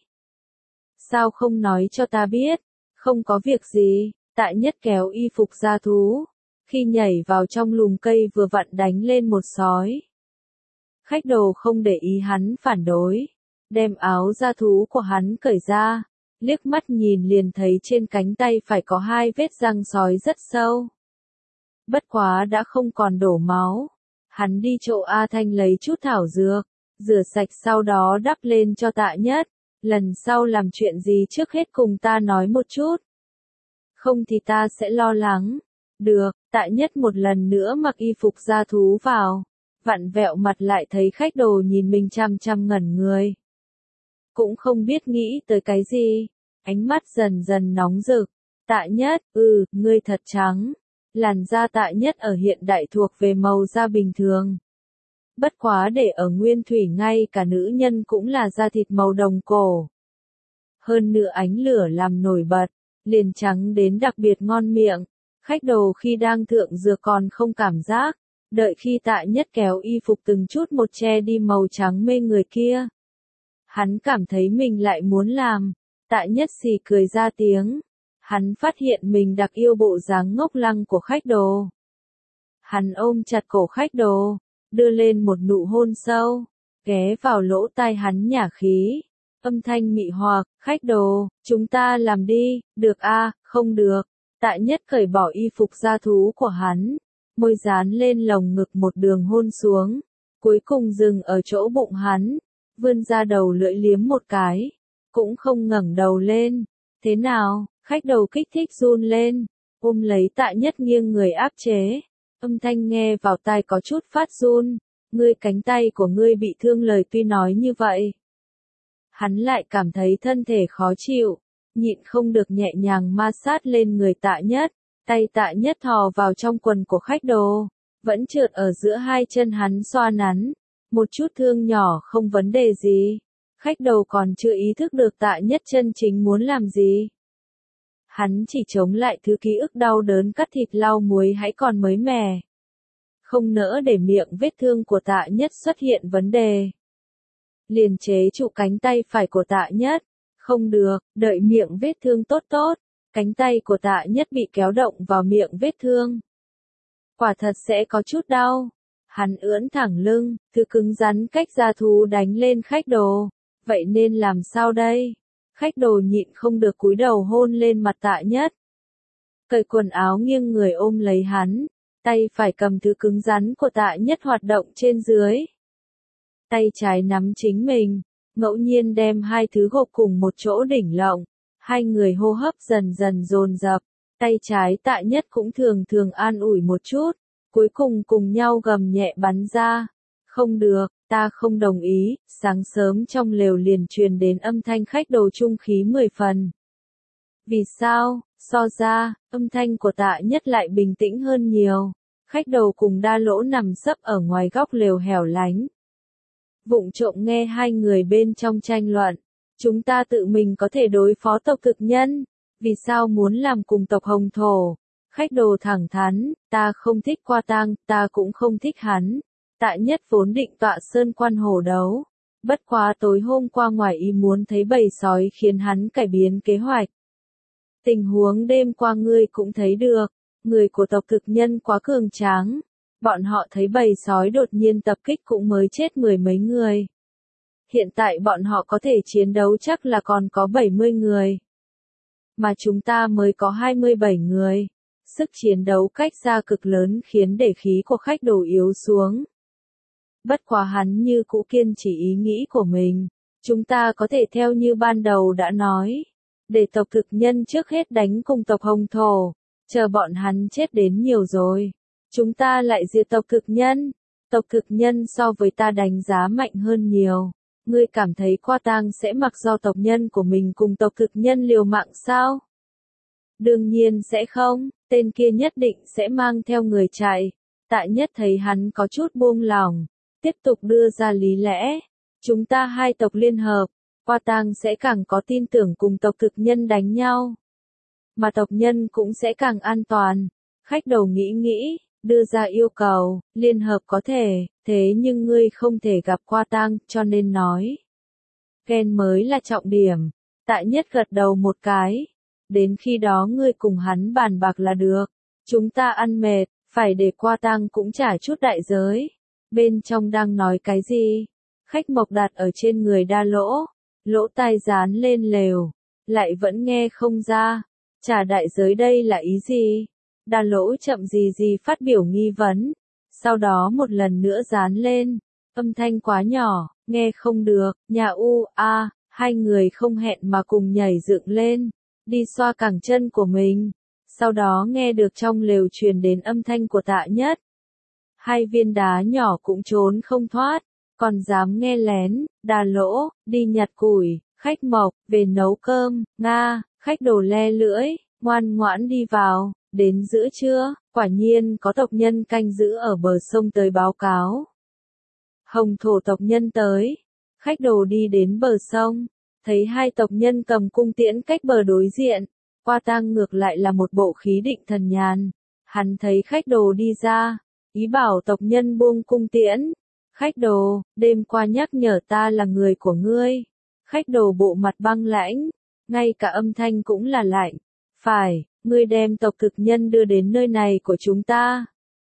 Sao không nói cho ta biết? Không có việc gì. Tạ Nhất kéo y phục da thú, khi nhảy vào trong lùm cây vừa vặn đánh lên một sói. Khách đồ không để ý hắn phản đối, đem áo da thú của hắn cởi ra, liếc mắt nhìn liền thấy trên cánh tay phải có hai vết răng sói rất sâu. Bất quá đã không còn đổ máu. Hắn đi chỗ A Thanh lấy chút thảo dược, rửa sạch sau đó đắp lên cho Tạ Nhất. Lần sau làm chuyện gì trước hết cùng ta nói một chút. Không thì ta sẽ lo lắng. Được, Tạ Nhất một lần nữa mặc y phục da thú vào, vặn vẹo mặt lại thấy khách đồ nhìn mình chăm chăm ngẩn người. Cũng không biết nghĩ tới cái gì, ánh mắt dần dần nóng rực. Tạ Nhất, ừ, ngươi thật trắng. Làn da Tạ Nhất ở hiện đại thuộc về màu da bình thường. Bất quá để ở nguyên thủy ngay cả nữ nhân cũng là da thịt màu đồng cổ. Hơn nữa ánh lửa làm nổi bật, liền trắng đến đặc biệt ngon miệng. Khách đồ khi đang thượng dược còn không cảm giác, đợi khi Tạ Nhất kéo y phục từng chút một che đi màu trắng mê người kia. Hắn cảm thấy mình lại muốn làm. Tạ Nhất xì cười ra tiếng. Hắn phát hiện mình đặc yêu bộ dáng ngốc lăng của khách đồ. Hắn ôm chặt cổ khách đồ, đưa lên một nụ hôn sâu, ghé vào lỗ tai hắn nhả khí. Âm thanh mị hoặc, khách đồ, chúng ta làm đi, được a, không được. Tạ Nhất cởi bỏ y phục da thú của hắn, môi dán lên lồng ngực một đường hôn xuống, cuối cùng dừng ở chỗ bụng hắn, vươn ra đầu lưỡi liếm một cái, cũng không ngẩng đầu lên. Thế nào? Khách đầu kích thích run lên, ôm lấy Tạ Nhất nghiêng người áp chế. Âm thanh nghe vào tai có chút phát run. Ngươi cánh tay của ngươi bị thương lời tuy nói như vậy. Hắn lại cảm thấy thân thể khó chịu, nhịn không được nhẹ nhàng ma sát lên người Tạ Nhất. Tay Tạ Nhất thò vào trong quần của khách đồ, vẫn trượt ở giữa hai chân hắn xoa nắn. Một chút thương nhỏ không vấn đề gì. Khách đầu còn chưa ý thức được Tạ Nhất chân chính muốn làm gì. Hắn chỉ chống lại thứ ký ức đau đớn cắt thịt lau muối hãy còn mới mẻ. Không nỡ để miệng vết thương của Tạ Nhất xuất hiện vấn đề. Liền chế trụ cánh tay phải của Tạ Nhất. Không được, đợi miệng vết thương tốt tốt. Cánh tay của Tạ Nhất bị kéo động vào miệng vết thương. Quả thật sẽ có chút đau. Hắn ưỡn thẳng lưng, thứ cứng rắn cách da thú đánh lên khách đồ. Vậy nên làm sao đây? Khách đồ nhịn không được cúi đầu hôn lên mặt Tạ Nhất. Cởi quần áo nghiêng người ôm lấy hắn, tay phải cầm thứ cứng rắn của Tạ Nhất hoạt động trên dưới. Tay trái nắm chính mình, ngẫu nhiên đem hai thứ gộp cùng một chỗ đỉnh lộng, hai người hô hấp dần dần dồn dập, tay trái Tạ Nhất cũng thường thường an ủi một chút, cuối cùng cùng nhau gầm nhẹ bắn ra. Không được, ta không đồng ý. Sáng sớm trong lều liền truyền đến âm thanh khách đồ trung khí mười phần. Vì sao? So ra, âm thanh của Tạ Nhất lại bình tĩnh hơn nhiều. Khách đầu cùng Đa Lỗ nằm sấp ở ngoài góc lều hẻo lánh. Vụng trộm nghe hai người bên trong tranh luận. Chúng ta tự mình có thể đối phó tộc thực nhân. Vì sao muốn làm cùng tộc Hồng Thổ? Khách đồ thẳng thắn, ta không thích Qua Tang, ta cũng không thích hắn. Tạ Nhất vốn định tọa sơn quan hổ đấu. Bất quá tối hôm qua ngoài ý muốn thấy bầy sói khiến hắn cải biến kế hoạch. Tình huống đêm qua ngươi cũng thấy được, người của tộc thực nhân quá cường tráng. Bọn họ thấy bầy sói đột nhiên tập kích cũng mới chết mười mấy người. Hiện tại bọn họ có thể chiến đấu chắc là còn có bảy mươi người. Mà chúng ta mới có hai mươi bảy người. Sức chiến đấu cách xa cực lớn khiến để khí của khách đồ yếu xuống. Bất quá hắn như cũ kiên trì ý nghĩ của mình. Chúng ta có thể theo như ban đầu đã nói. Để tộc thực nhân trước hết đánh cùng tộc Hồng Thổ. Chờ bọn hắn chết đến nhiều rồi. Chúng ta lại diệt tộc thực nhân. Tộc thực nhân so với ta đánh giá mạnh hơn nhiều. Ngươi cảm thấy Qua Tang sẽ mặc do tộc nhân của mình cùng tộc thực nhân liều mạng sao? Đương nhiên sẽ không, tên kia nhất định sẽ mang theo người chạy. Tạ Nhất thấy hắn có chút buông lỏng, tiếp tục đưa ra lý lẽ. Chúng ta hai tộc liên hợp, Qua Tang sẽ càng có tin tưởng cùng tộc thực nhân đánh nhau. Mà tộc nhân cũng sẽ càng an toàn. Khách đầu nghĩ nghĩ, đưa ra yêu cầu, liên hợp có thể, thế nhưng ngươi không thể gặp Qua Tang, cho nên nói. Ghen mới là trọng điểm. Tạ Nhất gật đầu một cái. Đến khi đó ngươi cùng hắn bàn bạc là được. Chúng ta ăn mệt, phải để Qua Tang cũng trả chút đại giới. Bên trong đang nói cái gì? Khách mộc đặt ở trên người Đa Lỗ, lỗ tai dán lên lều, lại vẫn nghe không ra. Trả đại giới đây là ý gì? Đa Lỗ chậm gì gì phát biểu nghi vấn, sau đó một lần nữa dán lên, âm thanh quá nhỏ, nghe không được, nhà u a, hai người không hẹn mà cùng nhảy dựng lên, đi xoa cẳng chân của mình, sau đó nghe được trong lều truyền đến âm thanh của Tạ Nhất. Hai viên đá nhỏ cũng trốn không thoát, còn dám nghe lén. Đa Lỗ, đi nhặt củi. Khách mộc, về nấu cơm. Nga, khách đồ le lưỡi, ngoan ngoãn đi vào. Đến giữa trưa, quả nhiên có tộc nhân canh giữ ở bờ sông tới báo cáo. Hồng thổ tộc nhân tới. Khách đồ đi đến bờ sông, thấy hai tộc nhân cầm cung tiễn cách bờ đối diện. Qua Tang ngược lại là một bộ khí định thần nhàn. Hắn thấy khách đồ đi ra, ý bảo tộc nhân buông cung tiễn. Khách đồ, đêm qua nhắc nhở ta là người của ngươi. Khách đồ bộ mặt băng lãnh, ngay cả âm thanh cũng là lạnh. Phải, ngươi đem tộc thực nhân đưa đến nơi này của chúng ta.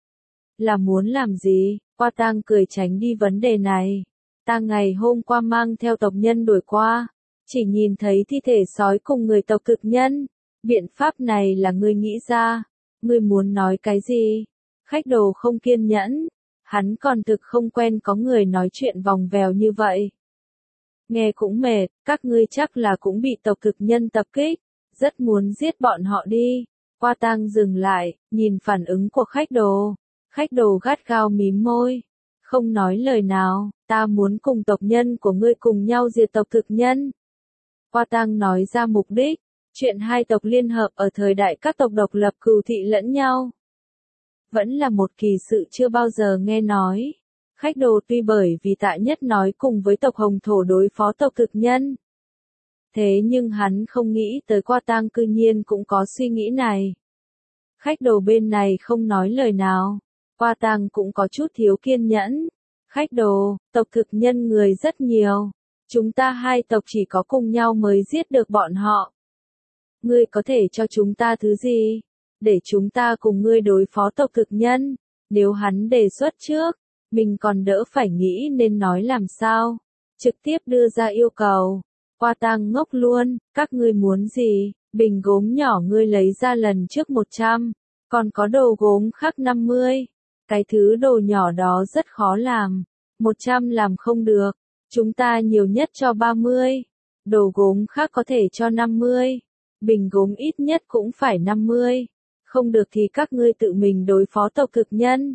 Là muốn làm gì? Qua Tang cười tránh đi vấn đề này. Ta ngày hôm qua mang theo tộc nhân đuổi qua, chỉ nhìn thấy thi thể sói cùng người tộc thực nhân. Biện pháp này là ngươi nghĩ ra. Ngươi muốn nói cái gì? Khách đồ không kiên nhẫn. Hắn còn thực không quen có người nói chuyện vòng vèo như vậy. Nghe cũng mệt, các ngươi chắc là cũng bị tộc thực nhân tập kích, rất muốn giết bọn họ đi. Qua Tang dừng lại, nhìn phản ứng của khách đồ. Khách đồ gắt gao mím môi, không nói lời nào. Ta muốn cùng tộc nhân của ngươi cùng nhau diệt tộc thực nhân. Qua Tang nói ra mục đích, chuyện hai tộc liên hợp ở thời đại các tộc độc lập cừu thị lẫn nhau. Vẫn là một kỳ sự chưa bao giờ nghe nói. Khách đồ tuy bởi vì Tạ Nhất nói cùng với tộc Hồng Thổ đối phó tộc thực nhân. Thế nhưng hắn không nghĩ tới Qua Tang cư nhiên cũng có suy nghĩ này. Khách đồ bên này không nói lời nào. Qua Tang cũng có chút thiếu kiên nhẫn. Khách đồ, tộc thực nhân người rất nhiều. Chúng ta hai tộc chỉ có cùng nhau mới giết được bọn họ. Ngươi có thể cho chúng ta thứ gì? Để chúng ta cùng ngươi đối phó tộc thực nhân. Nếu hắn đề xuất trước, mình còn đỡ phải nghĩ nên nói làm sao. Trực tiếp đưa ra yêu cầu. Qua Tang ngốc luôn, các ngươi muốn gì? Bình gốm nhỏ ngươi lấy ra lần trước một trăm, còn có đồ gốm khác năm mươi. Cái thứ đồ nhỏ đó rất khó làm. một trăm làm không được. Chúng ta nhiều nhất cho ba mươi. Đồ gốm khác có thể cho năm mươi. Bình gốm ít nhất cũng phải năm mươi. Không được thì các ngươi tự mình đối phó tộc thực nhân.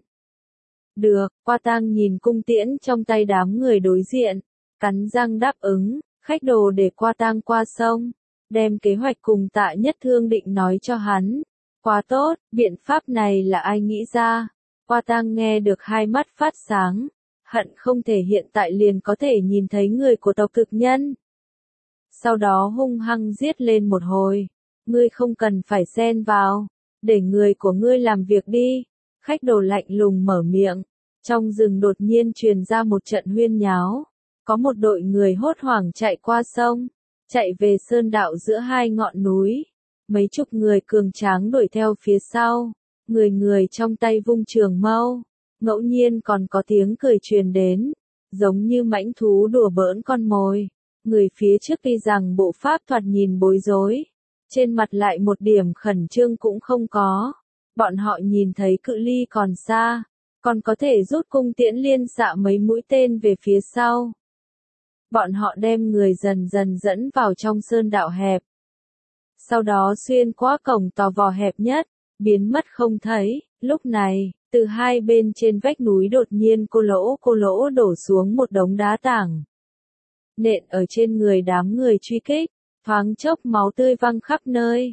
Được, Qua Tang nhìn cung tiễn trong tay đám người đối diện, cắn răng đáp ứng. Khách đồ để Qua Tang qua sông, đem kế hoạch cùng Tạ Nhất thương định nói cho hắn. Quá tốt, biện pháp này là ai nghĩ ra? Qua Tang nghe được hai mắt phát sáng, hận không thể hiện tại liền có thể nhìn thấy người của tộc thực nhân. Sau đó hung hăng giết lên một hồi. Ngươi không cần phải xen vào, để người của ngươi làm việc đi. Khách đồ lạnh lùng mở miệng. Trong rừng đột nhiên truyền ra một trận huyên nháo. Có một đội người hốt hoảng chạy qua sông, chạy về sơn đạo giữa hai ngọn núi. Mấy chục người cường tráng đuổi theo phía sau, người người trong tay vung trường mâu. Ngẫu nhiên còn có tiếng cười truyền đến, giống như mãnh thú đùa bỡn con mồi. Người phía trước tuy rằng bộ pháp thoạt nhìn bối rối, trên mặt lại một điểm khẩn trương cũng không có. Bọn họ nhìn thấy cự ly còn xa, còn có thể rút cung tiễn liên xạ mấy mũi tên về phía sau. Bọn họ đem người dần dần dẫn vào trong sơn đạo hẹp. Sau đó xuyên qua cổng tò vò hẹp nhất, biến mất không thấy. Lúc này, từ hai bên trên vách núi đột nhiên cô lỗ cô lỗ đổ xuống một đống đá tảng. Nện ở trên người đám người truy kích, thoáng chốc máu tươi văng khắp nơi.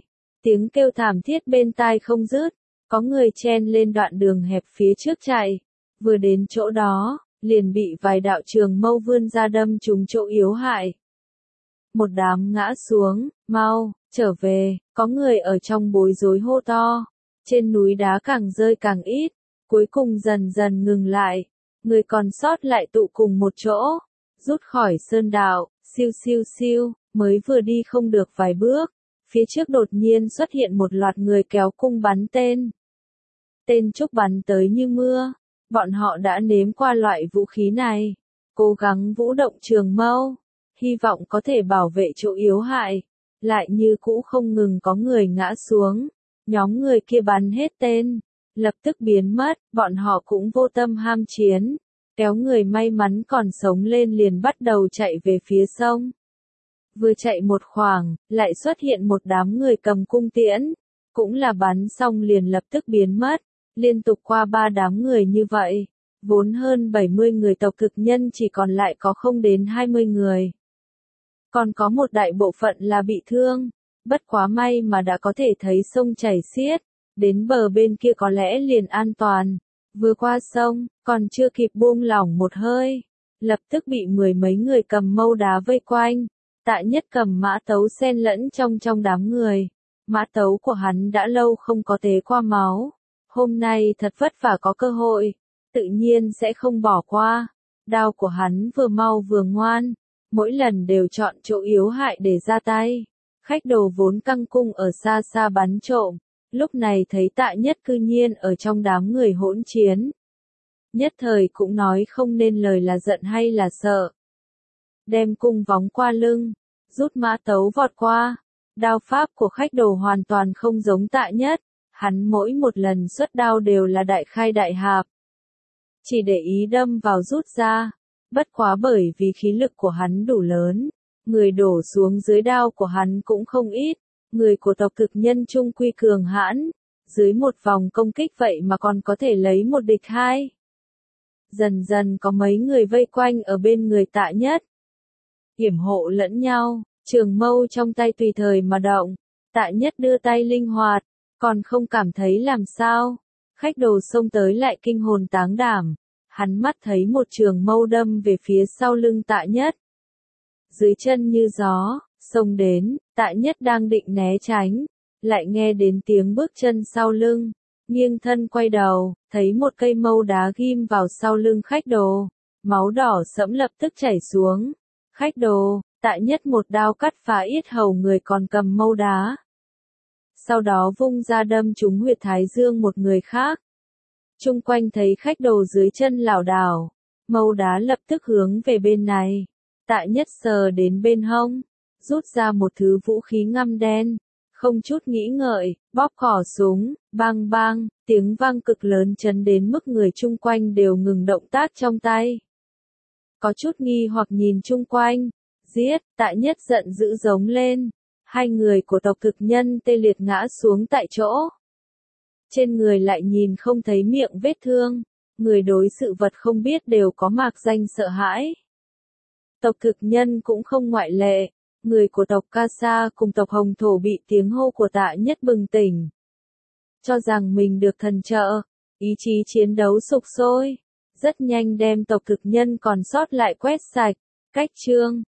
Tiếng kêu thảm thiết bên tai không dứt, có người chen lên đoạn đường hẹp phía trước chạy. Vừa đến chỗ đó, liền bị vài đạo trường mâu vươn ra đâm trúng chỗ yếu hại. Một đám ngã xuống, mau, trở về, có người ở trong bối rối hô to. Trên núi đá càng rơi càng ít, cuối cùng dần dần ngừng lại. Người còn sót lại tụ cùng một chỗ, rút khỏi sơn đạo, siêu siêu siêu, mới vừa đi không được vài bước. Phía trước đột nhiên xuất hiện một loạt người kéo cung bắn tên. Tên trúc bắn tới như mưa, bọn họ đã nếm qua loại vũ khí này, cố gắng vũ động trường mâu, hy vọng có thể bảo vệ chỗ yếu hại, lại như cũ không ngừng có người ngã xuống, nhóm người kia bắn hết tên, lập tức biến mất, bọn họ cũng vô tâm ham chiến, kéo người may mắn còn sống lên liền bắt đầu chạy về phía sông. Vừa chạy một khoảng, lại xuất hiện một đám người cầm cung tiễn, cũng là bắn xong liền lập tức biến mất, liên tục qua ba đám người như vậy, vốn hơn bảy mươi người tộc thực nhân chỉ còn lại có không đến hai mươi người. Còn có một đại bộ phận là bị thương, bất quá may mà đã có thể thấy sông chảy xiết, đến bờ bên kia có lẽ liền an toàn, vừa qua sông, còn chưa kịp buông lỏng một hơi, lập tức bị mười mấy người cầm mâu đá vây quanh. Tạ Nhất cầm mã tấu xen lẫn trong trong đám người. Mã tấu của hắn đã lâu không có tế qua máu. Hôm nay thật vất vả có cơ hội, tự nhiên sẽ không bỏ qua. Đao của hắn vừa mau vừa ngoan, mỗi lần đều chọn chỗ yếu hại để ra tay. Khách đồ vốn căng cung ở xa xa bắn trộm, lúc này thấy Tạ Nhất cư nhiên ở trong đám người hỗn chiến. Nhất thời cũng nói không nên lời là giận hay là sợ. Đem cung vóng qua lưng, rút mã tấu vọt qua. Đao pháp của khách đồ hoàn toàn không giống Tạ Nhất, hắn mỗi một lần xuất đao đều là đại khai đại hạp. Chỉ để ý đâm vào rút ra, bất quá bởi vì khí lực của hắn đủ lớn, người đổ xuống dưới đao của hắn cũng không ít, người của tộc thực nhân trung quy cường hãn, dưới một vòng công kích vậy mà còn có thể lấy một địch hai. Dần dần có mấy người vây quanh ở bên người Tạ Nhất. Yểm hộ lẫn nhau, trường mâu trong tay tùy thời mà động, Tạ Nhất đưa tay linh hoạt, còn không cảm thấy làm sao. Khách đồ xông tới lại kinh hồn táng đảm, hắn mắt thấy một trường mâu đâm về phía sau lưng Tạ Nhất. Dưới chân như gió, xông đến, Tạ Nhất đang định né tránh, lại nghe đến tiếng bước chân sau lưng, nghiêng thân quay đầu, thấy một cây mâu đá ghim vào sau lưng khách đồ, máu đỏ sẫm lập tức chảy xuống. Khách đồ, Tạ Nhất một đao cắt phá yết hầu người còn cầm mâu đá. Sau đó vung ra đâm trúng huyệt thái dương một người khác. Chung quanh thấy khách đồ dưới chân lảo đảo, mâu đá lập tức hướng về bên này. Tạ Nhất sờ đến bên hông, rút ra một thứ vũ khí ngăm đen, không chút nghĩ ngợi, bóp cỏ súng, bang bang, tiếng vang cực lớn chấn đến mức người chung quanh đều ngừng động tác trong tay. Có chút nghi hoặc nhìn chung quanh, giết, Tạ Nhất giận dữ giống lên, hai người của tộc thực nhân tê liệt ngã xuống tại chỗ. Trên người lại nhìn không thấy miệng vết thương, người đối sự vật không biết đều có mạc danh sợ hãi. Tộc thực nhân cũng không ngoại lệ, người của tộc Ca Sa cùng tộc Hồng Thổ bị tiếng hô của Tạ Nhất bừng tỉnh. Cho rằng mình được thần trợ, ý chí chiến đấu sục sôi, rất nhanh đem tộc thực nhân còn sót lại quét sạch, cách chương.